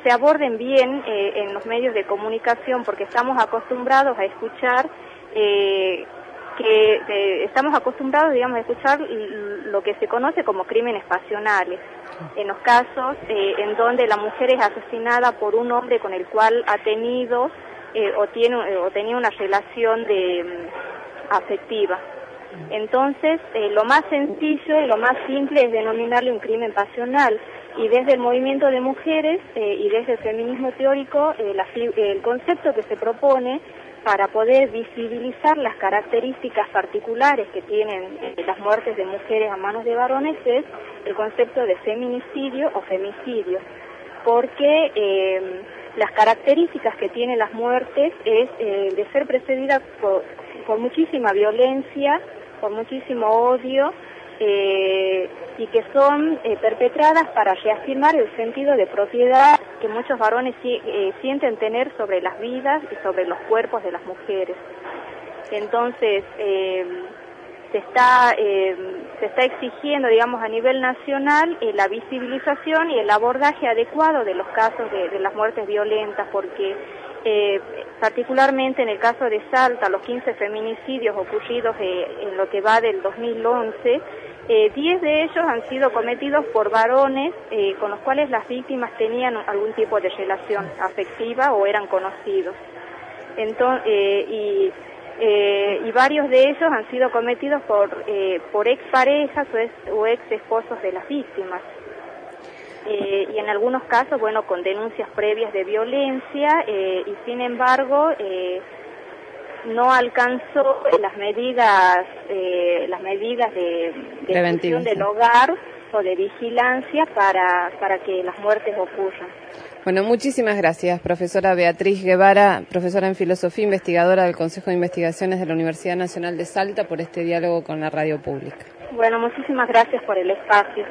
se aborden bien eh, en los medios de comunicación, porque estamos acostumbrados a escuchar eh, que eh, estamos acostumbrados, digamos, a escuchar lo que se conoce como crímenes pasionales. En los casos eh, en donde la mujer es asesinada por un hombre con el cual ha tenido eh, o tiene eh, o tenía una relación de um, afectiva. Entonces, eh, lo más sencillo y lo más simple es denominarle un crimen pasional. Y desde el movimiento de mujeres eh, y desde el feminismo teórico, eh, la, el concepto que se propone para poder visibilizar las características particulares que tienen eh, las muertes de mujeres a manos de varones es el concepto de feminicidio o femicidio, porque eh, las características que tienen las muertes es eh, de ser precedidas por, por muchísima violencia, por muchísimo odio, eh, y que son eh, perpetradas para reafirmar el sentido de propiedad que muchos varones si, eh, sienten tener sobre las vidas y sobre los cuerpos de las mujeres. Entonces, eh, se está eh, se está exigiendo, digamos, a nivel nacional eh, la visibilización y el abordaje adecuado de los casos de, de las muertes violentas, porque eh, particularmente en el caso de Salta, los quince feminicidios ocurridos eh, en lo que va del dos mil once, eh, diez de ellos han sido cometidos por varones eh, con los cuales las víctimas tenían algún tipo de relación afectiva o eran conocidos. Entonces, eh, y Eh, y varios de ellos han sido cometidos por eh, por exparejas o, ex, o ex esposos de las víctimas. Eh, y en algunos casos, bueno, con denuncias previas de violencia, eh, y sin embargo eh, no alcanzó las medidas eh, las medidas de, de protección del hogar o de vigilancia para para que las muertes ocurran. Bueno, muchísimas gracias, profesora Beatriz Guevara, profesora en Filosofía, investigadora del Consejo de Investigaciones de la Universidad Nacional de Salta, por este diálogo con la radio pública. Bueno, muchísimas gracias por el espacio.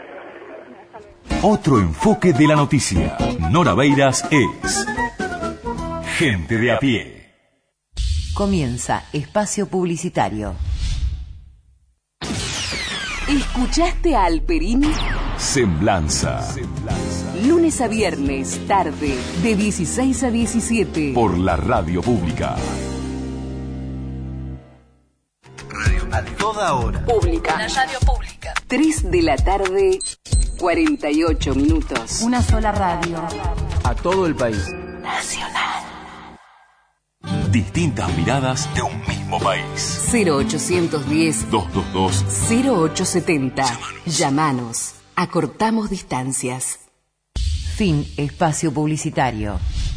Otro enfoque de la noticia. Nora Beiras es Gente de a pie. Comienza Espacio Publicitario. ¿Escuchaste a Alperini? Semblanza. Lunes a viernes, tarde, de dieciséis a diecisiete. Por la radio pública. Radio a toda hora. Pública. La radio pública. tres de la tarde, cuarenta y ocho minutos. Una sola radio. A todo el país. Nacional. Distintas miradas de un mismo país. cero ochocientos diez, doscientos veintidós, cero ochocientos setenta. Llámanos. Acortamos distancias. Fin espacio publicitario.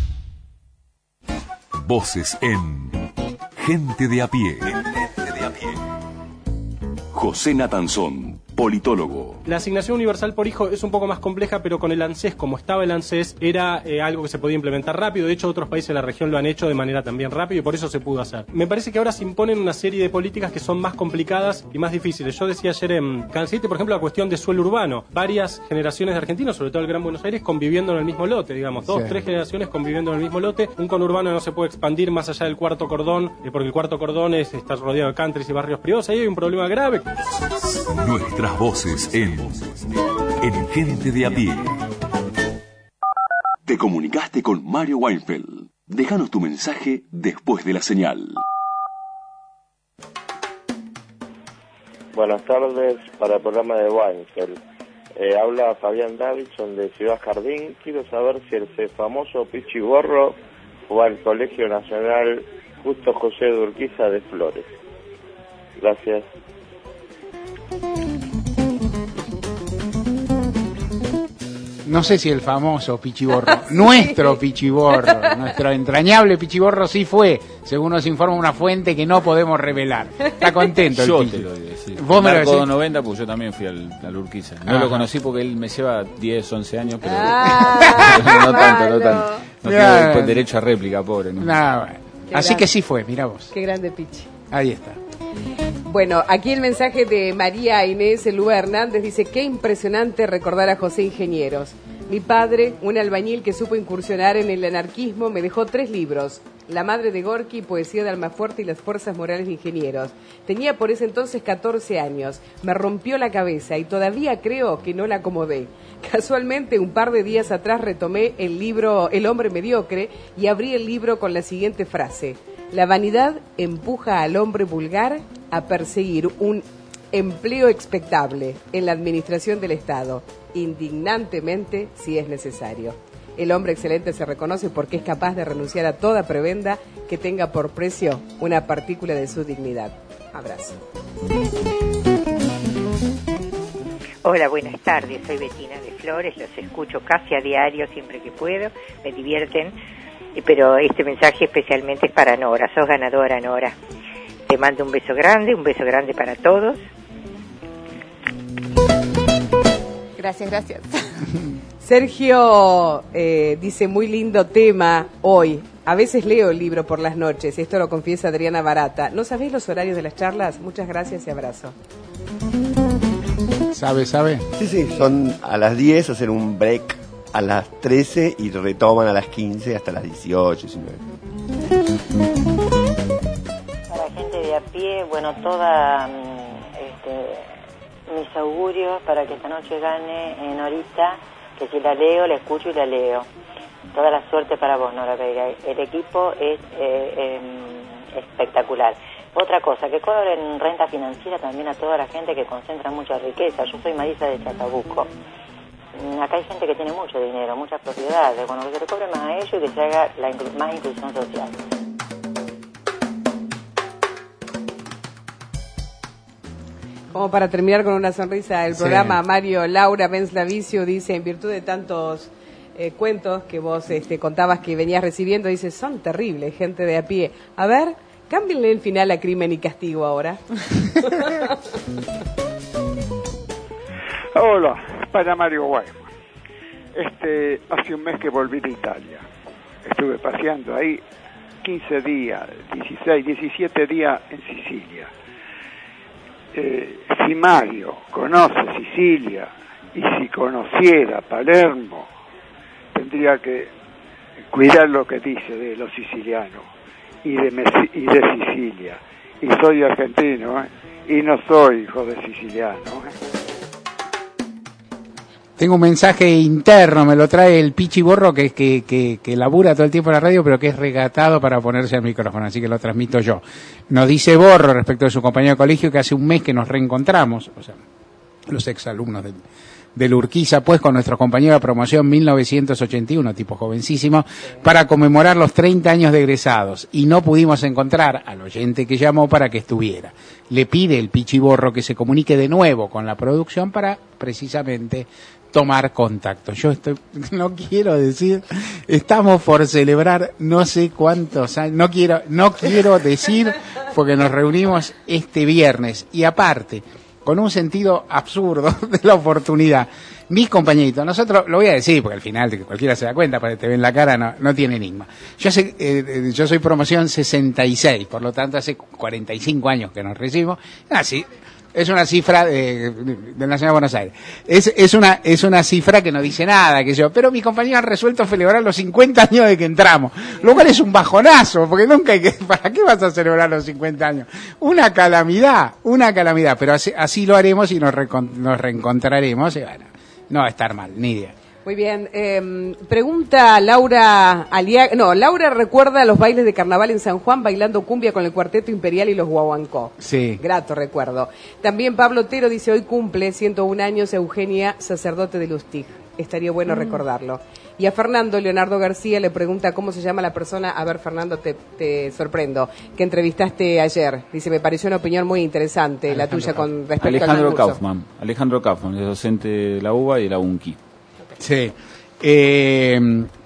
Voces en Gente de a pie. Gente de a pie. José Natanzón, politólogo. La asignación universal por hijo es un poco más compleja, pero con el ANSES, como estaba el ANSES, era eh, algo que se podía implementar rápido. De hecho, otros países de la región lo han hecho de manera también rápida y por eso se pudo hacer. Me parece que ahora se imponen una serie de políticas que son más complicadas y más difíciles. Yo decía ayer en Cancete, por ejemplo, la cuestión de suelo urbano. Varias generaciones de argentinos, sobre todo el Gran Buenos Aires, conviviendo en el mismo lote, digamos. Dos, sí. tres generaciones conviviendo en el mismo lote. Un conurbano no se puede expandir más allá del cuarto cordón, eh, porque el cuarto cordón es, está rodeado de countries y barrios privados. Ahí hay un problema grave. Nuestras voces en En Gente de a pie. Te comunicaste con Mario Weinfeld. Déjanos tu mensaje después de la señal. Buenas tardes para el programa de Weinfeld. Eh, habla Fabián Davidson de Ciudad Jardín. Quiero saber si el famoso Pichiborro fue al Colegio Nacional Justo José de Urquiza de Flores. Gracias. No sé si el famoso Pichiborro, nuestro Pichiborro, nuestro entrañable Pichiborro sí fue, según nos informa una fuente que no podemos revelar. Está contento el Yo Pichi. te lo digo, sí. Vos me lo decís. Marco noventa, pues yo también fui al, al Urquiza. No Ajá. lo conocí porque él me lleva diez, once años, pero Ah, no tanto, no tanto. No Ya. tengo derecho a réplica, pobre. ¿no? Nah, bueno. Así grande. que sí fue, mirá vos. Qué grande Pichi. Ahí está. Bueno, aquí el mensaje de María Inés Elúa Hernández dice: qué impresionante recordar a José Ingenieros. Mi padre, un albañil que supo incursionar en el anarquismo, me dejó tres libros: La madre de Gorky, poesía de Almafuerte y las fuerzas morales de ingenieros. Tenía por ese entonces catorce años. Me rompió la cabeza y todavía creo que no la acomodé. Casualmente, un par de días atrás retomé el libro El hombre mediocre y abrí el libro con la siguiente frase. La vanidad empuja al hombre vulgar a perseguir un empleo expectable en la administración del Estado, indignantemente si es necesario. El hombre excelente se reconoce porque es capaz de renunciar a toda prebenda que tenga por precio una partícula de su dignidad. Abrazo. Hola, buenas tardes. Soy Betina de Flores. Los escucho casi a diario, siempre que puedo. Me divierten. Pero este mensaje especialmente es para Nora. Sos ganadora, Nora. Te mando un beso grande, un beso grande para todos. Gracias, gracias. Sergio eh, dice, muy lindo tema hoy. A veces leo el libro por las noches, esto lo confiesa Adriana Barata. ¿No sabéis los horarios de las charlas? Muchas gracias y abrazo. ¿Sabe, sabe? Sí, sí, son a las diez, hacen un break a las trece y retoman a las quince hasta las dieciocho, diecinueve. Para gente de a pie, bueno, toda este, mis augurios para que esta noche gane en Norita, que si la leo, la escucho y la leo. Toda la suerte para vos, Nora Vega. El equipo es eh, eh, espectacular. Otra cosa, que cobren renta financiera también a toda la gente que concentra mucha riqueza. Yo soy Marisa de Chacabuco. Acá hay gente que tiene mucho dinero, muchas propiedades. Bueno, que se le cobre más a ellos y que se haga la inclu- más inclusión social. Como para terminar con una sonrisa el Sí. programa, Mario Laura Benslavicio dice, en virtud de tantos eh, cuentos que vos este, contabas que venías recibiendo, dice, son terribles, gente de a pie. A ver, cámbienle el final a Crimen y Castigo ahora. Hola, para Mario Guayma. Este, hace un mes que volví de Italia. Estuve paseando ahí quince días, dieciséis, diecisiete días en Sicilia. Eh, si Mario conoce Sicilia y si conociera Palermo, tendría que cuidar lo que dice de los sicilianos y de, Messi- y de Sicilia. Y soy argentino, ¿eh? Y no soy hijo de siciliano, ¿eh? Tengo un mensaje interno, me lo trae el Pichi Borro, que, que, que, que labura todo el tiempo en la radio, pero que es regatado para ponerse al micrófono, así que lo transmito yo. Nos dice Borro, respecto de su compañero de colegio, que hace un mes que nos reencontramos, o sea, los exalumnos del, del Urquiza, pues, con nuestro compañero de promoción mil novecientos ochenta y uno, tipo jovencísimo, para conmemorar los treinta años de egresados, y no pudimos encontrar al oyente que llamó para que estuviera. Le pide el Pichi Borro que se comunique de nuevo con la producción para, precisamente, tomar contacto. Yo estoy, no quiero decir, estamos por celebrar no sé cuántos años, no quiero, no quiero decir, porque nos reunimos este viernes, y aparte, con un sentido absurdo de la oportunidad. Mis compañeritos, nosotros, lo voy a decir, porque al final, que cualquiera se da cuenta, para que te ven la cara, no, no tiene enigma. Yo sé, eh, yo soy promoción sesenta y seis, por lo tanto hace cuarenta y cinco años que nos recibimos, así. Es una cifra de, de la ciudad de Buenos Aires. Es, es una, es una cifra que no dice nada, que yo. Pero mis compañeros han resuelto celebrar los cincuenta años de que entramos. Lo cual es un bajonazo, porque nunca hay que, ¿para qué vas a celebrar los cincuenta años? Una calamidad, una calamidad. Pero así, así lo haremos y nos, recon, nos reencontraremos. Y bueno, no va a estar mal, ni idea. Muy bien, eh, pregunta Laura Aliaga, no, Laura recuerda los bailes de carnaval en San Juan bailando cumbia con el Cuarteto Imperial y los Guaguancó. Sí. Grato recuerdo. También Pablo Otero dice, hoy cumple ciento un años Eugenia, sacerdote de Lustig. Estaría bueno mm. recordarlo. Y a Fernando, Leonardo García le pregunta cómo se llama la persona, a ver Fernando, te, te sorprendo, que entrevistaste ayer. Dice, me pareció una opinión muy interesante, Alejandro la tuya con respecto Alejandro al concurso. Kaufman. Alejandro Kaufman, es docente de la U B A y de la UNCI. Sí. Eh,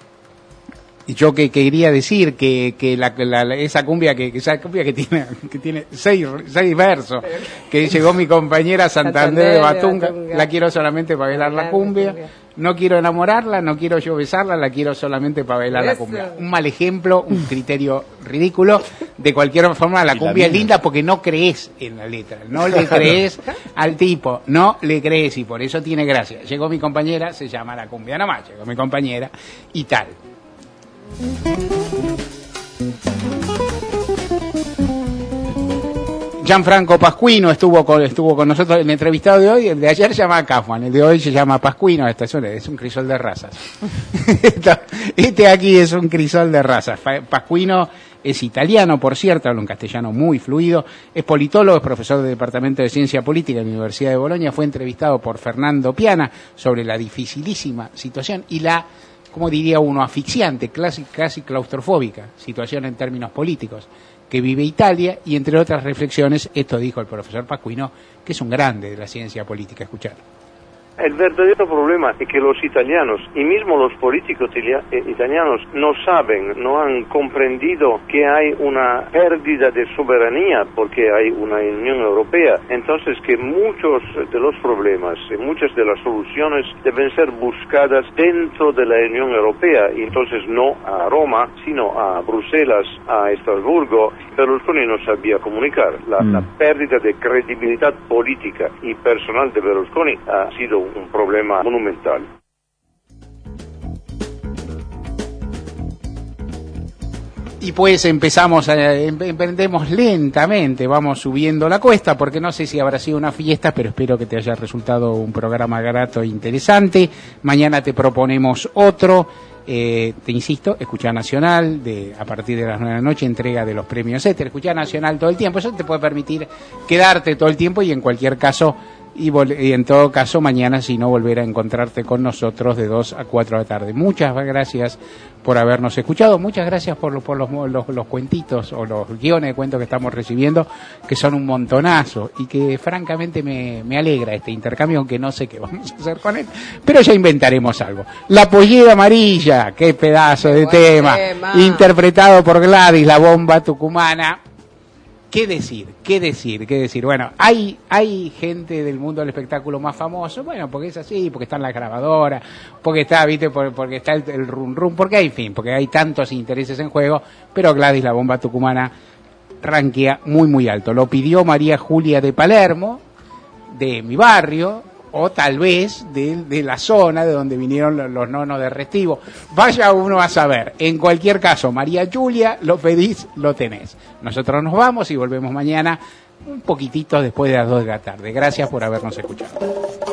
yo que quería decir que, que la, la, esa cumbia que esa cumbia que tiene que tiene seis, seis versos, que llegó mi compañera Santander de Batunga, la quiero solamente para bailar la cumbia, no quiero enamorarla, no quiero yo besarla, la quiero solamente para bailar la cumbia. Un mal ejemplo, un criterio ridículo. De cualquier forma, la cumbia es linda porque no crees en la letra, no le crees al tipo, no le crees, y por eso tiene gracia. Llegó mi compañera, se llama la cumbia nomás, llegó mi compañera y tal. Gianfranco Pasquino estuvo con, estuvo con nosotros en el entrevistado de hoy. El de ayer se llama Kaufman, el de hoy se llama Pasquino. Esta es un, es un crisol de razas. Este aquí es un crisol de razas. Pasquino es italiano, por cierto, habla un castellano muy fluido. Es politólogo, es profesor del Departamento de Ciencia Política en la Universidad de Bolonia. Fue entrevistado por Fernando Piana sobre la dificilísima situación y la, como diría uno, asfixiante, casi, casi claustrofóbica situación en términos políticos que vive Italia, y entre otras reflexiones, esto dijo el profesor Pasquino, que es un grande de la ciencia política. Escuchar. El verdadero problema es que los italianos y mismo los políticos italianos no saben, no han comprendido que hay una pérdida de soberanía porque hay una Unión Europea. Entonces que muchos de los problemas y muchas de las soluciones deben ser buscadas dentro de la Unión Europea, y entonces no a Roma, sino a Bruselas, a Estrasburgo. Berlusconi no sabía comunicar. La, mm. la pérdida de credibilidad política y personal de Berlusconi ha sido un problema monumental. Y pues empezamos, a, emprendemos lentamente, vamos subiendo la cuesta, porque no sé si habrá sido una fiesta, pero espero que te haya resultado un programa grato e interesante. Mañana te proponemos otro. Eh, te insisto, Escuchá Nacional, de, a partir de las nueve de la noche, entrega de los premios Éter. Escuchá Nacional todo el tiempo, eso te puede permitir quedarte todo el tiempo, y en cualquier caso, y, y en todo caso mañana, si no, volver a encontrarte con nosotros de dos a cuatro de la tarde. Muchas gracias por habernos escuchado, muchas gracias por, por los, los, los cuentitos o los guiones de cuentos que estamos recibiendo, que son un montonazo, y que francamente me, me alegra este intercambio, aunque no sé qué vamos a hacer con él, pero ya inventaremos algo. La pollera amarilla, qué pedazo de tema, tema, interpretado por Gladys, la bomba tucumana. ¿Qué decir? ¿Qué decir? ¿Qué decir? Bueno, hay hay gente del mundo del espectáculo más famoso, bueno, porque es así, porque están las grabadoras, porque está, viste, por, porque está el, el rum rum, porque hay, en fin, porque hay tantos intereses en juego, pero Gladys, la bomba tucumana, ranquea muy muy alto. Lo pidió María Julia de Palermo, de mi barrio, o tal vez de, de la zona de donde vinieron los, los nonos de Restivo. Vaya uno a saber. En cualquier caso, María Julia, lo pedís, lo tenés. Nosotros nos vamos y volvemos mañana un poquitito después de las dos de la tarde. Gracias por habernos escuchado.